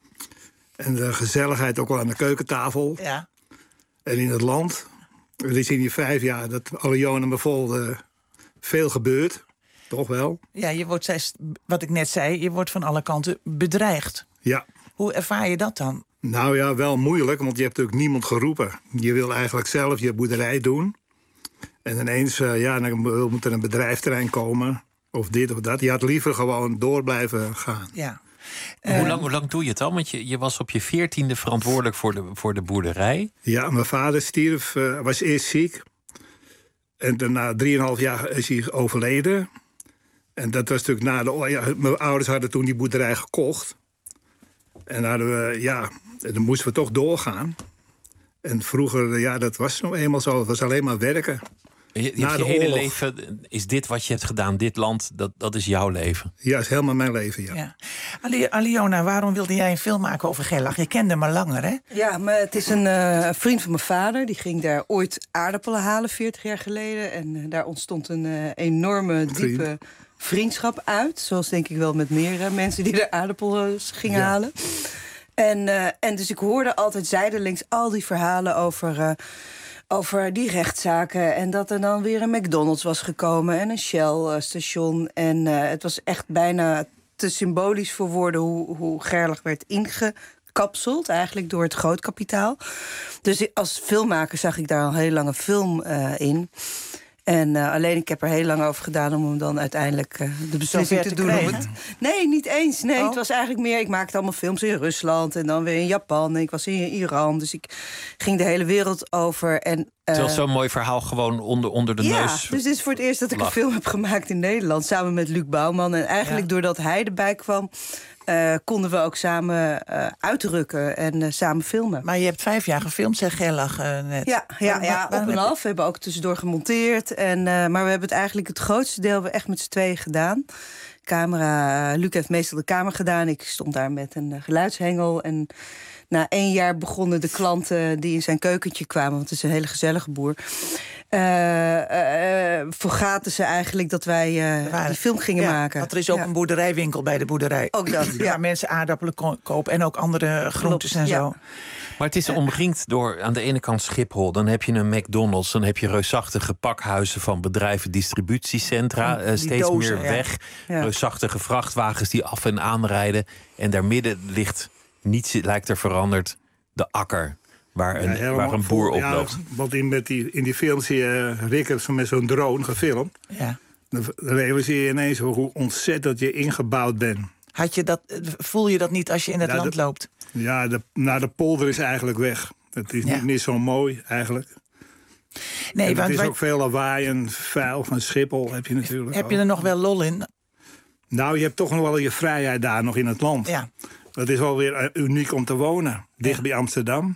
En de gezelligheid ook wel aan de keukentafel. Ja. En in het land. Er is in die vijf jaar dat Aliona me vol uh, veel gebeurt. Toch wel. Ja, je wordt, wat ik net zei, je wordt van alle kanten bedreigd. Ja. Hoe ervaar je dat dan? Nou ja, wel moeilijk, want je hebt natuurlijk niemand geroepen. Je wil eigenlijk zelf je boerderij doen. En ineens, uh, ja, dan moet er een bedrijfterrein komen. Of dit of dat. Je had liever gewoon door blijven gaan. Ja. Uh, hoe, lang, hoe lang doe je het dan? Want je, je was op je veertiende verantwoordelijk voor de, voor de boerderij. Ja, mijn vader stierf, uh, was eerst ziek. En daarna drieënhalf jaar is hij overleden. En dat was natuurlijk na de... Ja, mijn ouders hadden toen die boerderij gekocht. En hadden we, ja, dan moesten we toch doorgaan. En vroeger, ja, dat was nou eenmaal zo. Het was alleen maar werken. Je, je, je hele oorlog. Leven, is dit wat je hebt gedaan, dit land, dat, dat is jouw leven? Ja, dat is helemaal mijn leven, ja. ja. Ali, Aliona, waarom wilde jij een film maken over Gerlach? Je kende hem al langer, hè? Ja, maar het is een uh, vriend van mijn vader. Die ging daar ooit aardappelen halen, veertig jaar geleden. En uh, daar ontstond een uh, enorme, diepe vriendschap uit. Zoals denk ik wel met meer uh, mensen die er aardappelen gingen ja. halen. En, uh, en dus ik hoorde altijd zijdelings al die verhalen over... Uh, over die rechtszaken en dat er dan weer een McDonald's was gekomen en een Shell-station. En uh, het was echt bijna te symbolisch voor woorden hoe, hoe Gerlach werd ingekapseld, eigenlijk door het grootkapitaal. Dus als filmmaker zag ik daar al heel lang een film uh, in. En uh, alleen ik heb er heel lang over gedaan om hem dan uiteindelijk uh, de beslissing te, te doen. Om het... Nee, niet eens. Nee, oh. Het was eigenlijk meer, ik maakte allemaal films in Rusland en dan weer in Japan. En ik was in Iran, dus ik ging de hele wereld over. En, uh... terwijl zo'n mooi verhaal gewoon onder, onder de ja, neus. Dus dit is voor het eerst dat ik lag. een film heb gemaakt in Nederland, samen met Luc Bouwman. En eigenlijk ja. doordat hij erbij kwam, Uh, konden we ook samen uh, uitrukken en uh, samen filmen. Maar je hebt vijf jaar gefilmd, zeg Gerlach uh, net. Ja, ja, ja op en af. We hebben ook tussendoor gemonteerd. En, uh, maar we hebben het eigenlijk het grootste deel echt met z'n tweeën gedaan. Camera, uh, Luc heeft meestal de camera gedaan. Ik stond daar met een uh, geluidshengel. En na één jaar begonnen de klanten die in zijn keukentje kwamen, want het is een hele gezellige boer. Uh, uh, vergaten ze eigenlijk dat wij uh, die film gingen ja, maken. Want er is ook ja. een boerderijwinkel bij de boerderij. Ook dat, ja. Waar mensen aardappelen ko- kopen en ook andere groentes en ja. zo. Maar het is omringd door aan de ene kant Schiphol, dan heb je een McDonald's, dan heb je reusachtige pakhuizen van bedrijven, distributiecentra, uh, steeds dozen, meer weg. Ja. Ja. Reusachtige vrachtwagens die af en aanrijden. En daarmidden ligt niets, lijkt er veranderd, de akker. Waar een, ja, waar een boer op loopt. Ja, want in, met die, in die film zie je Rickert met zo'n drone gefilmd. Ja. Dan realiseer je ineens hoe ontzettend je ingebouwd bent. Had je dat, voel je dat niet als je in het ja, land de, loopt? Ja, de, nou, de polder is eigenlijk weg. Het is ja. niet meer zo mooi eigenlijk. Nee, en want het is wij... ook veel lawaai en vuil van Schiphol heb je natuurlijk. Heb ook. je er nog wel lol in? Nou, je hebt toch nog wel je vrijheid daar nog in het land. Ja. Dat is wel weer uniek om te wonen, dicht ja. bij Amsterdam.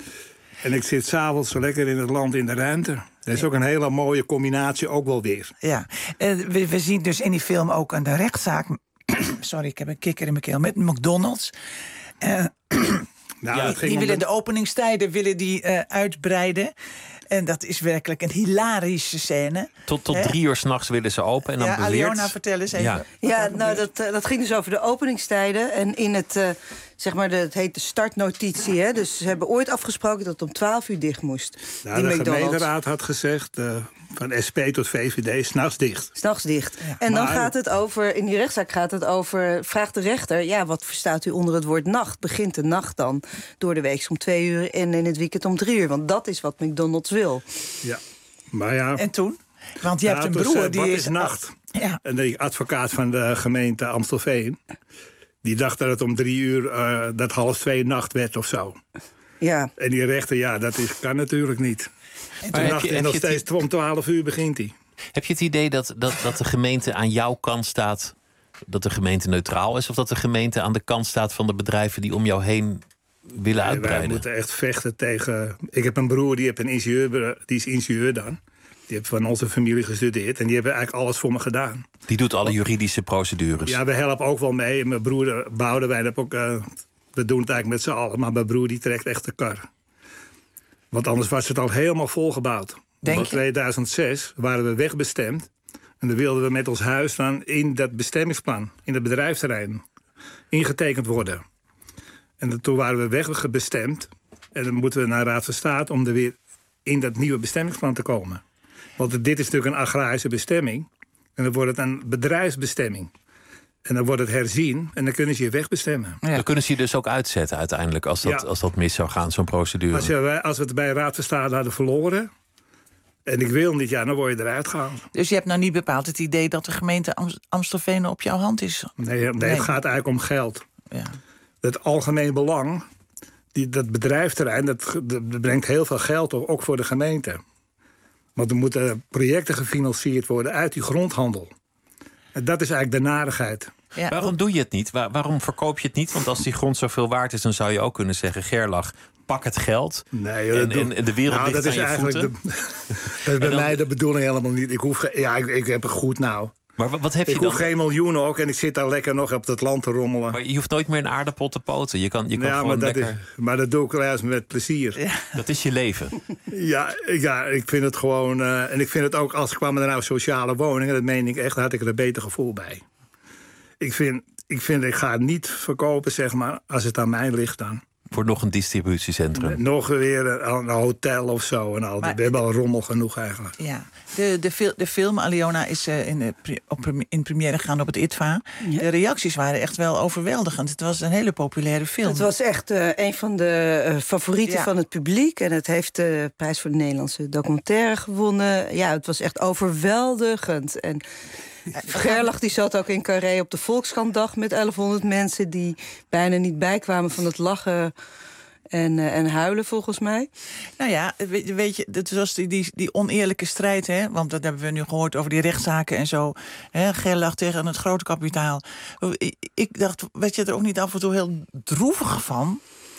En ik zit s'avonds zo lekker in het land in de ruimte. Dat is ja. ook een hele mooie combinatie, ook wel weer. Ja, uh, we, we zien dus in die film ook een rechtszaak. Sorry, ik heb een kikker in mijn keel. Met McDonald's. Uh, nou, ja, die die willen de... de openingstijden willen die, uh, uitbreiden. En dat is werkelijk een hilarische scène. Tot, tot drie uur 's nachts willen ze open. En dan ja, beweert... Aliona, vertel eens even. Ja, ja nou, dat, uh, dat ging dus over de openingstijden. En in het, uh, zeg maar, de, het heet de startnotitie. Hè? Dus ze hebben ooit afgesproken dat het om twaalf uur dicht moest. Nou, de McDonald's. Gemeenteraad had gezegd, uh, van S P tot V V D, 's nachts dicht. 's Nachts dicht. Ja. En dan maar... gaat het over, in die rechtszaak gaat het over, vraagt de rechter, ja, wat verstaat u onder het woord nacht? Begint de nacht dan door de week om twee uur en in het weekend om drie uur? Want dat is wat McDonald's wil. Ja, maar ja. En toen? Want je ja, hebt een broer dus, uh, die wat is... is nacht? Ja. En de advocaat van de gemeente Amstelveen, die dacht dat het om drie uur, uh, dat half twee nacht werd of zo. Ja. En die rechter, ja, dat is, kan natuurlijk niet. En toen dacht hij nog steeds, om twaalf uur begint hij. Heb je het idee dat, dat, dat de gemeente aan jouw kant staat, dat de gemeente neutraal is, of dat de gemeente aan de kant staat van de bedrijven die om jou heen willen uitbreiden? Nee, wij moeten echt vechten tegen... Ik heb een broer, die, heb een ingenieur, die is ingenieur dan. Die heeft van onze familie gestudeerd en die hebben eigenlijk alles voor me gedaan. Die doet alle juridische procedures? Ja, we helpen ook wel mee. Mijn broer Boudewijn heb ook... Uh, we doen het eigenlijk met z'n allen, maar mijn broer die trekt echt de kar. Want anders was het al helemaal volgebouwd. In tweeduizend zes waren we wegbestemd. En dan wilden we met ons huis dan in dat bestemmingsplan, in het bedrijfsterrein, ingetekend worden. En toen waren we wegbestemd. En dan moeten we naar Raad van State om er weer in dat nieuwe bestemmingsplan te komen. Want dit is natuurlijk een agrarische bestemming. En dan wordt het een bedrijfsbestemming. En dan wordt het herzien en dan kunnen ze je wegbestemmen. Ja. Dan kunnen ze je dus ook uitzetten uiteindelijk als dat, ja. als dat mis zou gaan, zo'n procedure. Als, je, als we het bij Raad van State hadden verloren en ik wil niet, ja, dan word je eruit gehaald. Dus je hebt nou niet bepaald het idee dat de gemeente Am- Amstelveen op jouw hand is? Nee, nee, nee, het gaat eigenlijk om geld. Ja. Het algemeen belang, die, dat bedrijfsterrein, dat, dat brengt heel veel geld op, ook voor de gemeente. Want er moeten projecten gefinancierd worden uit die grondhandel. En dat is eigenlijk de narigheid. Ja. Waarom doe je het niet? Waar, waarom verkoop je het niet? Want als die grond zoveel waard is, dan zou je ook kunnen zeggen, Gerlach, pak het geld. Nee, joh, en, en, en de wereld nou, ligt dat aan is je voeten. De, dat is bij dan, mij de bedoeling helemaal niet. Ik, hoef, ja, ik, ik heb het goed nou. Maar wat, wat heb je ik dan? hoef geen miljoen ook en ik zit daar lekker nog op het land te rommelen. Maar je hoeft nooit meer een aardappel te poten. Je kan, je kan ja, gewoon maar dat lekker... Is, maar dat doe ik wel eens met plezier. Ja. Dat is je leven. ja, ja, ik vind het gewoon... Uh, en ik vind het ook, als ik kwam er nou sociale woningen, dat meen ik echt, daar had ik er een beter gevoel bij. Ik vind, ik vind, ik ga het niet verkopen, zeg maar, als het aan mij ligt dan. Voor nog een distributiecentrum. Nog weer een, een hotel of zo. En al. Maar- We hebben al rommel genoeg eigenlijk. Ja, de, de, fil- de film Aliona is uh, in, de pre- op premi- in première gegaan op het I T V A. Ja. De reacties waren echt wel overweldigend. Het was een hele populaire film. Het was echt uh, een van de uh, favorieten Ja. van het publiek. En het heeft de prijs voor de Nederlandse documentaire gewonnen. Ja, het was echt overweldigend. En Gerlach die zat ook in Carré op de Volkskrantdag met elfhonderd mensen die bijna niet bijkwamen van het lachen en, uh, en huilen, volgens mij. Nou ja, weet, weet je, het was die, die, die oneerlijke strijd, hè? Want dat hebben we nu gehoord over die rechtszaken en zo. Hè? Gerlach tegen het grote kapitaal. Ik, ik dacht, werd je er ook niet af en toe heel droevig van?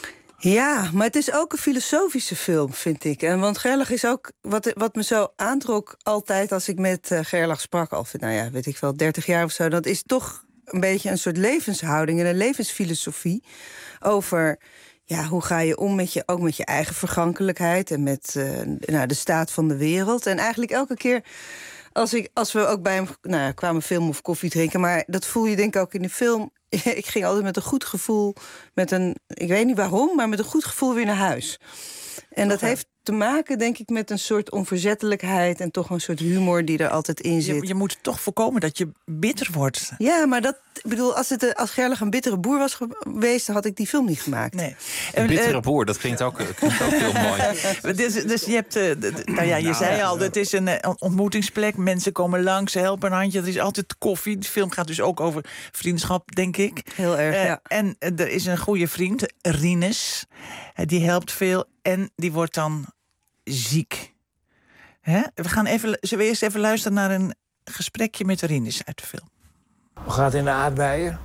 Ja, maar het is ook een filosofische film, vind ik. En want Gerlach is ook, wat, wat me zo aantrok altijd als ik met uh, Gerlach sprak, al nou ja, weet ik wel, dertig jaar of zo, dat is toch een beetje een soort levenshouding en een levensfilosofie over, ja, hoe ga je om met je, ook met je eigen vergankelijkheid en met uh, nou, de staat van de wereld. En eigenlijk elke keer als, ik, als we ook bij hem nou ja, kwamen filmen of koffie drinken, maar dat voel je denk ik ook in de film. Ik ging altijd met een goed gevoel, met een, ik weet niet waarom, maar met een goed gevoel weer naar huis. En dat heeft te maken, denk ik, met een soort onverzettelijkheid en toch een soort humor die er altijd in zit. Je, je moet toch voorkomen dat je bitter wordt. Ja, maar dat, ik bedoel, als, het, als Gerlach een bittere boer was geweest, dan had ik die film niet gemaakt. Nee. Een bittere boer, dat klinkt ook, klinkt ook heel mooi. Dus, dus je hebt, uh, de, de, nou ja, je nou, zei al, het is een uh, ontmoetingsplek. Mensen komen langs, ze helpen een handje. Er is altijd koffie. De film gaat dus ook over vriendschap, denk ik. Heel erg, uh, ja. En uh, er is een goede vriend, Rinus. Uh, die helpt veel en die wordt dan ziek. Hè? We gaan even, zullen we eerst even luisteren naar een gesprekje met Rinus uit de film. Hoe gaat het in de aardbeien?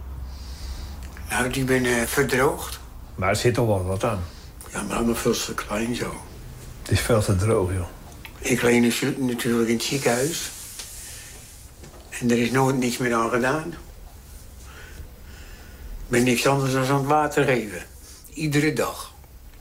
Nou, die ben uh, verdroogd. Maar er zit toch wel wat aan? Ja, maar allemaal veel te klein zo. Het is veel te droog, joh. Ik leen natuurlijk in het ziekenhuis. En er is nooit niks meer aan gedaan. Ik ben niks anders dan aan het water geven. Iedere dag.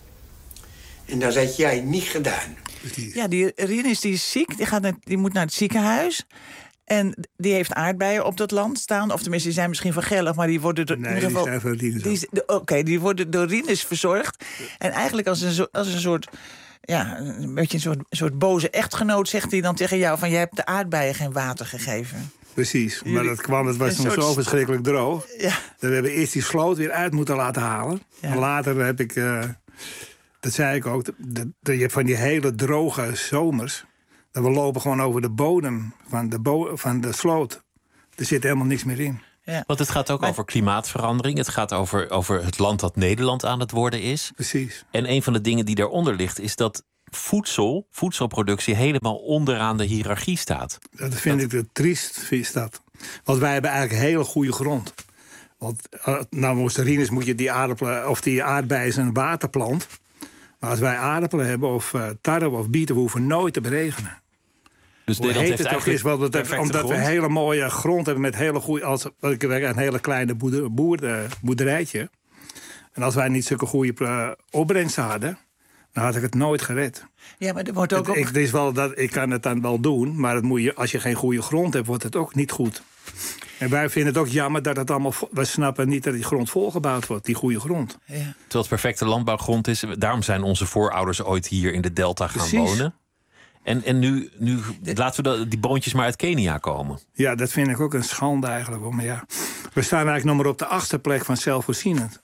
En dat had jij niet gedaan. Ja, die Rinus die is ziek. Die, gaat naar, die moet naar het ziekenhuis. En die heeft aardbeien op dat land staan. Of tenminste, die zijn misschien van Gerlach, maar die worden door, nee, in ieder geval, die zijn van Rinus. Oké, okay, die worden door Rinus verzorgd. En eigenlijk als een, als een soort, ja, een beetje een soort, een soort boze echtgenoot zegt hij dan tegen jou van, jij hebt de aardbeien geen water gegeven. Precies, maar dat kwam, het was nog soort... zo verschrikkelijk droog. Ja. We hebben eerst die sloot weer uit moeten laten halen. Ja. En later heb ik, uh, dat zei ik ook, de, de, je hebt van die hele droge zomers. Dat we lopen gewoon over de bodem van de, bo van de sloot. Er zit helemaal niks meer in. Ja. Want het gaat ook maar... over klimaatverandering. Het gaat over, over het land dat Nederland aan het worden is. Precies. En een van de dingen die daaronder ligt is dat voedsel, voedselproductie helemaal onderaan de hiërarchie staat. Dat vind dat... ik het triest, is dat. Want wij hebben eigenlijk hele goede grond. Want nou moest Rinus moet je die aardappelen of die aardbeien een waterplant. Maar als wij aardappelen hebben of uh, tarwe of bieten, we hoeven nooit te beregenen. Dus Hoe heet het toch is, wel dat het, omdat grond. we hele mooie grond hebben met hele goede, als ik werk een hele kleine boerder, boer, boerderijtje. En als wij niet zulke goede uh, opbrengsten hadden, dan had ik het nooit gered. Ja, maar er wordt ook. Het, ik, het is wel dat ik kan het dan wel doen, maar het moet je, als je geen goede grond hebt, wordt het ook niet goed. En wij vinden het ook jammer dat het allemaal. Wij snappen niet dat die grond volgebouwd wordt, die goede grond. Ja. Terwijl het perfecte landbouwgrond is. Daarom zijn onze voorouders ooit hier in de delta gaan Precies. wonen. En, en nu, nu laten we die boontjes maar uit Kenia komen. Ja, dat vind ik ook een schande eigenlijk. Maar ja, we staan eigenlijk nog maar op de achtste plek van zelfvoorzienend.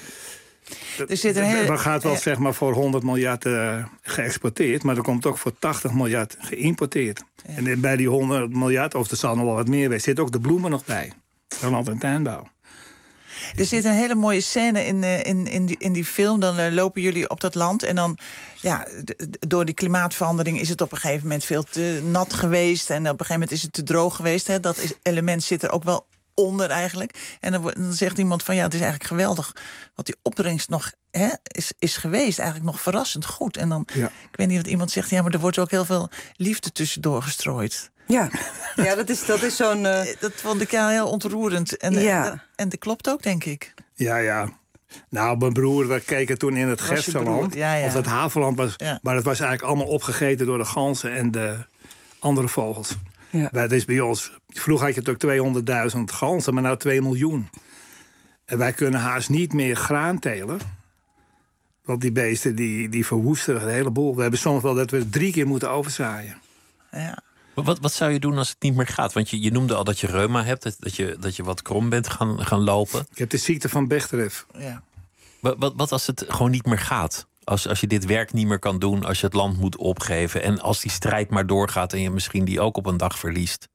Er zit een hele... Er gaat wel uh, zeg maar voor honderd miljard uh, geëxporteerd, maar er komt ook voor tachtig miljard geïmporteerd. Ja. En bij die honderd miljard, of er zal nog wel wat meer bij, zit ook de bloemen nog bij. Van land- en tuinbouw. Er zit een hele mooie scène in, in, in, die, in die film. Dan uh, lopen jullie op dat land. En dan, ja, door die klimaatverandering is het op een gegeven moment veel te nat geweest. En op een gegeven moment is het te droog geweest. Hè. Dat is, element zit er ook wel onder eigenlijk. En dan, dan zegt iemand van, ja, het is eigenlijk geweldig wat die opbrengst nog hè, is, is geweest. Eigenlijk nog verrassend goed. En dan, ja. ik weet niet wat iemand zegt, ja, maar er wordt ook heel veel liefde tussendoor gestrooid. Ja, ja dat is, dat is zo'n... Uh... Dat vond ik ja heel ontroerend. En, ja. en, en dat klopt ook, denk ik. Ja, ja. Nou, mijn broer, we keken toen in het Gersterland. Ja, ja. Of het Haveland was. Ja. Maar het was eigenlijk allemaal opgegeten door de ganzen en de andere vogels. Ja. Dat is bij ons. Vroeger had je toch tweehonderdduizend ganzen, maar nou twee miljoen. En wij kunnen haast niet meer graan telen. Want die beesten die, die verwoesten een heleboel. We hebben soms wel dat we drie keer moeten overzaaien. Ja. Wat, wat zou je doen als het niet meer gaat? Want je, je noemde al dat je reuma hebt, dat, dat, je, dat je wat krom bent gaan, gaan lopen. Ik heb de ziekte van Bechterew. Ja. Wat, wat, wat als het gewoon niet meer gaat? Als, als je dit werk niet meer kan doen, als je het land moet opgeven... en als die strijd maar doorgaat en je misschien die ook op een dag verliest?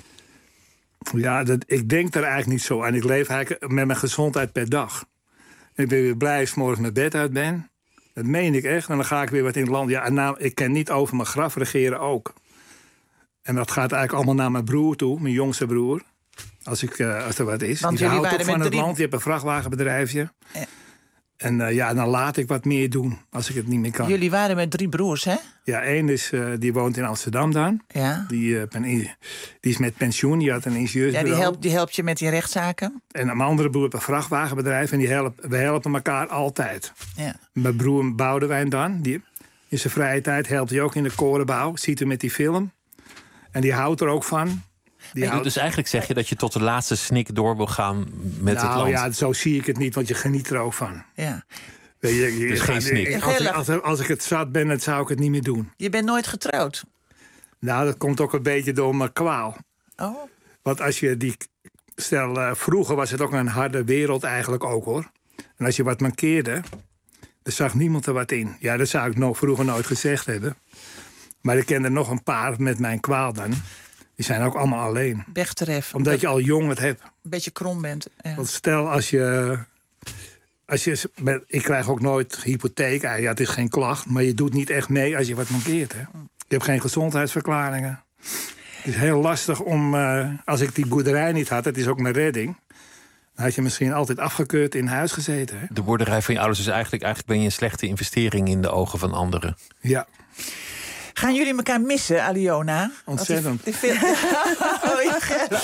Ja, dat, ik denk daar eigenlijk niet zo aan. Ik leef eigenlijk met mijn gezondheid per dag. Ik ben weer blij als ik morgen mijn bed uit ben. Dat meen ik echt. En dan ga ik weer wat in het land. Ja, en nou, ik kan niet over mijn graf regeren ook. En dat gaat eigenlijk allemaal naar mijn broer toe, mijn jongste broer. Als, ik, uh, als er wat is. Want die houdt toch van het drie... land. Je hebt een vrachtwagenbedrijfje. Ja. En uh, ja, dan laat ik wat meer doen als ik het niet meer kan. Jullie waren met drie broers, hè? Ja, één is, uh, die woont in Amsterdam dan. Ja. Die, uh, die is met pensioen, die had een ingenieursbureau. Ja, die helpt, die helpt je met die rechtszaken. En mijn andere broer heeft een vrachtwagenbedrijf. En die help, we helpen elkaar altijd. Ja. Mijn broer Boudewijn dan, die in zijn vrije tijd helpt hij ook in de korenbouw. Ziet hem met die film. En die houdt er ook van. Die houdt... Dus eigenlijk zeg je dat je tot de laatste snik door wil gaan met nou, het land. Nou ja, zo zie ik het niet, want je geniet er ook van. Ja. Je, je, dus geen snik. Als, als, als, als ik het zat ben, dan zou ik het niet meer doen. Je bent nooit getrouwd? Nou, dat komt ook een beetje door mijn kwaal. Oh. Want als je die... Stel, uh, vroeger was het ook een harde wereld eigenlijk ook, hoor. En als je wat mankeerde, dan zag niemand er wat in. Ja, dat zou ik nog vroeger nooit gezegd hebben. Maar ik ken er nog een paar met mijn kwaal dan. Die zijn ook allemaal alleen. Bechterew. Omdat je al jong het hebt. Een beetje krom bent. Ja. Want stel, als je... Als je ik krijg ook nooit hypotheek. Ja, het is geen klacht. Maar je doet niet echt mee als je wat mankeert. Hè. Je hebt geen gezondheidsverklaringen. Het is heel lastig om... Uh, als ik die boerderij niet had, het is ook mijn redding... dan had je misschien altijd afgekeurd in huis gezeten. Hè. De boerderij van je ouders is eigenlijk... eigenlijk ben je een slechte investering in de ogen van anderen. Ja. Gaan jullie elkaar missen, Aliona? Ontzettend. Die, die film... oh, ja,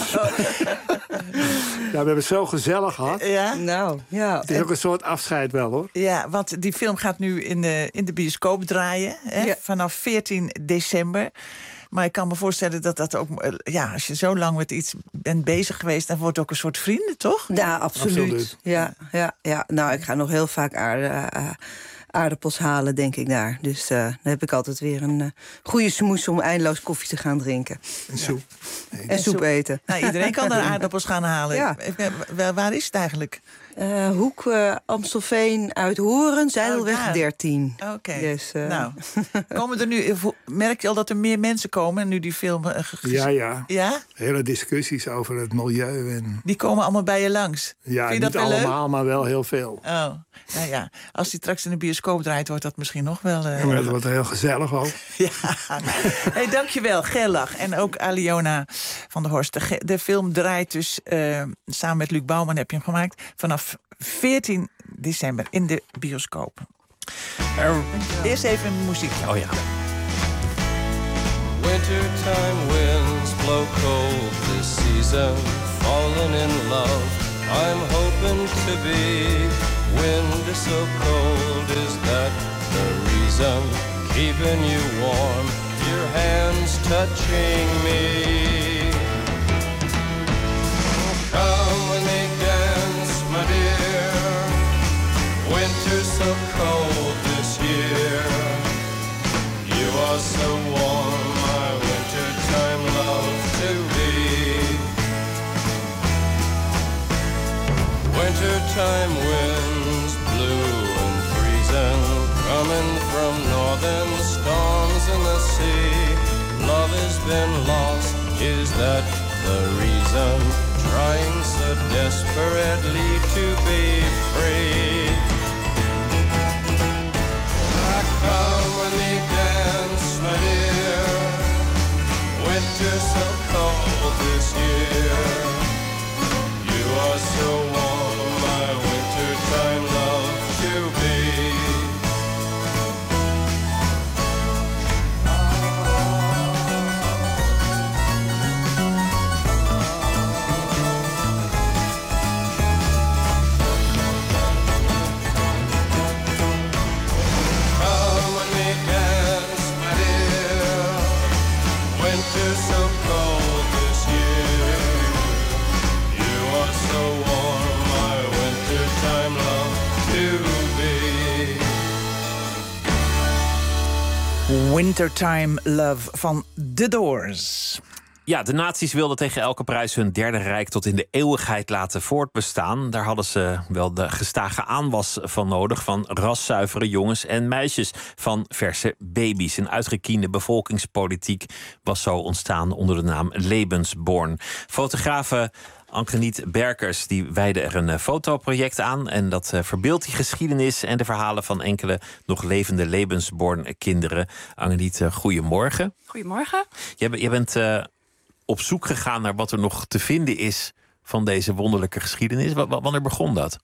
ja, we hebben het zo gezellig gehad. Ja? Nou, ja. Het is ook een soort afscheid wel, hoor. Ja, want die film gaat nu in de, in de bioscoop draaien. Hè? Ja. Vanaf veertien december. Maar ik kan me voorstellen dat dat ook... Ja, als je zo lang met iets bent bezig geweest... dan wordt het ook een soort vrienden, toch? Ja, absoluut. absoluut. Ja, ja, ja. Nou, ik ga nog heel vaak aarde... Uh, aardappels halen, denk ik daar. Dus uh, dan heb ik altijd weer een uh, goede smoes om eindeloos koffie te gaan drinken. En soep. Ja. En, en soep eten. Nou, iedereen kan er aardappels gaan halen. Ja. Waar, waar is het eigenlijk? Uh, Hoek, uh, Amstelveen, Uithoren, Zijdelweg oh, dertien. Oké. Okay. Dus, uh... nou, komen er nu, merk je al dat er meer mensen komen nu die film... Uh, ja, ja, ja. Hele discussies over het milieu. En... Die komen allemaal bij je langs. Ja, Vind je niet dat allemaal, leuk? maar wel heel veel. Oh, nou ja. Als die straks in de bioscoop draait, wordt dat misschien nog wel... Uh... Ja, maar dat wordt heel gezellig ook. Ja. Hey, dankjewel, Gerlach. En ook Aliona van der Horst. De, de film draait dus, uh, samen met Luc Bouwman heb je hem gemaakt... vanaf veertien december in de bioscoop. Er... Eerst even een muziekje. Oh ja. Wintertime winds blow cold this season, falling in love. I'm hoping to be. Wind so cold, is that the reason? Keeping you warm, your hands touching me. Come with me, dance, my dear. Winter's so cold this year. You are so warm, my wintertime love to be. Wintertime winds blue and freezing, coming from northern storms in the sea. Love has been lost, is that the reason? Trying so desperately to be free. Come with me, dance, my dear. Winter so cold this year. You are so warm, my wintertime love to be. Wintertime Love van The Doors. Ja, de nazi's wilden tegen elke prijs hun derde rijk tot in de eeuwigheid laten voortbestaan. Daar hadden ze wel de gestage aanwas van nodig van raszuivere jongens en meisjes, van verse baby's. Een uitgekiende bevolkingspolitiek was zo ontstaan onder de naam Lebensborn. Fotografe Anke-Niet Berkers die wijde er een fotoproject aan. En dat uh, verbeeldt die geschiedenis en de verhalen van enkele nog levende Lebensborn-kinderen. Anke-Niet, uh, goedemorgen. Goedemorgen. Je, je bent uh, op zoek gegaan naar wat er nog te vinden is van deze wonderlijke geschiedenis. W- wanneer begon dat?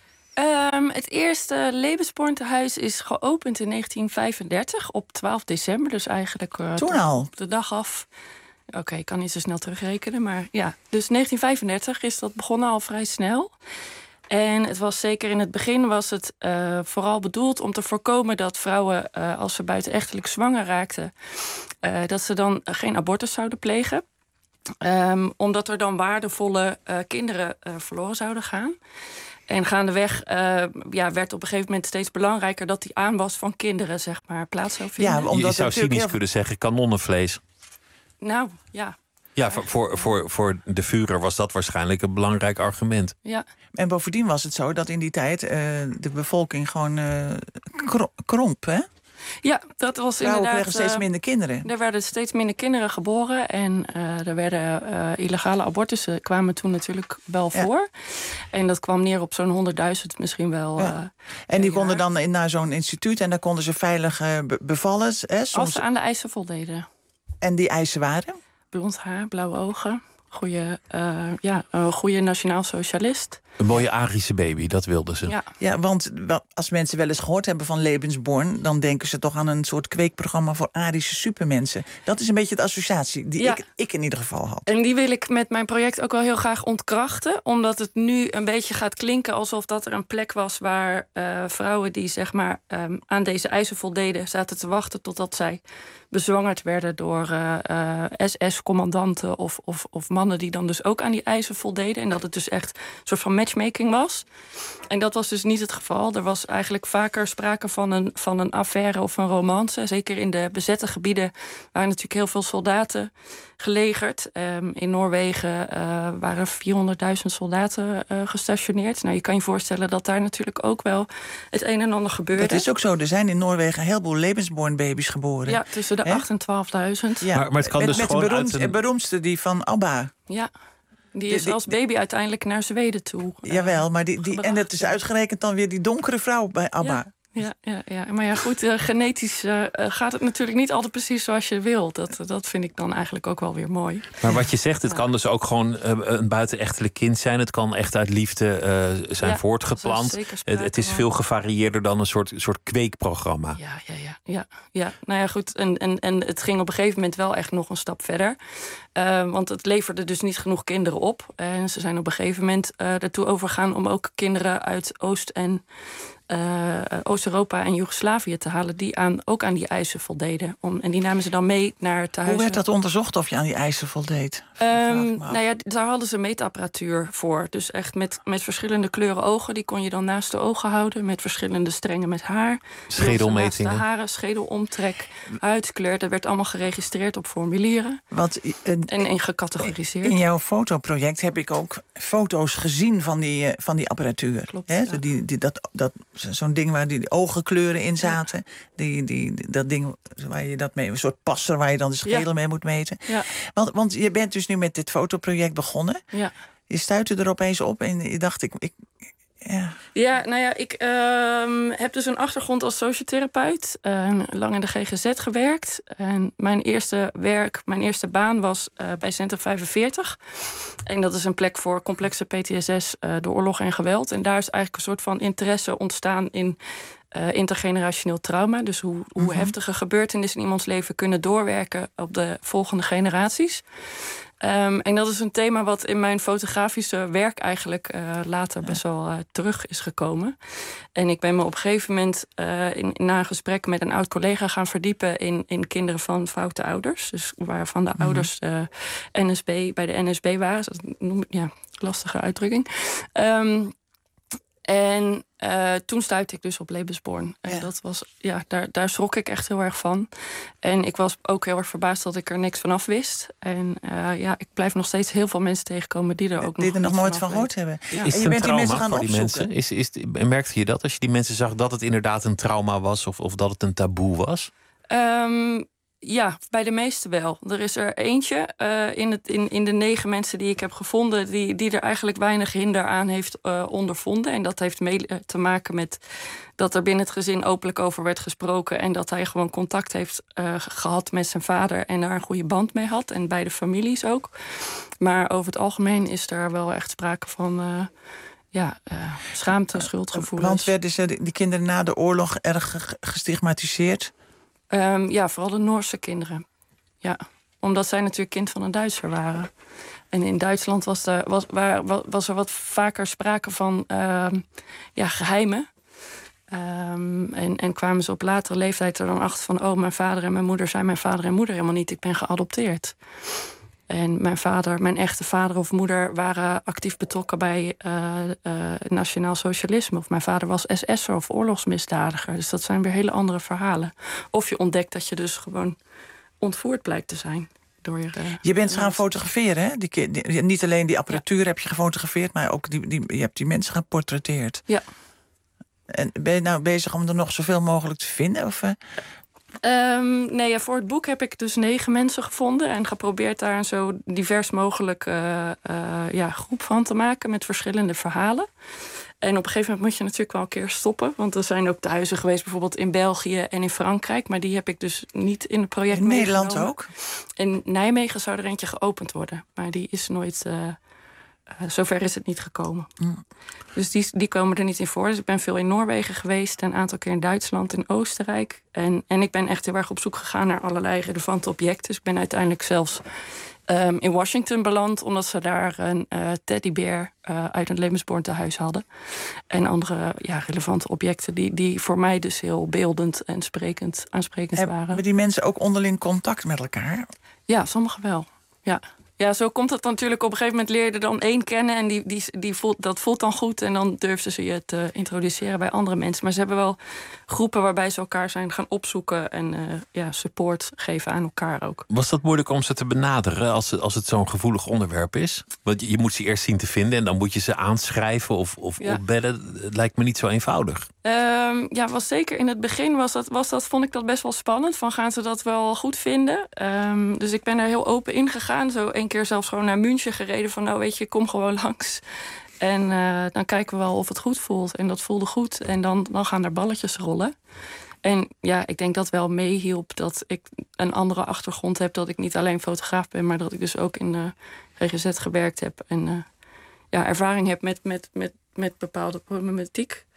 Um, het eerste Lebensborn-tehuis is geopend in negentien vijfendertig op twaalf december. Dus eigenlijk uh, Toen al? Op de dag af. Oké, okay, ik kan niet zo snel terugrekenen, maar ja. Dus negentien vijfendertig is dat begonnen al vrij snel. En het was zeker in het begin was het uh, vooral bedoeld om te voorkomen dat vrouwen, uh, als ze buitenechtelijk zwanger raakten, uh, dat ze dan geen abortus zouden plegen. Um, omdat er dan waardevolle uh, kinderen uh, verloren zouden gaan. En gaandeweg uh, ja, werd op een gegeven moment steeds belangrijker dat die aanwas van kinderen, zeg maar, plaats zou vinden. Ja, omdat je zou cynisch heel... kunnen zeggen kanonnenvlees. Nou, ja. Ja, voor, voor, voor, voor de Führer was dat waarschijnlijk een belangrijk argument. Ja. En bovendien was het zo dat in die tijd uh, de bevolking gewoon uh, kro- kromp, hè? Ja, dat was Vrouwen inderdaad... kregen steeds minder kinderen. Er werden steeds minder kinderen geboren. En uh, er werden uh, illegale abortussen kwamen toen natuurlijk wel ja. voor. En dat kwam neer op zo'n honderdduizend misschien wel. Ja. Uh, en die konden dan in, naar zo'n instituut en daar konden ze veilig uh, bevallen. Hè, soms... Als ze aan de eisen voldeden. En die eisen waren? Blond haar, blauwe ogen. Goeie, uh, ja, een goede nationaal socialist. Een mooie Arische baby, dat wilden ze. Ja, ja, want als mensen wel eens gehoord hebben van Lebensborn, dan denken ze toch aan een soort kweekprogramma voor Arische supermensen. Dat is een beetje de associatie die ja. ik, ik in ieder geval had. En die wil ik met mijn project ook wel heel graag ontkrachten. Omdat het nu een beetje gaat klinken alsof dat er een plek was waar uh, vrouwen die zeg maar um, aan deze eisen voldeden, zaten te wachten totdat zij bezwangerd werden door uh, uh, S S-commandanten of, of, of mannen die dan dus ook aan die eisen voldeden. En dat het dus echt een soort van matchmaking was. En dat was dus niet het geval. Er was eigenlijk vaker sprake van een, van een affaire of een romance. Zeker in de bezette gebieden waren natuurlijk heel veel soldaten gelegerd. Um, in Noorwegen uh, waren vierhonderdduizend soldaten uh, gestationeerd. Nou, je kan je voorstellen dat daar natuurlijk ook wel het een en ander gebeurde. Dat is ook zo. Er zijn in Noorwegen een heleboel Lebensborn-baby's geboren. Ja, tussen de acht en twaalfduizend. Ja, maar, maar het kan met, dus met gewoon de beroemd, een... beroemdste, die van ABBA. Ja. Die is die, als baby uiteindelijk naar Zweden toe. Jawel, maar die, die, en dat is uitgerekend dan weer die donkere vrouw bij ABBA. Ja. Ja, ja, ja, maar ja, goed, uh, genetisch uh, gaat het natuurlijk niet altijd precies zoals je wilt. Dat, dat vind ik dan eigenlijk ook wel weer mooi. Maar wat je zegt, het kan dus ook gewoon uh, een buitenechtelijk kind zijn. Het kan echt uit liefde uh, zijn ja, voortgeplant. Het, het is veel gevarieerder dan een soort, soort kweekprogramma. Ja, ja, ja, ja, ja. Nou ja, goed. En, en, en het ging op een gegeven moment wel echt nog een stap verder. Uh, want het leverde dus niet genoeg kinderen op. En ze zijn op een gegeven moment uh, ertoe overgegaan om ook kinderen uit Oost- en Uh, Oost-Europa en Joegoslavië te halen, die aan, ook aan die eisen voldeden. Om, en die namen ze dan mee naar thuis. Hoe werd dat onderzocht of je aan die eisen voldeed? Um, nou ja, daar hadden ze meetapparatuur voor. Dus echt met, met verschillende kleuren ogen. Die kon je dan naast de ogen houden. Met verschillende strengen met haar. Schedelmetingen. De haren, schedelomtrek, huidskleur. Dat werd allemaal geregistreerd op formulieren. Wat, uh, en, en gecategoriseerd. In jouw fotoproject heb ik ook foto's gezien van die, uh, van die apparatuur. Klopt, He? ja. die, die, dat, dat, zo'n ding waar die ogenkleuren in zaten. Ja. Die, die, dat ding waar je dat mee, een soort passer waar je dan de schedel ja. mee moet meten. Ja. Want, want je bent dus nu met dit fotoproject begonnen. Ja. Je stuitte er opeens op en je dacht, ik... ik ja. ja, nou ja, ik uh, heb dus een achtergrond als sociotherapeut. Uh, lang in de G G Z gewerkt. En mijn eerste werk, mijn eerste baan was uh, bij Centrum vijfenveertig. En dat is een plek voor complexe P T S S uh, door oorlog en geweld. En daar is eigenlijk een soort van interesse ontstaan in uh, intergenerationeel trauma. Dus hoe, hoe mm-hmm. heftige gebeurtenissen in iemands leven kunnen doorwerken op de volgende generaties. Um, en dat is een thema wat in mijn fotografische werk eigenlijk uh, later best wel uh, terug is gekomen. En ik ben me op een gegeven moment uh, in, na een gesprek met een oud collega gaan verdiepen in, in kinderen van foute ouders. Dus waarvan de mm-hmm. ouders uh, N S B, bij de N S B waren. Dat noem ik, ja, lastige uitdrukking. Um, En uh, toen stuitte ik dus op Lebensborn. En ja. dat was, ja, daar, daar schrok ik echt heel erg van. En ik was ook heel erg verbaasd dat ik er niks van af wist. En uh, ja, ik blijf nog steeds heel veel mensen tegenkomen die er ook die nog, er nog nooit van gehoord hebben. Ja. Is en het je een bent die mensen trauma gaan voor die opzoeken. mensen? Is, is, merkte je dat als je die mensen zag dat het inderdaad een trauma was of, of dat het een taboe was? Um, Ja, bij de meeste wel. Er is er eentje uh, in, het, in, in de negen mensen die ik heb gevonden... die, die er eigenlijk weinig hinder aan heeft uh, ondervonden. En dat heeft mee uh, te maken met dat er binnen het gezin openlijk over werd gesproken... en dat hij gewoon contact heeft uh, gehad met zijn vader... en daar een goede band mee had. En bij de families ook. Maar over het algemeen is er wel echt sprake van... Uh, Ja, uh, schaamte, schuldgevoelens. Want werden ze, die kinderen na de oorlog erg gestigmatiseerd? Um, ja, vooral de Noorse kinderen. Ja, omdat zij natuurlijk kind van een Duitser waren. En in Duitsland was er, was, waar, was er wat vaker sprake van uh, ja, geheimen. Um, en, en kwamen ze op latere leeftijd er dan achter van... oh, mijn vader en mijn moeder zijn mijn vader en moeder helemaal niet. Ik ben geadopteerd. En mijn vader, mijn echte vader of moeder... waren actief betrokken bij uh, uh, nationaal socialisme. Of mijn vader was S S'er of oorlogsmisdadiger. Dus dat zijn weer hele andere verhalen. Of je ontdekt dat je dus gewoon ontvoerd blijkt te zijn. Door je, uh, je bent gaan fotograferen, hè? Die, die, niet alleen die apparatuur ja. heb je gefotografeerd... maar ook die, die, je hebt die mensen geportretteerd. Ja. En ben je nou bezig om er nog zoveel mogelijk te vinden? Of... Uh... Um, nee, ja, voor het boek heb ik dus negen mensen gevonden... en geprobeerd daar een zo divers mogelijk uh, uh, ja, groep van te maken... met verschillende verhalen. En op een gegeven moment moet je natuurlijk wel een keer stoppen... want er zijn ook tehuizen geweest, bijvoorbeeld in België en in Frankrijk... maar die heb ik dus niet in het project in meegenomen. Nederland ook? In Nijmegen zou er eentje geopend worden... maar die is nooit... Uh, Uh, zover is het niet gekomen. Mm. Dus die, die komen er niet in voor. Dus ik ben veel in Noorwegen geweest... een aantal keer in Duitsland, in Oostenrijk. En, en ik ben echt heel erg op zoek gegaan naar allerlei relevante objecten. Dus ik ben uiteindelijk zelfs um, in Washington beland... omdat ze daar een uh, teddybeer uh, uit een Lebensborn tehuis hadden. En andere ja, relevante objecten... Die, die voor mij dus heel beeldend en sprekend, aansprekend Heb, waren. Hebben die mensen ook onderling contact met elkaar? Ja, sommigen wel, ja. Ja, zo komt het natuurlijk. Op een gegeven moment leer je er dan één kennen... en die, die, die voelt, dat voelt dan goed. En dan durfden ze je te introduceren bij andere mensen. Maar ze hebben wel groepen waarbij ze elkaar zijn gaan opzoeken... en uh, ja, support geven aan elkaar ook. Was dat moeilijk om ze te benaderen als het, als het zo'n gevoelig onderwerp is? Want je, je moet ze eerst zien te vinden... en dan moet je ze aanschrijven of, of ja. opbellen. Het lijkt me niet zo eenvoudig. Um, ja, was zeker in het begin was dat, was dat, vond ik dat best wel spannend. Van gaan ze dat wel goed vinden? Um, dus ik ben er heel open in gegaan. Zo een keer zelfs gewoon naar München gereden. Van nou weet je, kom gewoon langs. En uh, dan kijken we wel of het goed voelt. En dat voelde goed. En dan, dan gaan er balletjes rollen. En ja, ik denk dat wel meehielp dat ik een andere achtergrond heb. Dat ik niet alleen fotograaf ben, maar dat ik dus ook in de G G Z gewerkt heb. En uh, ja, ervaring heb met, met, met, met bepaalde problematiek.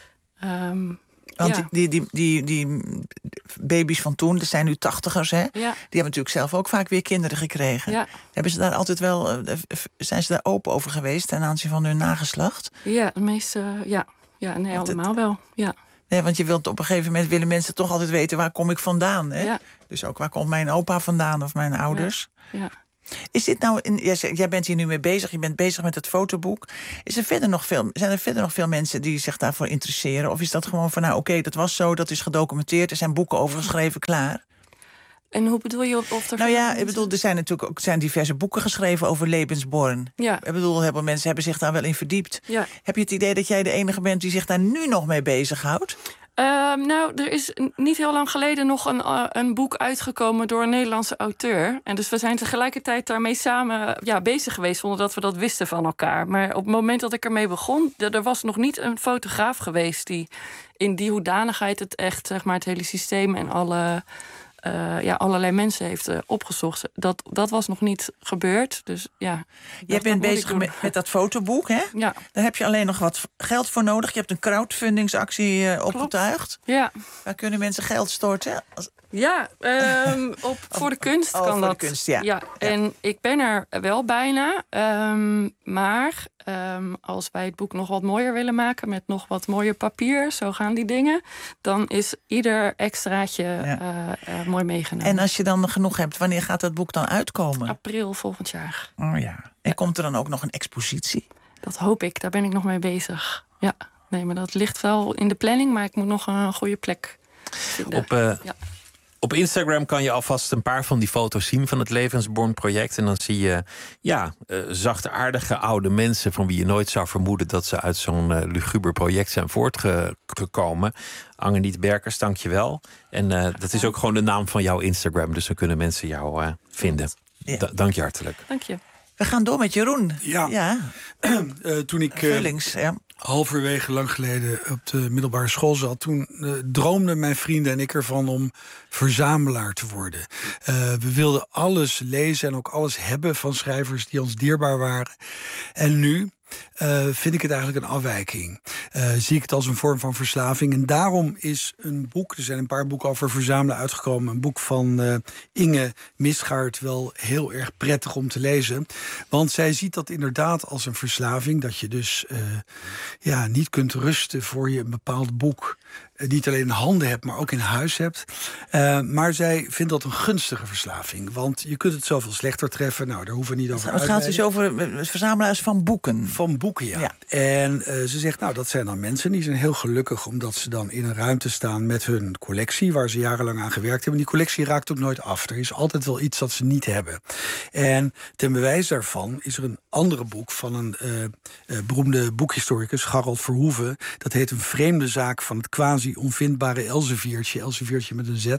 Um, Want ja. die, die, die, die baby's van toen, dat zijn nu tachtigers, hè? Ja. Die hebben natuurlijk zelf ook vaak weer kinderen gekregen. Ja. Hebben ze daar altijd wel, zijn ze daar open over geweest ten aanzien van hun nageslacht? Ja, de meeste, ja. Ja, nee, want allemaal het, wel, ja. Nee, want je wilt op een gegeven moment willen mensen toch altijd weten waar kom ik vandaan, hè? Ja. Dus ook waar komt mijn opa vandaan of mijn ouders? Ja. Ja. Is dit nou, in, jij bent hier nu mee bezig, je bent bezig met het fotoboek. Is er verder nog veel, zijn er verder nog veel mensen die zich daarvoor interesseren? Of is dat gewoon van, nou oké, okay, dat was zo, dat is gedocumenteerd, er zijn boeken over geschreven, klaar? En hoe bedoel je of er... Nou ja, ik bedoel, er zijn natuurlijk ook zijn diverse boeken geschreven over Lebensborn. Ja. Ik bedoel, heel veel mensen hebben zich daar wel in verdiept. Ja. Heb je het idee dat jij de enige bent die zich daar nu nog mee bezighoudt? Uh, nou, er is niet heel lang geleden nog een, uh, een boek uitgekomen door een Nederlandse auteur. En dus we zijn tegelijkertijd daarmee samen ja, bezig geweest, zonder dat we dat wisten van elkaar. Maar op het moment dat ik ermee begon, er was nog niet een fotograaf geweest die in die hoedanigheid het echt, zeg maar, het hele systeem en alle... Uh, ja, allerlei mensen heeft uh, opgezocht. Dat, dat was nog niet gebeurd. Dus, ja, Jij bent bezig met, met dat fotoboek, hè? Ja. Daar heb je alleen nog wat geld voor nodig. Je hebt een crowdfundingsactie uh, opgetuigd. Ja. Waar kunnen mensen geld storten? Als... Ja, um, op, voor de kunst oh, kan voor dat. De kunst, ja. Ja, en ja. ik ben er wel bijna. Um, maar um, als wij het boek nog wat mooier willen maken... met nog wat mooier papier, zo gaan die dingen... dan is ieder extraatje ja. uh, uh, mooi meegenomen. En als je dan genoeg hebt, wanneer gaat dat boek dan uitkomen? April volgend jaar. Oh ja. En ja. komt er dan ook nog een expositie? Dat hoop ik, daar ben ik nog mee bezig. Ja. opnemen. Dat ligt wel in de planning, maar ik moet nog een goede plek vinden. Op, uh, ja. op Instagram kan je alvast een paar van die foto's zien van het Levensborn-project. En dan zie je ja, uh, zachtaardige oude mensen van wie je nooit zou vermoeden dat ze uit zo'n uh, luguber project zijn voortgekomen. Angeniet Berkers, dank je wel. En uh, dat is ook gewoon de naam van jouw Instagram, dus dan kunnen mensen jou uh, vinden. Ja. Da- dank je hartelijk. Dank je. We gaan door met Jeroen. Ja. ja. uh, toen ik uh, Vullings, ja. halverwege lang geleden op de middelbare school zat, toen uh, droomden mijn vrienden en ik ervan om verzamelaar te worden. Uh, we wilden alles lezen en ook alles hebben van schrijvers die ons dierbaar waren. En nu Uh, vind ik het eigenlijk een afwijking. Uh, zie ik het als een vorm van verslaving. En daarom is een boek, er zijn een paar boeken over verzamelen uitgekomen. Een boek van uh, Inge Misgaard wel heel erg prettig om te lezen. Want zij ziet dat inderdaad als een verslaving. Dat je dus uh, ja, niet kunt rusten voor je een bepaald boek uh, niet alleen in handen hebt, maar ook in huis hebt. Uh, maar zij vindt dat een gunstige verslaving. Want je kunt het zoveel slechter treffen. Nou, daar hoeven we niet over uit te Het gaat dus over het verzamelaars van boeken. Van boeken, ja. ja. En uh, ze zegt, nou, dat zijn dan mensen die zijn heel gelukkig omdat ze dan in een ruimte staan met hun collectie, waar ze jarenlang aan gewerkt hebben. Die collectie raakt ook nooit af. Er is altijd wel iets dat ze niet hebben. En ten bewijs daarvan is er een andere boek van een uh, uh, beroemde boekhistoricus, Harold Verhoeven. Dat heet Een vreemde zaak van het quasi-onvindbare Elseviertje. Elseviertje met een Z.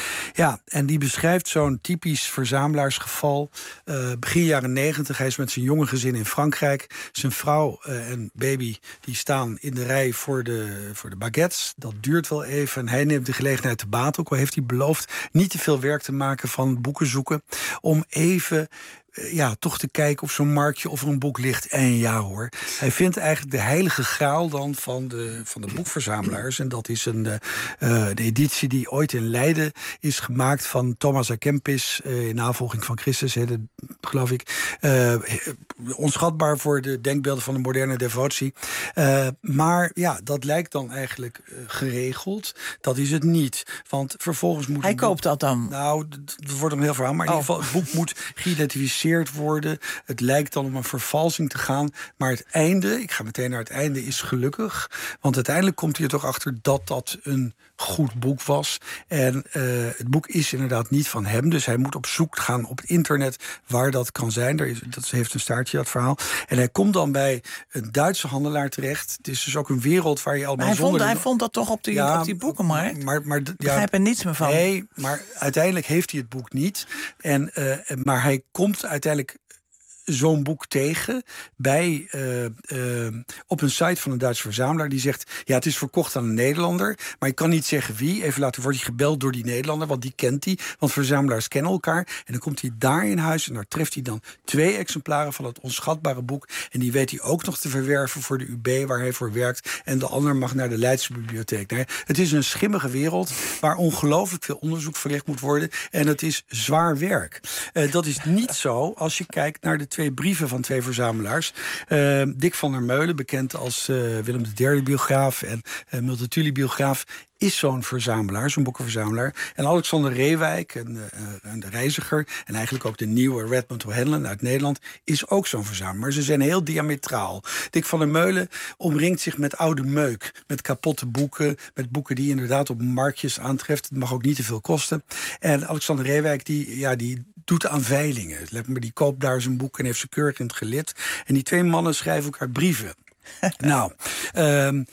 Ja, en die beschrijft zo'n typisch verzamelaarsgeval. Uh, begin jaren negentig, hij is met zijn jonge gezin in Frankrijk. Zijn vrouw uh, en baby die staan in de rij voor de, voor de baguettes. Dat duurt wel even. En hij neemt de gelegenheid te baat. Ook al heeft hij beloofd niet te veel werk te maken van boeken zoeken. Om even ja, toch te kijken op zo'n marktje of er een boek ligt. En ja hoor, hij vindt eigenlijk de heilige graal dan van de, van de boekverzamelaars. En dat is een, uh, de editie die ooit in Leiden is gemaakt van Thomas à Kempis, uh, in navolging van Christus, he, de, geloof ik. Uh, onschatbaar voor de denkbeelden van de moderne devotie. Uh, maar ja, dat lijkt dan eigenlijk uh, geregeld. Dat is het niet. Want vervolgens moet... Hij koopt dat dan? Nou, dat wordt een heel verhaal. Maar in oh. ieder geval, het boek moet geïdentificeerd worden. Het lijkt dan om een vervalsing te gaan. Maar het einde, ik ga meteen naar het einde, is gelukkig. Want uiteindelijk komt hij er toch achter dat dat een goed boek was. En uh, het boek is inderdaad niet van hem. Dus hij moet op zoek gaan op het internet waar dat kan zijn. Er is, dat heeft een staartje, dat verhaal. En hij komt dan bij een Duitse handelaar terecht. Het is dus ook een wereld waar je allemaal hij zonder... Vond, hij vond dat toch op die, ja, op die boekenmarkt? Maar, maar, ik begrijp er niets meer van. Nee, maar uiteindelijk heeft hij het boek niet. En, uh, maar hij komt uiteindelijk zo'n boek tegen bij uh, uh, op een site van een Duitse verzamelaar die zegt, ja, het is verkocht aan een Nederlander, maar je kan niet zeggen wie. Even later wordt hij gebeld door die Nederlander, want die kent hij, want verzamelaars kennen elkaar. En dan komt hij daar in huis en daar treft hij dan twee exemplaren van het onschatbare boek. En die weet hij ook nog te verwerven voor de U B waar hij voor werkt. En de ander mag naar de Leidse bibliotheek. Nee, het is een schimmige wereld waar ongelooflijk veel onderzoek verricht moet worden. En het is zwaar werk. Uh, dat is niet zo als je kijkt naar de twee brieven van twee verzamelaars. Uh, Dick van der Meulen, bekend als uh, Willem de Derde biograaf en uh, Multatuli biograaf, is zo'n verzamelaar, zo'n boekenverzamelaar. En Alexander Reewijk, een, uh, een reiziger, en eigenlijk ook de nieuwe Redmond O'Hanlon uit Nederland, is ook zo'n verzamelaar. Maar ze zijn heel diametraal. Dick van der Meulen omringt zich met oude meuk, met kapotte boeken, met boeken die inderdaad op marktjes aantreft. Het mag ook niet te veel kosten. En Alexander Reewijk, die, ja, die doet aan veilingen. Die koopt daar zijn boek en heeft ze keurig in het gelid. En die twee mannen schrijven elkaar brieven. nou, um,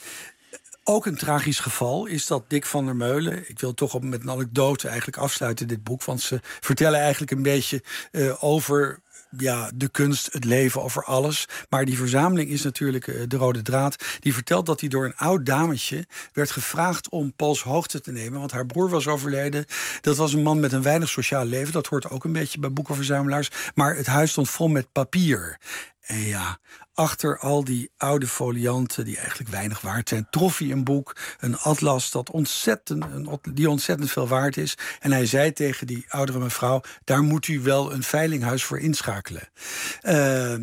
ook een tragisch geval is dat Dick van der Meulen... ik wil toch op, met een anekdote eigenlijk afsluiten dit boek, want ze vertellen eigenlijk een beetje uh, over ja, de kunst, het leven, over alles. Maar die verzameling is natuurlijk uh, de rode draad. Die vertelt dat hij door een oud dametje werd gevraagd om polshoogte te nemen, want haar broer was overleden. Dat was een man met een weinig sociaal leven. Dat hoort ook een beetje bij boekenverzamelaars. Maar het huis stond vol met papier. En ja, achter al die oude folianten die eigenlijk weinig waard zijn, trof hij een boek, een atlas dat ontzettend, die ontzettend veel waard is. En hij zei tegen die oudere mevrouw, daar moet u wel een veilinghuis voor inschakelen. Uh,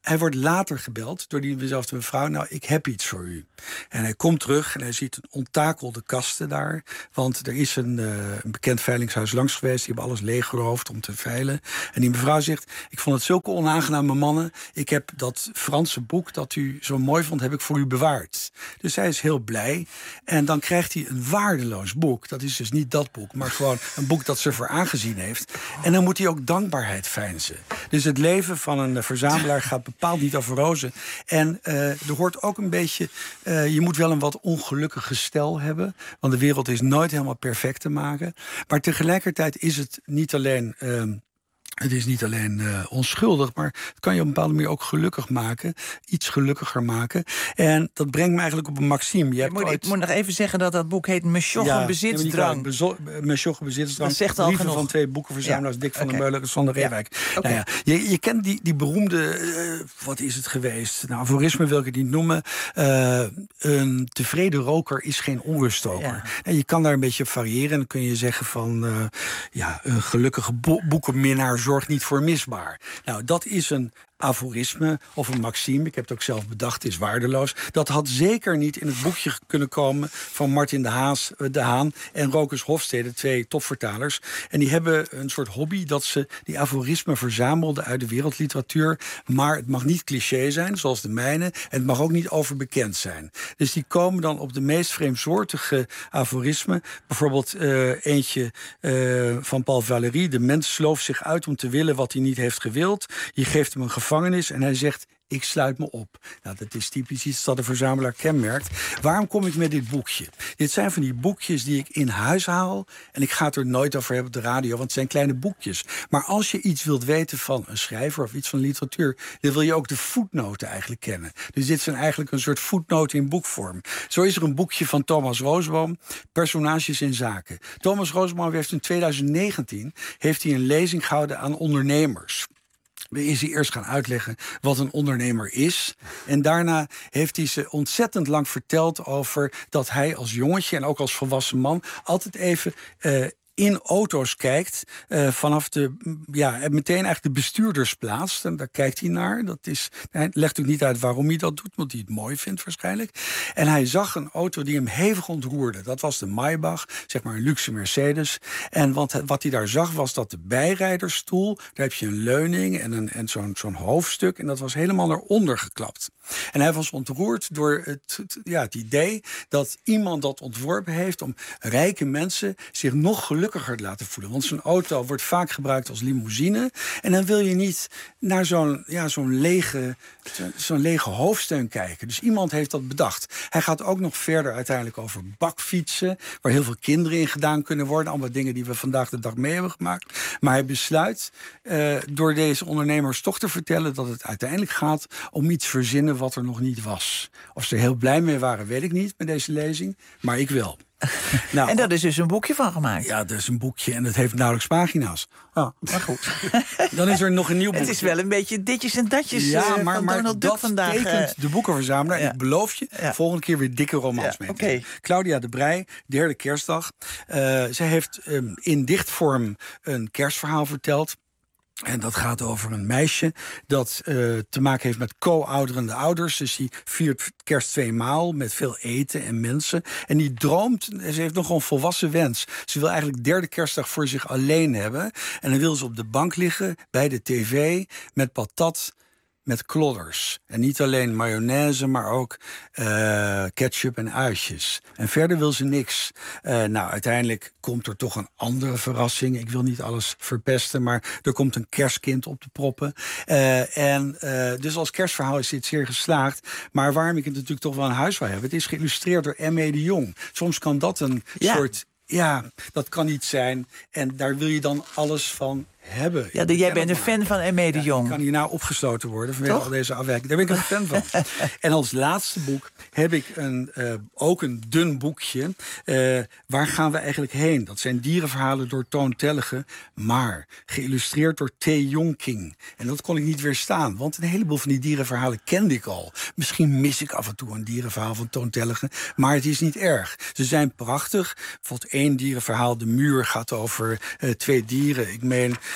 hij wordt later gebeld door diezelfde mevrouw. Nou, ik heb iets voor u. En hij komt terug en hij ziet een onttakelde kasten daar. Want er is een, uh, een bekend veilingshuis langs geweest. Die hebben alles leeggeroofd om te veilen. En die mevrouw zegt, ik vond het zulke onaangename mannen. Ik heb dat Franse boek dat u zo mooi vond, heb ik voor u bewaard. Dus hij is heel blij. En dan krijgt hij een waardeloos boek. Dat is dus niet dat boek, maar gewoon een boek dat ze voor aangezien heeft. En dan moet hij ook dankbaarheid veinzen. Dus het leven van een verzamelaar gaat bepaald niet over rozen. En uh, er hoort ook een beetje... Uh, je moet wel een wat ongelukkig gestel hebben. Want de wereld is nooit helemaal perfect te maken. Maar tegelijkertijd is het niet alleen... Uh, Het is niet alleen uh, onschuldig, maar het kan je op een bepaalde manier ook gelukkig maken. Iets gelukkiger maken. En dat brengt me eigenlijk op een maxime. Je hebt moet, ooit... Ik moet nog even zeggen dat dat boek heet Mesjoggen ja, bezitsdrang. Mesjoggen bezitsdrang. Dat zegt al Brieven genoeg. van twee boekenverzamelaars, ja. Dick van okay. der Meulen en Sander Reewijk. Ja. Okay. Nou ja, je, je kent die, die beroemde, uh, wat is het geweest? Nou, aforisme wil ik het niet noemen. Uh, een tevreden roker is geen onruststoker. Ja. En je kan daar een beetje variëren. En dan kun je zeggen van, uh, ja, een gelukkige bo- boekenminnaar zorgt niet voor misbaar. Nou, dat is een aforisme of een maxime, ik heb het ook zelf bedacht, is waardeloos. Dat had zeker niet in het boekje kunnen komen van Martin de, Haas, de Haan en Rokus Hofstede, twee topvertalers. En die hebben een soort hobby dat ze die aforismen verzamelden uit de wereldliteratuur. Maar het mag niet cliché zijn, zoals de mijne. En het mag ook niet overbekend zijn. Dus die komen dan op de meest vreemdsoortige aforismen. Bijvoorbeeld uh, eentje uh, van Paul Valéry. De mens slooft zich uit om te willen wat hij niet heeft gewild. Je geeft hem een gevangenis en hij zegt, ik sluit me op. Nou, dat is typisch iets dat de verzamelaar kenmerkt. Waarom kom ik met dit boekje? Dit zijn van die boekjes die ik in huis haal. En ik ga het er nooit over hebben op de radio, want het zijn kleine boekjes. Maar als je iets wilt weten van een schrijver of iets van literatuur, dan wil je ook de voetnoten eigenlijk kennen. Dus dit zijn eigenlijk een soort voetnoten in boekvorm. Zo is er een boekje van Thomas Roosboom, Personages in zaken. Thomas Roosboom heeft in twintig negentien heeft hij een lezing gehouden aan ondernemers. Is hij eerst gaan uitleggen wat een ondernemer is. En daarna heeft hij ze ontzettend lang verteld over dat hij als jongetje en ook als volwassen man altijd even Uh, in auto's kijkt, uh, vanaf de, ja, meteen eigenlijk de bestuurdersplaats. En daar kijkt hij naar. Dat is, hij legt ook niet uit waarom hij dat doet, want hij het mooi vindt waarschijnlijk. En hij zag een auto die hem hevig ontroerde. Dat was de Maybach, zeg maar een luxe Mercedes. En wat, wat hij daar zag was dat de bijrijdersstoel, daar heb je een leuning en, een, en zo'n, zo'n hoofdstuk. En dat was helemaal naar onder geklapt. En hij was ontroerd door het, het, ja, het idee dat iemand dat ontworpen heeft om rijke mensen zich nog gelukkiger te laten voelen. Want zo'n auto wordt vaak gebruikt als limousine. En dan wil je niet naar zo'n, ja, zo'n, lege, zo'n lege hoofdsteun kijken. Dus iemand heeft dat bedacht. Hij gaat ook nog verder uiteindelijk over bakfietsen, waar heel veel kinderen in gedaan kunnen worden. Allemaal dingen die we vandaag de dag mee hebben gemaakt. Maar hij besluit uh, door deze ondernemers toch te vertellen dat het uiteindelijk gaat om iets verzinnen wat er nog niet was. Of ze er heel blij mee waren, weet ik niet met deze lezing. Maar ik wel. Nou, en daar is dus een boekje van gemaakt. Ja, dat is een boekje en het heeft nauwelijks pagina's. Oh, maar goed. Dan is er nog een nieuw boekje. Het is wel een beetje ditjes en datjes ja, uh, maar, van maar Donald Duck dat vandaag. tekent de boekenverzamelaar. Ja. Ik beloof je, ja. volgende keer weer dikke romans ja, mee. Okay. Claudia de Breij, derde kerstdag. Uh, zij heeft um, in dichtvorm een kerstverhaal verteld. En dat gaat over een meisje dat uh, te maken heeft met co-ouderende ouders. Dus die viert kerst tweemaal met veel eten en mensen. En die droomt, ze heeft nog een volwassen wens. Ze wil eigenlijk derde kerstdag voor zich alleen hebben. En dan wil ze op de bank liggen bij de tv met patat, met klodders. En niet alleen mayonaise, maar ook uh, ketchup en uitjes. En verder wil ze niks. Uh, nou, uiteindelijk komt er toch een andere verrassing. Ik wil niet alles verpesten, maar er komt een kerstkind op de proppen. Uh, en uh, dus als kerstverhaal is dit zeer geslaagd. Maar waarom ik het natuurlijk toch wel in huis wil hebben, het is geïllustreerd door M E de Jong. Soms kan dat een ja. soort... Ja, dat kan niet zijn. En daar wil je dan alles van hebben. Ja, de, jij bent een fan van M E de Jong. Ja, kan hierna opgesloten worden vanwege al deze afwijking. Daar ben ik een fan van. En als laatste boek heb ik een, uh, ook een dun boekje. Uh, waar gaan we eigenlijk heen? Dat zijn dierenverhalen door Toon Tellegen, maar geïllustreerd door T. Jonking. En dat kon ik niet weerstaan, want een heleboel van die dierenverhalen kende ik al. Misschien mis ik af en toe een dierenverhaal van Toon Tellegen, maar het is niet erg. Ze zijn prachtig. Bijvoorbeeld één dierenverhaal, De Muur, gaat over uh, twee dieren. Ik meen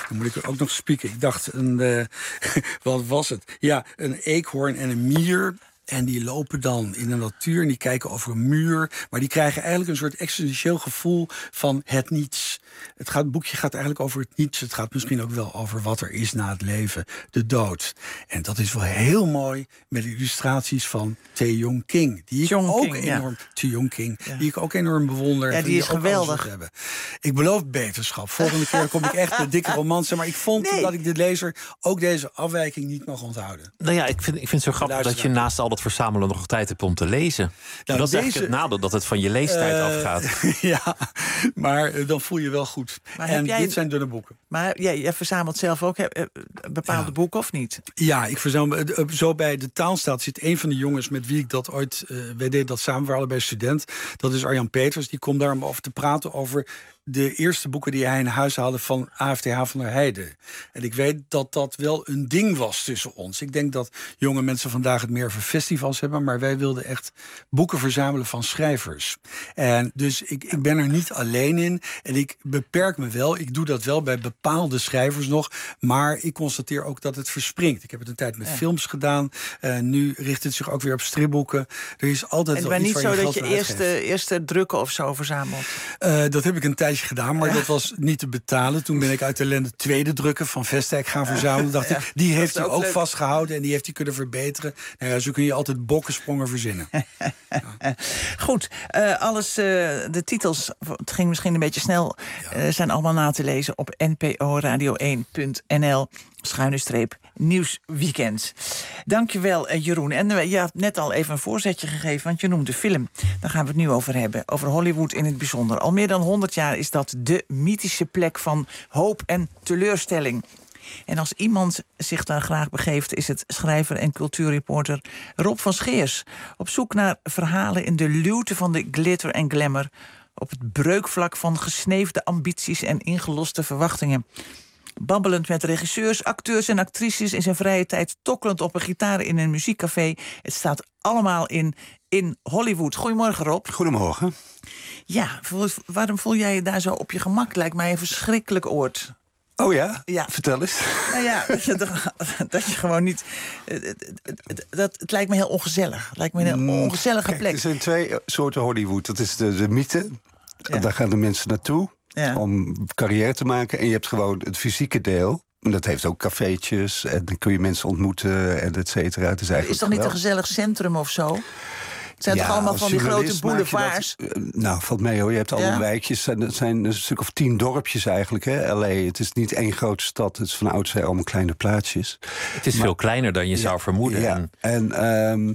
Dan moet ik er ook nog spieken. Ik dacht, een, uh, wat was het? Ja, een eekhoorn en een mier. En die lopen dan in de natuur en die kijken over een muur. Maar die krijgen eigenlijk een soort existentieel gevoel van het niets. Het, gaat, het boekje gaat eigenlijk over het niets. Het gaat misschien ook wel over wat er is na het leven, de dood. En dat is wel heel mooi met illustraties van Tae-Yong King. Die ik Jong ook King, enorm, ja. Tae-Yong King, ja. die ik ook enorm bewonder. Ja, die is geweldig. Hebben. Ik beloof beterschap. Volgende keer kom ik echt met dikke romansen. Maar ik vond nee. dat ik de lezer ook deze afwijking niet mag onthouden. Nou ja, ik vind, ik vind het zo grappig dat je naast al dat verzamelen nog tijd hebt om te lezen. Nou, dat is deze, eigenlijk het nadeel, dat het van je leestijd uh, afgaat. Ja, maar uh, dan voel je wel goed. Maar en jij, dit zijn dunne boeken. Maar jij, jij verzamelt zelf ook he, bepaalde ja. boeken, of niet? Ja, ik verzamel. Zo bij de Taalstaat zit een van de jongens met wie ik dat ooit... Uh, wij deden dat samen, we waren allebei student. Dat is Arjan Peters. Die komt daar om over te praten over de eerste boeken die hij in huis haalde van A F T H van der Heijden. En ik weet dat dat wel een ding was tussen ons. Ik denk dat jonge mensen vandaag het meer over festivals hebben, maar wij wilden echt boeken verzamelen van schrijvers. En dus ik, ik ben er niet alleen in. En ik beperk me wel. Ik doe dat wel bij bepaalde schrijvers nog. Maar ik constateer ook dat het verspringt. Ik heb het een tijd met ja. films gedaan. Uh, nu richt het zich ook weer op stripboeken. Er is altijd en wel iets niet waar zo je dat geld je eerste, eerste drukken of zo verzamelt? Uh, dat heb ik een tijdje gedaan, maar ja. dat was niet te betalen. Toen ben ik uit ellende tweede drukken van Vestijk gaan verzamelen. Dacht ja, ik, die heeft hij ook, ook vastgehouden en die heeft hij kunnen verbeteren. Nou ja, zo kun je altijd bokkensprongen verzinnen. Ja. Goed, uh, alles, uh, de titels, het ging misschien een beetje snel, ja. uh, zijn allemaal na te lezen op n p o radio één punt n l schuine streep nieuwsweekend. Dankjewel, uh, Jeroen. En uh, je had net al even een voorzetje gegeven, want je noemde film. Daar gaan we het nu over hebben, over Hollywood in het bijzonder. Al meer dan honderd jaar is dat de mythische plek van hoop en teleurstelling. En als iemand zich daar graag begeeft, is het schrijver en cultuurreporter Rob van Scheers. Op zoek naar verhalen in de luwte van de glitter en glamour, op het breukvlak van gesneefde ambities en ingeloste verwachtingen. Babbelend met regisseurs, acteurs en actrices in zijn vrije tijd, tokkelend op een gitaar in een muziekcafé. Het staat allemaal in, in Hollywood. Goedemorgen, Rob. Goedemorgen. Ja, waarom voel jij je daar zo op je gemak? Lijkt mij een verschrikkelijk oord. Oh ja? Ja. Vertel eens. Nou ja, dat je, dat je gewoon niet... Dat, het lijkt me heel ongezellig. Het lijkt me een heel ongezellige Kijk, plek. er zijn twee soorten Hollywood. Dat is de, de mythe. Ja. Daar gaan de mensen naartoe. Ja. Om carrière te maken. En je hebt gewoon het fysieke deel. En dat heeft ook cafeetjes. En dan kun je mensen ontmoeten. En et cetera. Het is eigenlijk is toch niet geweldig. Een gezellig centrum of zo? Het zijn ja, toch allemaal van die grote boulevards? Dat, nou, valt mee hoor. Je hebt allemaal ja. wijkjes. En het zijn een stuk of tien dorpjes eigenlijk. Hè? L A. Het is niet één grote stad. Het is van oudsher allemaal kleine plaatsjes. Het is maar, veel kleiner dan je ja, zou vermoeden. Ja. En... Um,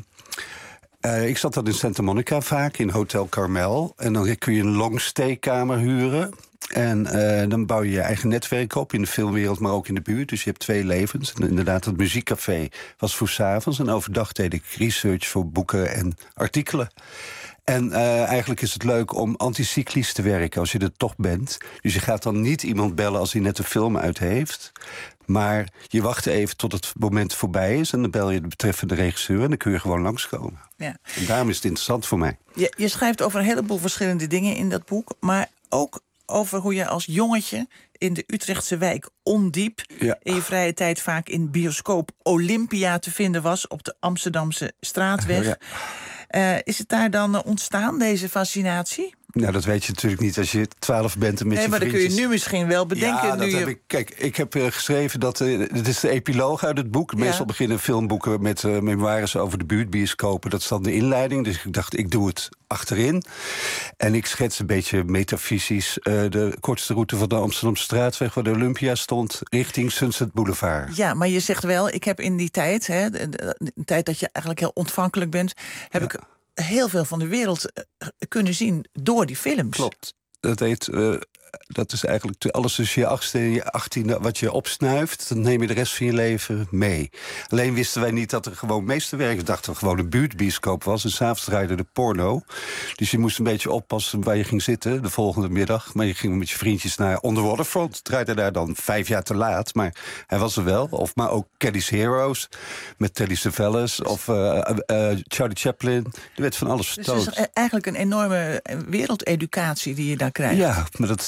Uh, ik zat dan in Santa Monica vaak, in Hotel Carmel. En dan kun je een longstay-kamer huren. En uh, dan bouw je je eigen netwerk op in de filmwereld, maar ook in de buurt. Dus je hebt twee levens. En inderdaad, het muziekcafé was voor 's avonds. En overdag deed ik research voor boeken en artikelen. En uh, eigenlijk is het leuk om anticyclisch te werken, als je er toch bent. Dus je gaat dan niet iemand bellen als hij net een film uit heeft. Maar je wacht even tot het moment voorbij is. En dan bel je de betreffende regisseur en dan kun je gewoon langskomen. Ja. En daarom is het interessant voor mij. Je, je schrijft over een heleboel verschillende dingen in dat boek. Maar ook over hoe je als jongetje in de Utrechtse wijk Ondiep... Ja. in je vrije tijd vaak in bioscoop Olympia te vinden was... op de Amsterdamse Straatweg. Ja. Uh, is het daar dan ontstaan, deze fascinatie? Nou, dat weet je natuurlijk niet als je twaalf bent en met nee, je maar vriendjes. Dan kun je nu misschien wel bedenken. Ja, dat nu je... heb ik, kijk, ik heb uh, geschreven dat... Uh, dit is de epiloog uit het boek. Ja. Meestal beginnen filmboeken met uh, memoires over de buurtbioscopen. Dat is dan de inleiding. Dus ik dacht, ik doe het achterin. En ik schets een beetje metafysisch... Uh, de kortste route van de Amsterdamse Straatweg... waar de Olympia stond, richting Sunset Boulevard. Ja, maar je zegt wel, ik heb in die tijd... Hè, de, de, de tijd dat je eigenlijk heel ontvankelijk bent... heb ja. ik heel veel van de wereld uh, kunnen zien door die films. Klopt. Dat heet... Uh, dat is eigenlijk alles tussen je achtste en je achttiende wat je opsnuift. Dan neem je de rest van je leven mee. Alleen wisten wij niet dat er gewoon meesterwerk... We dachten we gewoon een buurtbioscoop was. En s'avonds draaide de porno. Dus je moest een beetje oppassen waar je ging zitten de volgende middag. Maar je ging met je vriendjes naar On the Waterfront. Draaide daar dan vijf jaar te laat. Maar hij was er wel. Of, maar ook Caddy's Heroes met Telly Savalas. Of uh, uh, Charlie Chaplin. Er werd van alles vertoond. Dus het is eigenlijk een enorme wereldeducatie die je daar krijgt. Ja, maar dat...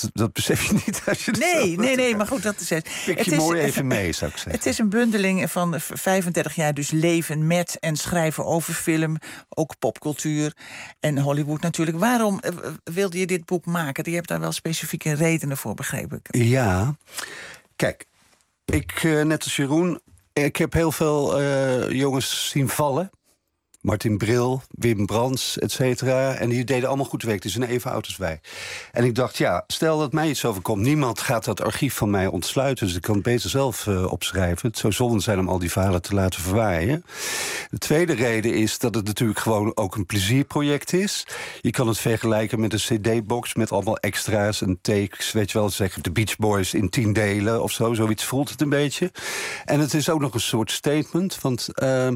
dat, dat besef je niet als je... Nee, nee, nee, maar goed, dat is het. Pik het je is, mooi even mee, zou ik zeggen. Het is een bundeling van vijfendertig jaar dus leven met en schrijven over film, ook popcultuur en Hollywood natuurlijk. Waarom uh, wilde je dit boek maken? Je hebt daar wel specifieke redenen voor, begreep ik. Ja, kijk, ik, uh, net als Jeroen, ik heb heel veel uh, jongens zien vallen. Martin Bril, Wim Brands, et cetera. En die deden allemaal goed werk. Die zijn even oud als wij. En ik dacht, ja, stel dat mij iets overkomt. Niemand gaat dat archief van mij ontsluiten. Dus ik kan het beter zelf uh, opschrijven. Het zou zonde zijn om al die verhalen te laten verwaaien. De tweede reden is dat het natuurlijk gewoon ook een plezierproject is. Je kan het vergelijken met een cd-box met allemaal extra's en takes. Weet je wel, zeg de Beach Boys in tien delen of zo. Zoiets voelt het een beetje. En het is ook nog een soort statement. Want... Uh,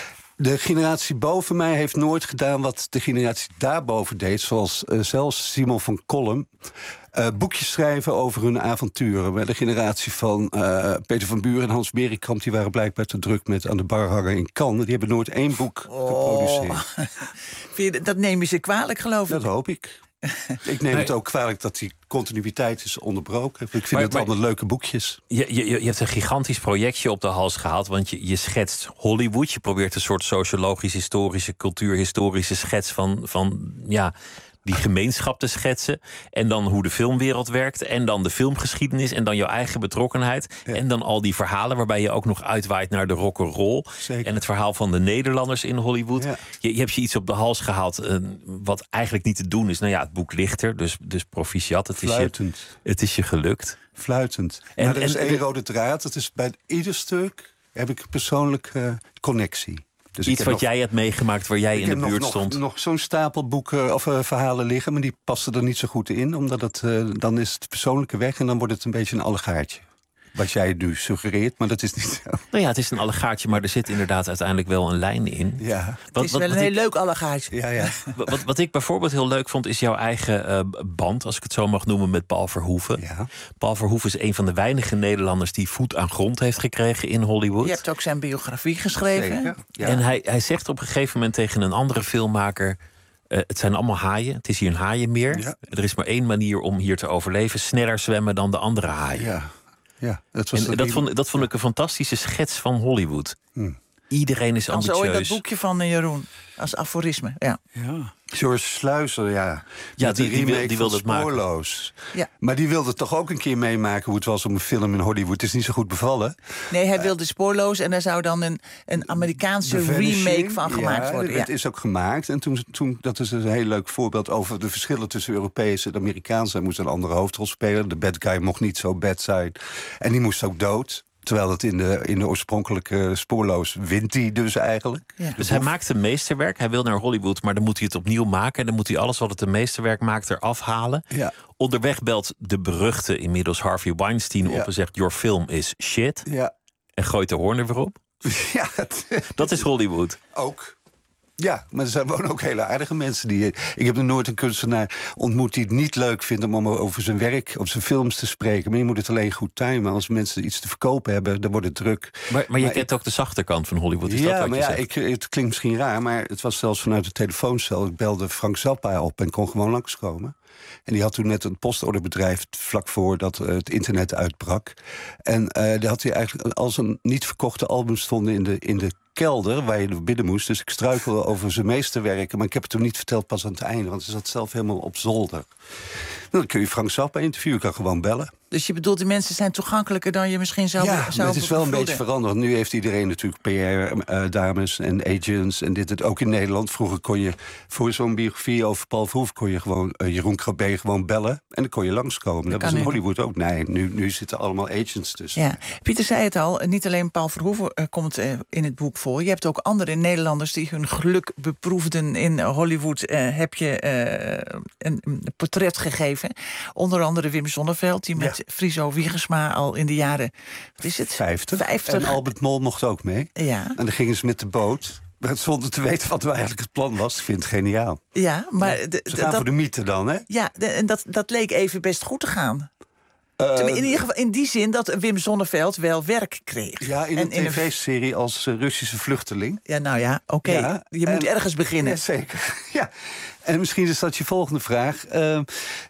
De generatie boven mij heeft nooit gedaan wat de generatie daarboven deed. Zoals uh, zelfs Simon van Kolm. Uh, boekjes schrijven over hun avonturen. Bij de generatie van uh, Peter van Buren en Hans Beriekamp... die waren blijkbaar te druk met aan de bar hangen in Cannes. Die hebben nooit één boek oh. geproduceerd. Vind je, dat neem je ze kwalijk, geloof ik? Dat hoop ik. Ik neem nee. het ook kwalijk dat die continuïteit is onderbroken. Ik vind maar, het allemaal leuke boekjes. Je, je, je hebt een gigantisch projectje op de hals gehaald. Want je, je schetst Hollywood. Je probeert een soort sociologisch-historische, cultuurhistorische schets van... van ja, die gemeenschap te schetsen. En dan hoe de filmwereld werkt. En dan de filmgeschiedenis. En dan jouw eigen betrokkenheid. Ja. En dan al die verhalen waarbij je ook nog uitwaait naar de rock'n'roll. En het verhaal van de Nederlanders in Hollywood. Ja. Je, je hebt je iets op de hals gehaald uh, wat eigenlijk niet te doen is. Nou ja, het boek ligt er. Dus, dus proficiat. Het is, je, het is je gelukt. Fluitend. En, maar er is en, één rode draad. Dat is bij ieder stuk heb ik een persoonlijke uh, connectie. Dus iets wat nog, jij hebt meegemaakt waar jij in de buurt nog, stond. Nog, nog zo'n stapel boeken of uh, verhalen liggen, maar die passen er niet zo goed in. Omdat het, uh, dan is het persoonlijke weg en dan wordt het een beetje een allegaartje. Wat jij nu suggereert, maar dat is niet zo. Nou ja, het is een allegaartje, maar er zit inderdaad uiteindelijk wel een lijn in. Ja. Wat, het is wat, wel wat een heel ik, leuk allegaartje. Ja, ja. Wat, wat, wat ik bijvoorbeeld heel leuk vond, is jouw eigen uh, band, als ik het zo mag noemen, met Paul Verhoeven. Ja. Paul Verhoeven is een van de weinige Nederlanders die voet aan grond heeft gekregen in Hollywood. Je hebt ook zijn biografie geschreven. Ja. En hij, hij zegt op een gegeven moment tegen een andere filmmaker... Uh, het zijn allemaal haaien. Het is hier een haaienmeer. Ja. Er is maar één manier om hier te overleven. Sneller zwemmen dan de andere haaien. Ja. Ja, dat was en dat, vond, dat vond ik een fantastische schets van Hollywood. Hmm. Iedereen is ambitieus. Zo in dat boekje van Jeroen, als aforisme. Ja. Ja. George Sluizer, ja. Ja, die, die, wil, die wilde het Spoorloos. maken. Ja. Maar die wilde toch ook een keer meemaken hoe het was om een film in Hollywood. Het is niet zo goed bevallen. Nee, hij wilde Spoorloos en daar zou dan een, een Amerikaanse remake van gemaakt ja, worden. Ja, het is ook gemaakt. En toen, toen, dat is een heel leuk voorbeeld over de verschillen tussen Europees en Amerikaans. Hij moest een andere hoofdrol spelen. De bad guy mocht niet zo bad zijn. En die moest ook dood. Terwijl het in de, in de oorspronkelijke Spoorloos wint hij dus eigenlijk. Ja. Dus hij maakt een meesterwerk. Hij wil naar Hollywood, maar dan moet hij het opnieuw maken. En dan moet hij alles wat het een meesterwerk maakt eraf halen. Ja. Onderweg belt de beruchte inmiddels Harvey Weinstein ja. op en zegt... Your film is shit. Ja. En gooit de hoorn er weer op. Ja, het, dat is Hollywood. Ook. Ja, maar er zijn wonen ook hele aardige mensen. Die, ik heb nog nooit een kunstenaar ontmoet die het niet leuk vindt... om over zijn werk, of zijn films te spreken. Maar je moet het alleen goed timen. Als mensen iets te verkopen hebben, dan wordt het druk. Maar, maar je maar kent ik, ook de zachte kant van Hollywood, is ja, dat wat maar je ja, zegt? ik, het klinkt misschien raar, maar het was zelfs vanuit de telefooncel. Ik belde Frank Zappa op en kon gewoon langskomen. En die had toen net een postorderbedrijf vlak voordat uh, het internet uitbrak. En uh, daar had hij eigenlijk als een niet verkochte album stonden in de, in de kelder waar je er binnen moest. Dus ik struikelde over zijn meesterwerken, maar ik heb het toen niet verteld pas aan het einde, want ze zat zelf helemaal op zolder. Dan kun je Frank Zappa interviewen, ik kan gewoon bellen. Dus je bedoelt, die mensen zijn toegankelijker dan je misschien zou Ja, zou het is wel een beetje veranderd. Nu heeft iedereen natuurlijk P R-dames uh, en agents en dit. Het, ook in Nederland. Vroeger kon je voor zo'n biografie over Paul Verhoeven... kon je gewoon uh, Jeroen Krabbe gewoon bellen en dan kon je langskomen. Dat, dat was in Hollywood ook. Nee, nu, nu zitten allemaal agents tussen. Ja. Pieter zei het al, niet alleen Paul Verhoeven uh, komt uh, in het boek voor. Je hebt ook andere Nederlanders die hun geluk beproefden in Hollywood. Uh, heb je uh, een, een portret gegeven. Onder andere Wim Sonneveld, die met... Ja. Friso Wiegersma al in de jaren, wat is het? vijftig. vijftig. En Albert Mol mocht ook mee. Ja. En dan gingen ze met de boot, zonder te weten wat eigenlijk het plan was. Ik vind het geniaal. Ja, maar... Ja. De, ze de, gaan dat, voor de mythe dan, hè? Ja, de, en dat, dat leek even best goed te gaan. Uh, in ieder geval in die zin dat Wim Sonneveld wel werk kreeg. Ja, in een tv-serie als uh, Russische vluchteling. Ja, nou ja, oké. Okay. Ja, je en, moet ergens beginnen. Ja, zeker. Ja. En misschien is dat je volgende vraag. Uh,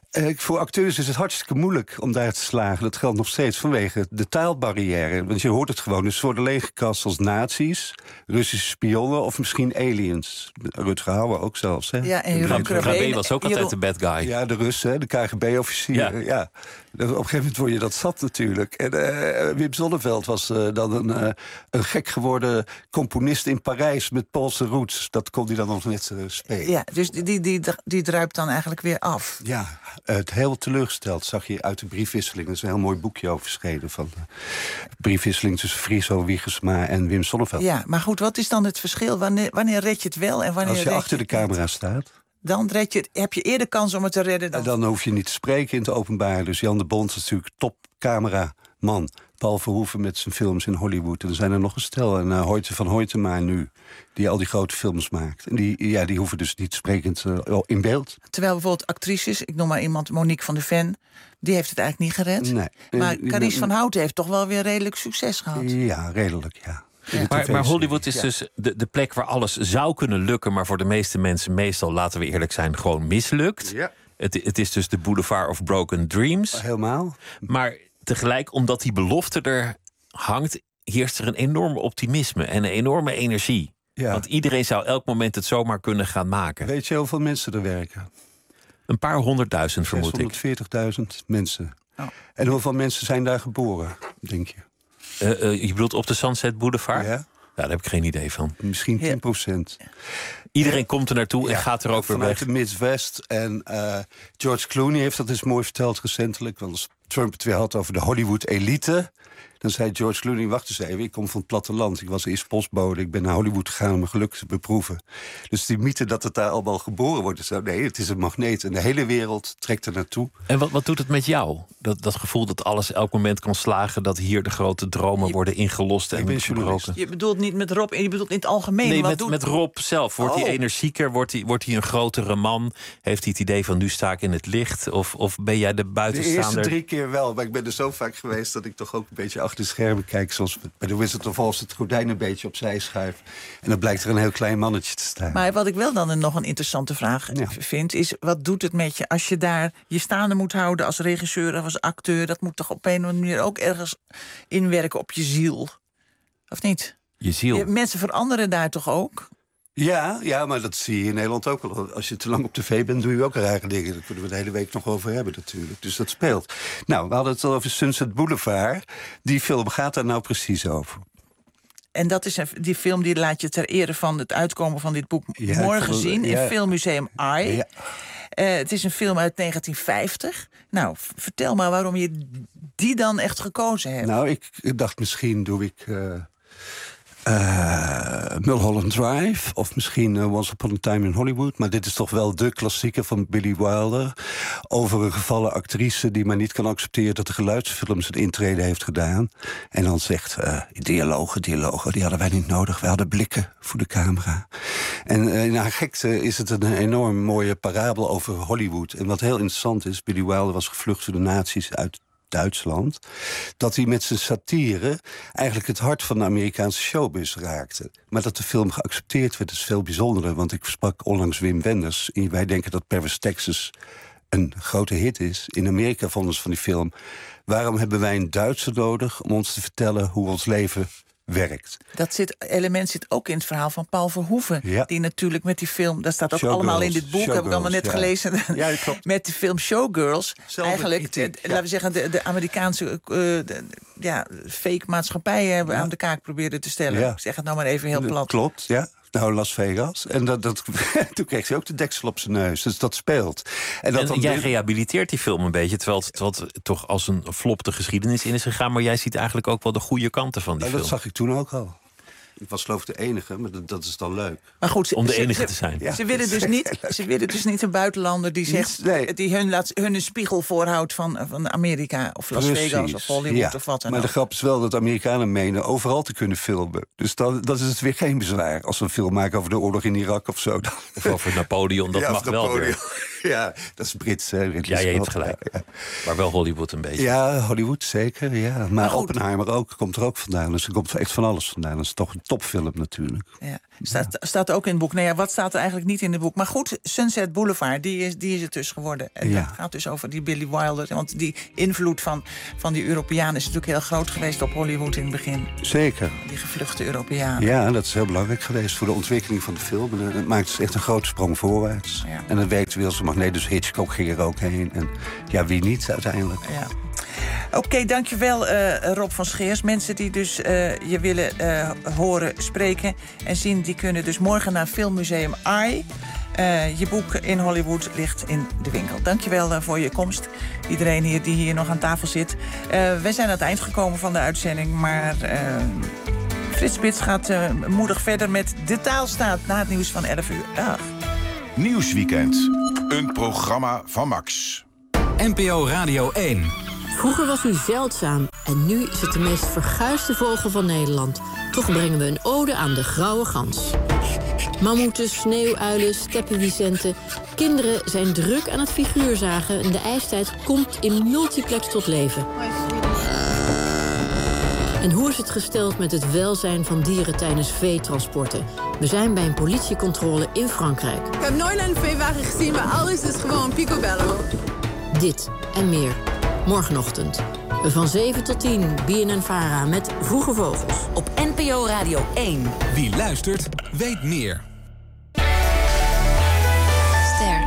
Uh, voor acteurs is het hartstikke moeilijk om daar te slagen. Dat geldt nog steeds vanwege de taalbarrière. Want je hoort het gewoon. Dus ze worden leeggekast als nazi's, Russische spionnen of misschien aliens. Rutger Hauer ook zelfs. Hè? Ja, en Jeroen K G B was ook altijd de bad guy. Ja, de Russen, de K G B-officier. Ja. Ja. Op een gegeven moment word je dat zat natuurlijk. En uh, Wim Sonneveld was uh, dan een, uh, een gek geworden componist in Parijs met Poolse roots. Dat kon hij dan nog net uh, spelen. Ja, dus die, die, die, die druipt dan eigenlijk weer af. Ja, het heel teleurgesteld zag je uit de briefwisseling. Er is een heel mooi boekje over verschenen van de briefwisseling tussen Friso Wiegersma en Wim Sonneveld. Ja, maar goed, wat is dan het verschil? Wanneer, wanneer red je het wel en wanneer Als je red achter je de camera staat, dan red je het, heb je eerder kans om het te redden dan... En dan hoef je niet te spreken in het openbaar. Dus Jan de Bont is natuurlijk topcameraman. Paul Verhoeven met zijn films in Hollywood. En er zijn er nog een stel. En uh, Hoyte van Hoytema nu, die al die grote films maakt. En die, ja, die hoeven dus niet sprekend uh, in beeld. Terwijl bijvoorbeeld actrices, ik noem maar iemand, Monique van der Ven... die heeft het eigenlijk niet gered. Nee. Maar Carice van Houten heeft toch wel weer redelijk succes gehad. Ja, redelijk, ja. Ja. Maar, maar Hollywood is ja. dus de, de plek waar alles zou kunnen lukken... maar voor de meeste mensen meestal, laten we eerlijk zijn, gewoon mislukt. Ja. Het, het is dus de boulevard of broken dreams. Helemaal. Maar tegelijk, omdat die belofte er hangt... heerst er een enorm optimisme en een enorme energie. Ja. Want iedereen zou elk moment het zomaar kunnen gaan maken. Weet je hoeveel mensen er werken? Een paar honderdduizend, vermoed ik. zeshonderdveertigduizend mensen. Oh. En hoeveel mensen zijn daar geboren, denk je? Uh, uh, je bedoelt op de Sunset Boulevard? Ja. Ja, daar heb ik geen idee van. Misschien tien procent. Iedereen komt er naartoe en ja, gaat er ook weer weg. Vanuit de Midwest. En uh, George Clooney heeft dat eens mooi verteld recentelijk. Want als Trump het weer had over de Hollywood-elite... dan zei George Clooney, wacht eens even, ik kom van het platteland. Ik was eerst postbode, ik ben naar Hollywood gegaan om mijn geluk te beproeven. Dus die mythe dat het daar allemaal geboren wordt... Zo, nee, het is een magneet en de hele wereld trekt er naartoe. En wat, wat doet het met jou? Dat, dat gevoel dat alles elk moment kan slagen... dat hier de grote dromen je, worden ingelost en gebroken. Je bedoelt niet met Rob, je bedoelt in het algemeen. Nee, wat met, doet... met Rob zelf. Wordt hij oh. energieker? Wordt hij, wordt hij een grotere man? Heeft hij het idee van nu sta ik in het licht? Of, of ben jij de buitenstaander? De eerste drie keer wel, maar ik ben er zo vaak geweest... dat ik toch ook een beetje achter de schermen kijk. Zoals bij The Wizard of Oz het gordijn een beetje opzij schuift. En dan blijkt er een heel klein mannetje te staan. Maar wat ik wel dan een, nog een interessante vraag ja. vind... is wat doet het met je als je daar je staande moet houden... als regisseur of als acteur? Dat moet toch op een of andere manier ook ergens inwerken op je ziel? Of niet? Je ziel? Je, mensen veranderen daar toch ook? Ja, ja, maar dat zie je in Nederland ook al. Als je te lang op tv bent, doe je ook rare dingen. Daar kunnen we de hele week nog over hebben natuurlijk. Dus dat speelt. Nou, we hadden het al over Sunset Boulevard. Die film gaat daar nou precies over. En dat is een, die film die laat je ter ere van het uitkomen van dit boek ja, morgen wil, zien... ja. in Filmmuseum Ai. Ja. Uh, het is een film uit negentien vijftig. Nou, vertel maar waarom je die dan echt gekozen hebt. Nou, ik, ik dacht misschien doe ik... Uh... Uh, Mulholland Drive, of misschien uh, Once Upon a Time in Hollywood. Maar dit is toch wel de klassieker van Billy Wilder... over een gevallen actrice die maar niet kan accepteren... dat de geluidsfilm zijn intrede heeft gedaan. En dan zegt, uh, dialogen, dialogen, die hadden wij niet nodig. Wij hadden blikken voor de camera. En uh, in haar gekte is het een enorm mooie parabel over Hollywood. En wat heel interessant is, Billy Wilder was gevlucht voor de nazi's uit Duitsland, dat hij met zijn satire eigenlijk het hart van de Amerikaanse showbiz raakte. Maar dat de film geaccepteerd werd is veel bijzonderer, want ik sprak onlangs Wim Wenders. En wij denken dat Paris, Texas een grote hit is. In Amerika vonden ze van die film, waarom hebben wij een Duitser nodig om ons te vertellen hoe ons leven werkt. Dat zit, element zit ook in het verhaal van Paul Verhoeven. Ja. Die natuurlijk met die film, dat staat ook Showgirls, allemaal in dit boek, heb ik allemaal net ja. gelezen. Ja, met de film Showgirls. Zelfde eigenlijk, kritiek, de, ja. laten we zeggen, de, de Amerikaanse uh, de, ja, fake maatschappijen hebben Ja. aan de kaak proberen te stellen. Ja. Ik zeg het nou maar even heel plat. Klopt, ja. Nou, Las Vegas. En dat, dat, toen kreeg hij ook de deksel op zijn neus. Dus dat speelt. En, dat en dan jij weer... rehabiliteert die film een beetje... terwijl het, terwijl het toch als een flop de geschiedenis in is gegaan... maar jij ziet eigenlijk ook wel de goede kanten van die nou, film. Dat zag ik toen ook al. Ik was geloof ik de enige, maar dat, dat is dan leuk. Maar goed, ze, om de ze, enige ze, te zijn. Ja. Ze, willen dus niet, ze willen dus niet een buitenlander die zegt, nee. die hun, laat, hun een spiegel voorhoudt van, van Amerika of Las Precies. Vegas of Hollywood ja. of wat dan Maar ook. de grap is wel dat Amerikanen menen overal te kunnen filmen. Dus dan, dat is het weer geen bezwaar. Als we een film maken over de oorlog in Irak of zo. Dan... Of over Napoleon, dat ja, mag wel Napoleon. weer. Ja, dat is Brits. Hè, ja, je hebt gelijk. Ja. Maar wel Hollywood een beetje. Ja, Hollywood zeker. Ja. Maar, maar Oppenheimer ook, komt er ook vandaan. Dus er komt echt van alles vandaan. Dat is toch topfilm natuurlijk. Ja. Staat, staat ook in het boek. Nou ja, wat staat er eigenlijk niet in het boek? Maar goed, Sunset Boulevard, die is, die is het dus geworden. En Ja. dat gaat dus over die Billy Wilder. Want die invloed van, van die Europeanen is natuurlijk heel groot geweest op Hollywood in het begin. Zeker. Die gevluchte Europeanen. Ja, dat is heel belangrijk geweest voor de ontwikkeling van de film. En het maakt dus echt een grote sprong voorwaarts. Ja. En dat weet Wilson Magnet, dus Hitchcock ging er ook heen. En ja, wie niet uiteindelijk. Ja. Oké, okay, dankjewel uh, Rob van Scheers. Mensen die dus uh, je willen uh, horen, spreken en zien... die kunnen dus morgen naar Filmmuseum I. Uh, je boek In Hollywood ligt in de winkel. Dankjewel uh, voor je komst. Iedereen hier die hier nog aan tafel zit. Uh, wij zijn aan het eind gekomen van de uitzending, maar... Uh, Frits Spits gaat uh, moedig verder met De Taalstaat na het nieuws van elf uur. Dag. Nieuwsweekend. Een programma van Max. N P O Radio één. Vroeger was u zeldzaam en nu is het de meest verguisde vogel van Nederland. Toch brengen we een ode aan de grauwe gans. Mammoeten, sneeuwuilen, steppenwisenten. Kinderen zijn druk aan het figuurzagen en de ijstijd komt in multiplex tot leven. En hoe is het gesteld met het welzijn van dieren tijdens veetransporten? We zijn bij een politiecontrole in Frankrijk. Ik heb nooit een veewagen gezien, maar alles is gewoon picobello. Dit en meer. Morgenochtend. Van zeven tot tien, B N N Vara met Vroege Vogels. Op N P O Radio één. Wie luistert, weet meer. Ster.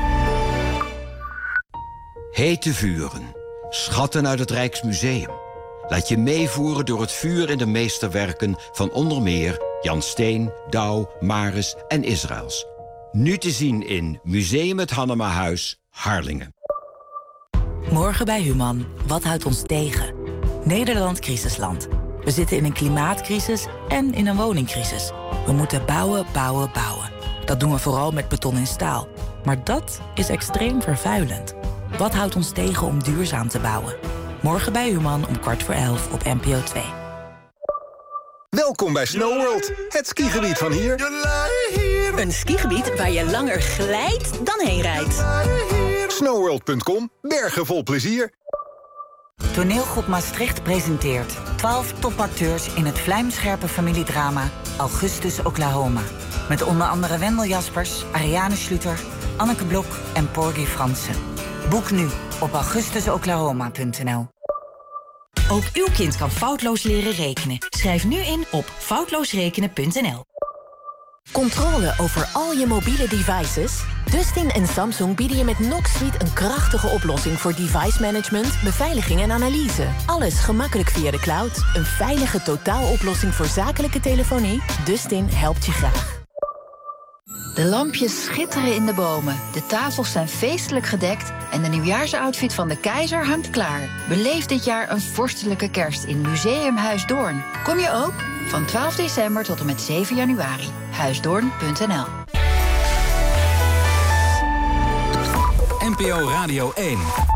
Hete vuren. Schatten uit het Rijksmuseum. Laat je meevoeren door het vuur in de meesterwerken van onder meer Jan Steen, Douw, Maris en Israëls. Nu te zien in Museum het Hannemahuis, Harlingen. Morgen bij Human. Wat houdt ons tegen? Nederland crisisland. We zitten in een klimaatcrisis en in een woningcrisis. We moeten bouwen, bouwen, bouwen. Dat doen we vooral met beton en staal. Maar dat is extreem vervuilend. Wat houdt ons tegen om duurzaam te bouwen? Morgen bij Human om kwart voor elf op N P O twee. Welkom bij SnowWorld, het skigebied van hier. Een skigebied waar je langer glijdt dan heen rijdt. snowworld punt com, bergen vol plezier. Toneelgroep Maastricht presenteert twaalf topacteurs in het vlijmscherpe familiedrama Augustus Oklahoma. Met onder andere Wendel Jaspers, Ariane Schluter, Anneke Blok en Porgy Fransen. Boek nu op augustus oklahoma punt n l. Ook uw kind kan foutloos leren rekenen. Schrijf nu in op foutloosrekenen punt n l. Controle over al je mobiele devices? Dustin en Samsung bieden je met Knox Suite een krachtige oplossing voor device management, beveiliging en analyse. Alles gemakkelijk via de cloud. Een veilige totaaloplossing voor zakelijke telefonie. Dustin helpt je graag. De lampjes schitteren in de bomen, de tafels zijn feestelijk gedekt en de nieuwjaarsoutfit van de keizer hangt klaar. Beleef dit jaar een vorstelijke kerst in Museumhuis Doorn. Kom je ook? Van twaalf december tot en met zeven januari. huisdoorn punt n l. N P O Radio één.